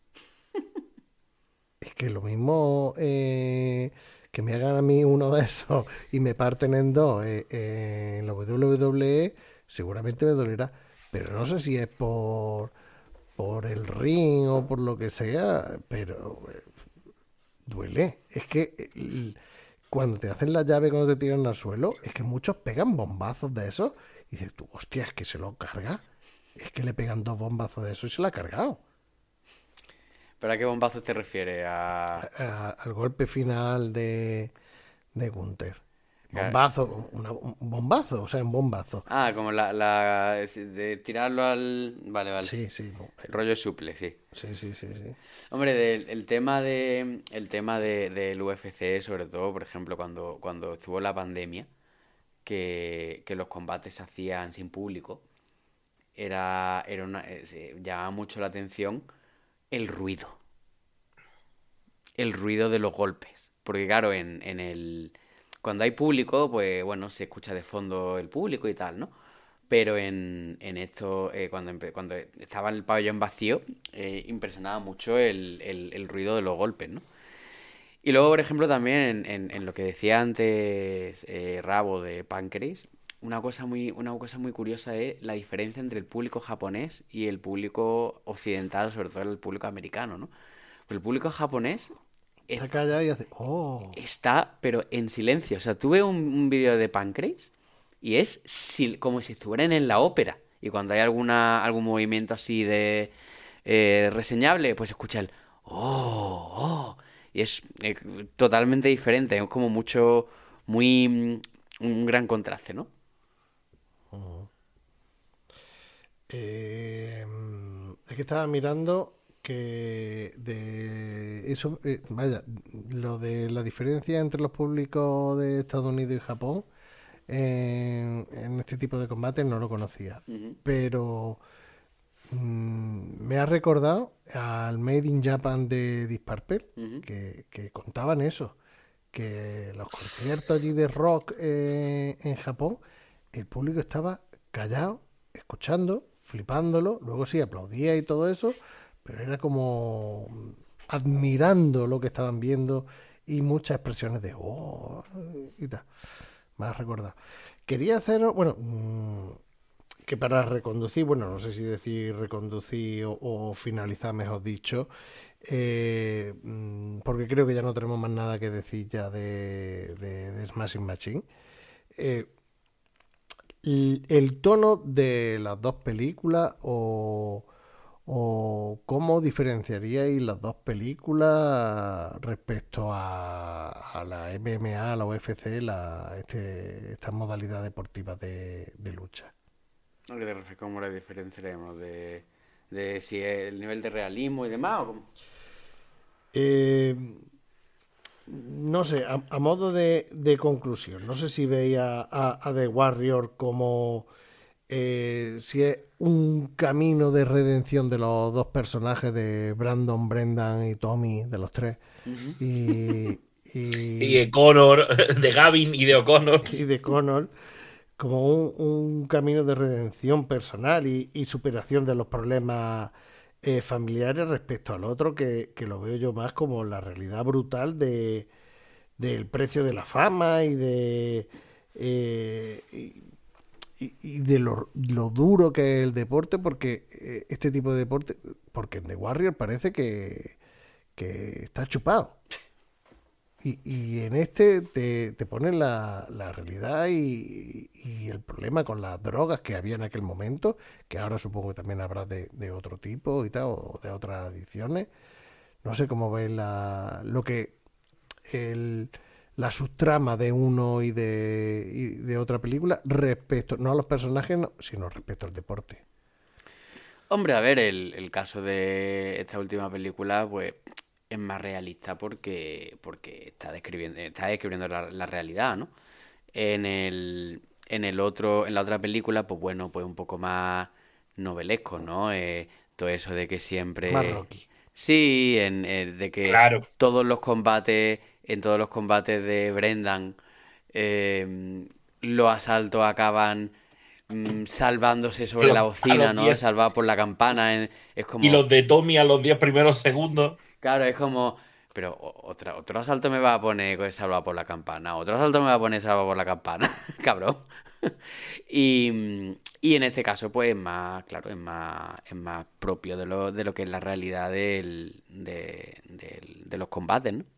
Speaker 1: Es que lo mismo eh, que me hagan a mí uno de esos y me parten en dos eh, eh, en la W W E, seguramente me dolerá. Pero no sé si es por, por el ring o por lo que sea, pero eh, duele. Es que el- cuando te hacen la llave, cuando te tiran al suelo, es que muchos pegan bombazos de esos y dices tú, hostia, es que se lo carga. Es que le pegan dos bombazos de eso y se lo ha cargado.
Speaker 3: ¿Pero a qué bombazos te refieres? A...
Speaker 1: A- al golpe final de, de Gunther.
Speaker 3: Claro.
Speaker 1: Bombazo, una- un bombazo, o sea, un bombazo.
Speaker 3: Ah, como la, la de tirarlo al... Vale, vale.
Speaker 1: Sí, sí, bo-
Speaker 3: Rollo suple, sí.
Speaker 1: sí, sí, sí, sí.
Speaker 3: Hombre, del, el tema de el tema de, del U F C, sobre todo, por ejemplo, cuando, cuando estuvo la pandemia, que, que los combates se hacían sin público, era, era una, eh, se llamaba mucho la atención el ruido. El ruido de los golpes. Porque claro, en, en el... Cuando hay público, pues bueno, se escucha de fondo el público y tal, ¿no? Pero en, en esto, eh, cuando, empe- cuando estaba el pabellón vacío, eh, impresionaba mucho el, el- el ruido de los golpes, ¿no? Y luego, por ejemplo, también en, en- en lo que decía antes eh, Rabo de Pancrase, una cosa muy, una cosa muy curiosa es la diferencia entre el público japonés y el público occidental, sobre todo el público americano, ¿no? Pues el público japonés
Speaker 1: Está callado y hace, oh,
Speaker 3: está, pero en silencio. O sea, tuve un, un vídeo de Pancrase y es sil- como si estuvieran en la ópera. Y cuando hay alguna, algún movimiento así de eh, reseñable, pues escucha el oh, oh. Y es eh, totalmente diferente. Es como mucho, muy, mm, un gran contraste, ¿no?
Speaker 1: Eh, es que estaba mirando que de eso, eh, vaya, lo de la diferencia entre los públicos de Estados Unidos y Japón en, en este tipo de combates no lo conocía,
Speaker 3: Ujú.
Speaker 1: pero mm, me ha recordado al Made in Japan de Deep Purple,
Speaker 3: Ujú.
Speaker 1: que, que contaban eso, que los conciertos allí de rock eh, en Japón, el público estaba callado, escuchando, flipándolo, luego sí aplaudía y todo eso, pero era como admirando lo que estaban viendo y muchas expresiones de oh y tal. Me has recordado. Quería hacer, bueno, mm, que para reconducir, bueno, no sé si decir reconducir o, o finalizar, mejor dicho, eh, mm, porque creo que ya no tenemos más nada que decir ya de, de, de Smashing Machine. Eh, el, el tono de las dos películas o, o cómo diferenciaríais las dos películas respecto a, a la M M A, a la U F C, la, este, estas modalidades deportivas de, de lucha.
Speaker 3: ¿A qué te refieres? ¿Cómo la diferenciaremos? De, de si es el nivel de realismo y demás, ¿o cómo?
Speaker 1: Eh, no sé, a, a modo de, de conclusión, no sé si veis a, a- a The Warrior como eh, si es un camino de redención de los dos personajes de Brandon, Brendan y Tommy, de los tres,
Speaker 3: Ujú.
Speaker 1: y,
Speaker 4: Y
Speaker 1: y,
Speaker 4: de Connor, de Gavin y de O'Connor.
Speaker 1: y de Connor, como un, un camino de redención personal y, y superación de los problemas eh, familiares respecto al otro, que, que lo veo yo más como la realidad brutal de del precio de la fama y de eh, y, y de lo, lo duro que es el deporte, porque eh, este tipo de deporte, porque en The Warrior parece que, que está chupado. Y, y en este te, te ponen la, la realidad y, y el problema con las drogas que había en aquel momento, que ahora supongo que también habrá de, de otro tipo y tal, o de otras adicciones. No sé cómo ves la, lo que el, la subtrama de uno y de, y de otra película respecto, no a los personajes, no, sino respecto al deporte.
Speaker 3: Hombre, a ver, el, el caso de esta última película, pues es más realista porque, porque está describiendo, está describiendo la, la realidad, ¿no? En el, en el otro, en la otra película, pues bueno, pues un poco más novelesco, ¿no? Eh, todo eso de que siempre.
Speaker 1: Más Rocky.
Speaker 3: Sí, en, en- de que
Speaker 4: Claro.
Speaker 3: todos los combates, en todos los combates de Brendan, eh, los asaltos acaban mm, salvándose sobre
Speaker 4: Los-
Speaker 3: la
Speaker 4: a
Speaker 3: bocina,
Speaker 4: los
Speaker 3: ¿no?
Speaker 4: diez.
Speaker 3: Salvado por la campana. en- es
Speaker 4: Y los
Speaker 3: como,
Speaker 4: de Tommy a los diez primeros segundos.
Speaker 3: claro, es como, pero o- otra, otro asalto me va a poner con salvado por la campana, otro asalto me va a poner salvado por la campana, cabrón. Y, mm, y en este caso, pues es más, claro, es más, es más propio de lo, de lo que es la realidad del, de, del- de los combates, ¿no?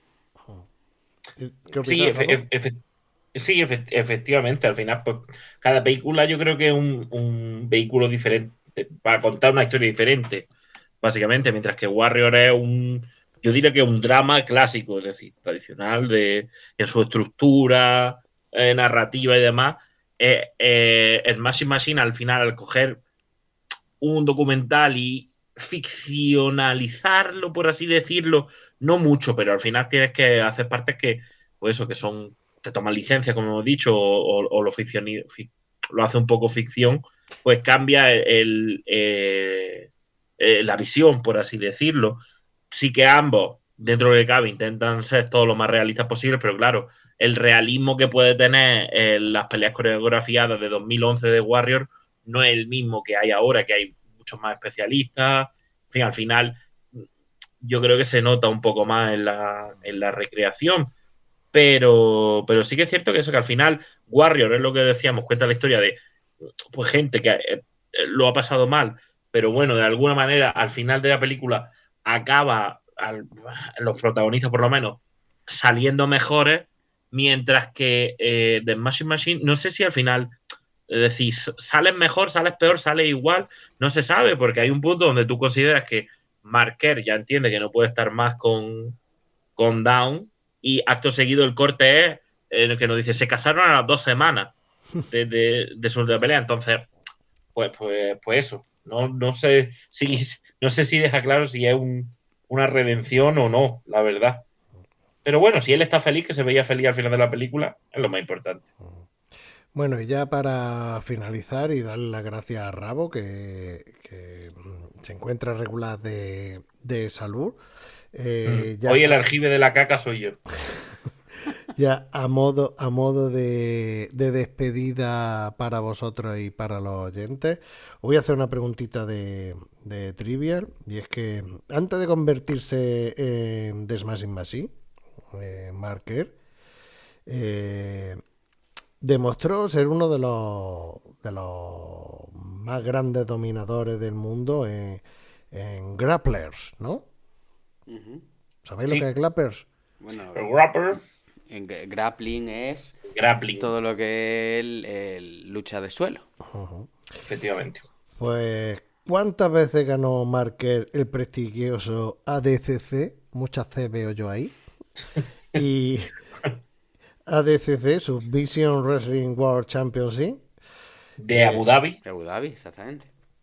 Speaker 1: ¿Qué
Speaker 4: Sí,
Speaker 1: opinas,
Speaker 4: efe-
Speaker 1: Ramón?
Speaker 4: efe- efe- sí, efe- efectivamente. Al final, pues cada película yo creo que es un, un vehículo diferente para contar una historia diferente, básicamente. Mientras que Warrior es un, yo diría que un drama clásico, es decir, tradicional de, en su estructura, eh, narrativa y demás. Eh, eh, el Machine Machine, al final, al coger un documental y ficcionalizarlo, por así decirlo, no mucho, pero al final tienes que hacer partes que, pues eso, que son, te toman licencia, como hemos dicho, o, o lo, ficcioni- fic- lo hace un poco ficción, pues cambia el, eh, eh, la visión, por así decirlo. Sí que ambos, dentro de lo que cabe, intentan ser todo lo más realistas posible, pero claro, el realismo que puede tener en las peleas coreografiadas de dos mil once de Warrior no es el mismo que hay ahora, que hay muchos más especialistas. En fin, al final yo creo que se nota un poco más en la, en la recreación. Pero, pero sí que es cierto que eso, que al final Warrior es lo que decíamos, cuenta la historia de pues gente que eh, lo ha pasado mal, pero bueno, de alguna manera al final de la película acaba, al, los protagonistas por lo menos, saliendo mejores, mientras que eh, The Machine Machine, no sé si al final, es decir, sales mejor, sales peor, sales igual, no se sabe, porque hay un punto donde tú consideras que Marker ya entiende que no puede estar más con, con Down, y acto seguido el corte es en el que nos dice, se casaron a las dos semanas de, de, de su última pelea, entonces, pues, pues, pues eso, no, no sé si no sé si deja claro si es un, una redención o no, la verdad. Pero bueno, si él está feliz, que se veía feliz al final de la película, es lo más importante.
Speaker 1: Bueno, y ya para finalizar y darle las gracias a Rabo, que, que mm, se encuentra regular de, de salud. Eh,
Speaker 4: Mm.
Speaker 1: ya,
Speaker 4: Hoy el aljibe de la caca soy yo.
Speaker 1: ya a modo, a modo de, de despedida para vosotros y para los oyentes, os voy a hacer una preguntita de, de Trivial. Y es que antes de convertirse en The Smashing Machine, eh, Marker, eh, demostró ser uno de los de los más grandes dominadores del mundo en, en grapplers, ¿no?
Speaker 3: Ujú.
Speaker 1: ¿Sabéis
Speaker 4: Sí.
Speaker 1: lo que es grapplers?
Speaker 3: Bueno,
Speaker 4: El rapper,
Speaker 3: en gra- grappling es
Speaker 4: grappling,
Speaker 3: todo lo que es el, el lucha de suelo.
Speaker 1: Ujú.
Speaker 4: efectivamente.
Speaker 1: Pues, ¿cuántas veces ganó Marker el prestigioso A D C C? Muchas C veo yo ahí. Y A D C C, Submission Wrestling World Championship.
Speaker 4: De Abu Dhabi.
Speaker 3: Abu Dhabi, exactamente.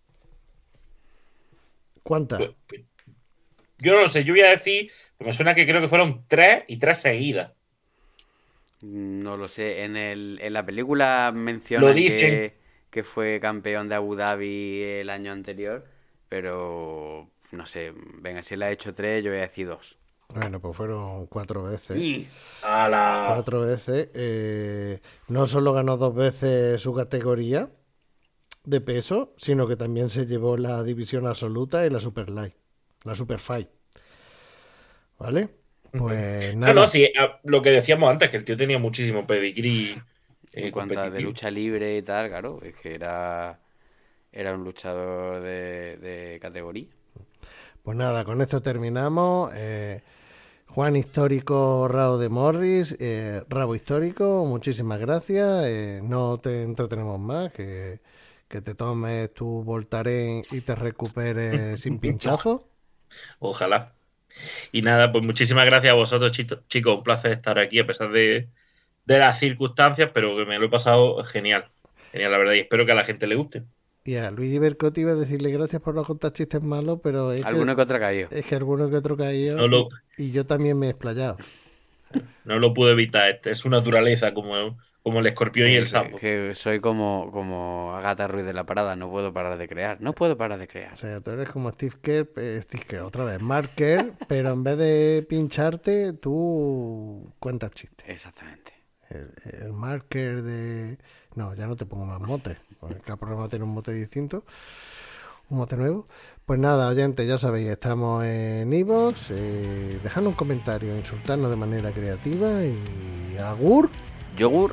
Speaker 1: ¿Cuántas?
Speaker 4: Pues, pues, yo no lo sé, yo voy a decir, pero me suena que creo que fueron tres y tres seguidas.
Speaker 3: No lo sé. En el, en la película mencionan
Speaker 4: Lo dicen.
Speaker 3: que, que fue campeón de Abu Dhabi el año anterior, pero no sé. Venga, si él ha hecho tres, yo voy a decir dos.
Speaker 1: Bueno, pues fueron cuatro veces.
Speaker 3: Y
Speaker 4: A la...
Speaker 1: Cuatro veces. Eh, no solo ganó dos veces su categoría de peso, sino que también se llevó la división absoluta y la Super Light, la Super Fight. ¿Vale? Pues
Speaker 4: No,
Speaker 1: nada.
Speaker 4: no, sí, a- lo que decíamos antes, que el tío tenía muchísimo pedigrí eh,
Speaker 3: en cuanto a de
Speaker 4: competitivo.
Speaker 3: lucha libre y tal, claro, es que era, era un luchador de, de categoría.
Speaker 1: Pues nada, con esto terminamos. Eh, Juan Histórico, Rao de Morris, eh, Rabo Histórico, muchísimas gracias. Eh, no te entretenemos más, que, que te tomes tu Voltaren y te recuperes sin pinchazo.
Speaker 4: Ojalá. Y nada, pues muchísimas gracias a vosotros, chito- chicos. Un placer estar aquí a pesar de, de las circunstancias, pero que me lo he pasado genial. Genial, la verdad, y espero que a la gente le guste.
Speaker 1: Y a Luigi Bercotti iba a decirle gracias por no contar chistes malos, pero es,
Speaker 3: Alguno
Speaker 1: que,
Speaker 3: que otro cayó.
Speaker 1: es que alguno que otro caído
Speaker 4: No lo-
Speaker 1: y, y yo también me he explayado.
Speaker 4: No lo puedo evitar, este es su naturaleza, como, como el escorpión y el
Speaker 3: Que,
Speaker 4: sapo.
Speaker 3: que soy como, como Agatha Ruiz de la Parada, no puedo parar de crear. No puedo parar de
Speaker 1: O
Speaker 3: crear.
Speaker 1: sea, tú eres como Steve Kerr, eh, Steve Kerr, otra vez, Mark Kerr, pero en vez de pincharte, tú cuentas chistes.
Speaker 3: Exactamente.
Speaker 1: El, el marker de... No, ya no te pongo más motes, porque cada programa tiene un mote distinto, un mote nuevo. Pues nada, oyentes, ya sabéis, estamos en iVoox, eh, dejadnos un comentario, insultarnos de manera creativa y agur.
Speaker 3: Yogur.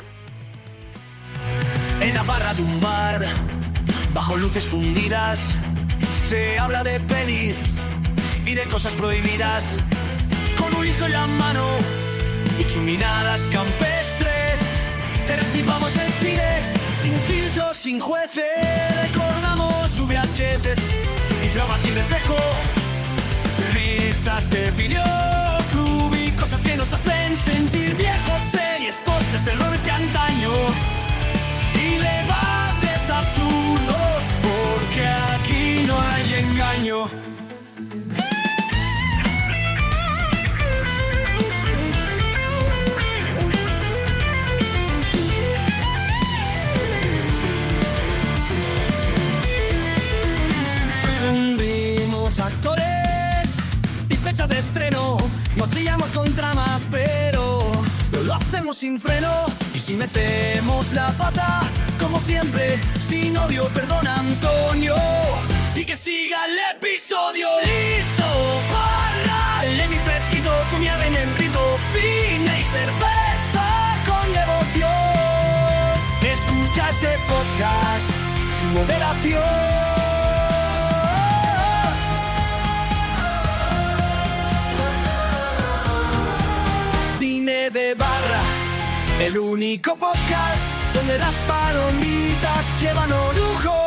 Speaker 7: En la barra de un bar, bajo luces fundidas, se habla de pelis y de cosas prohibidas. Con un liso en la mano y chuminadas campestres, te restipamos el cine sin filtros, sin jueces. Recordamos V H S y traumas sin reflejo, risas de videoclub y cosas que nos hacen sentir viejos. Series, postes, errores de antaño y debates absurdos, porque aquí no hay engaño. Fundimos actores y fechas de estreno, nos liamos con tramas, pero lo hacemos sin freno. Y si metemos la pata, como siempre, sin odio, perdona Antonio, y que siga el episodio. Listo, para Lemmy fresquito, chumiar en el rito, cine y cerveza con devoción. Escucha este podcast sin moderación. Cine de barra, el único podcast donde las palomitas llevan orujo.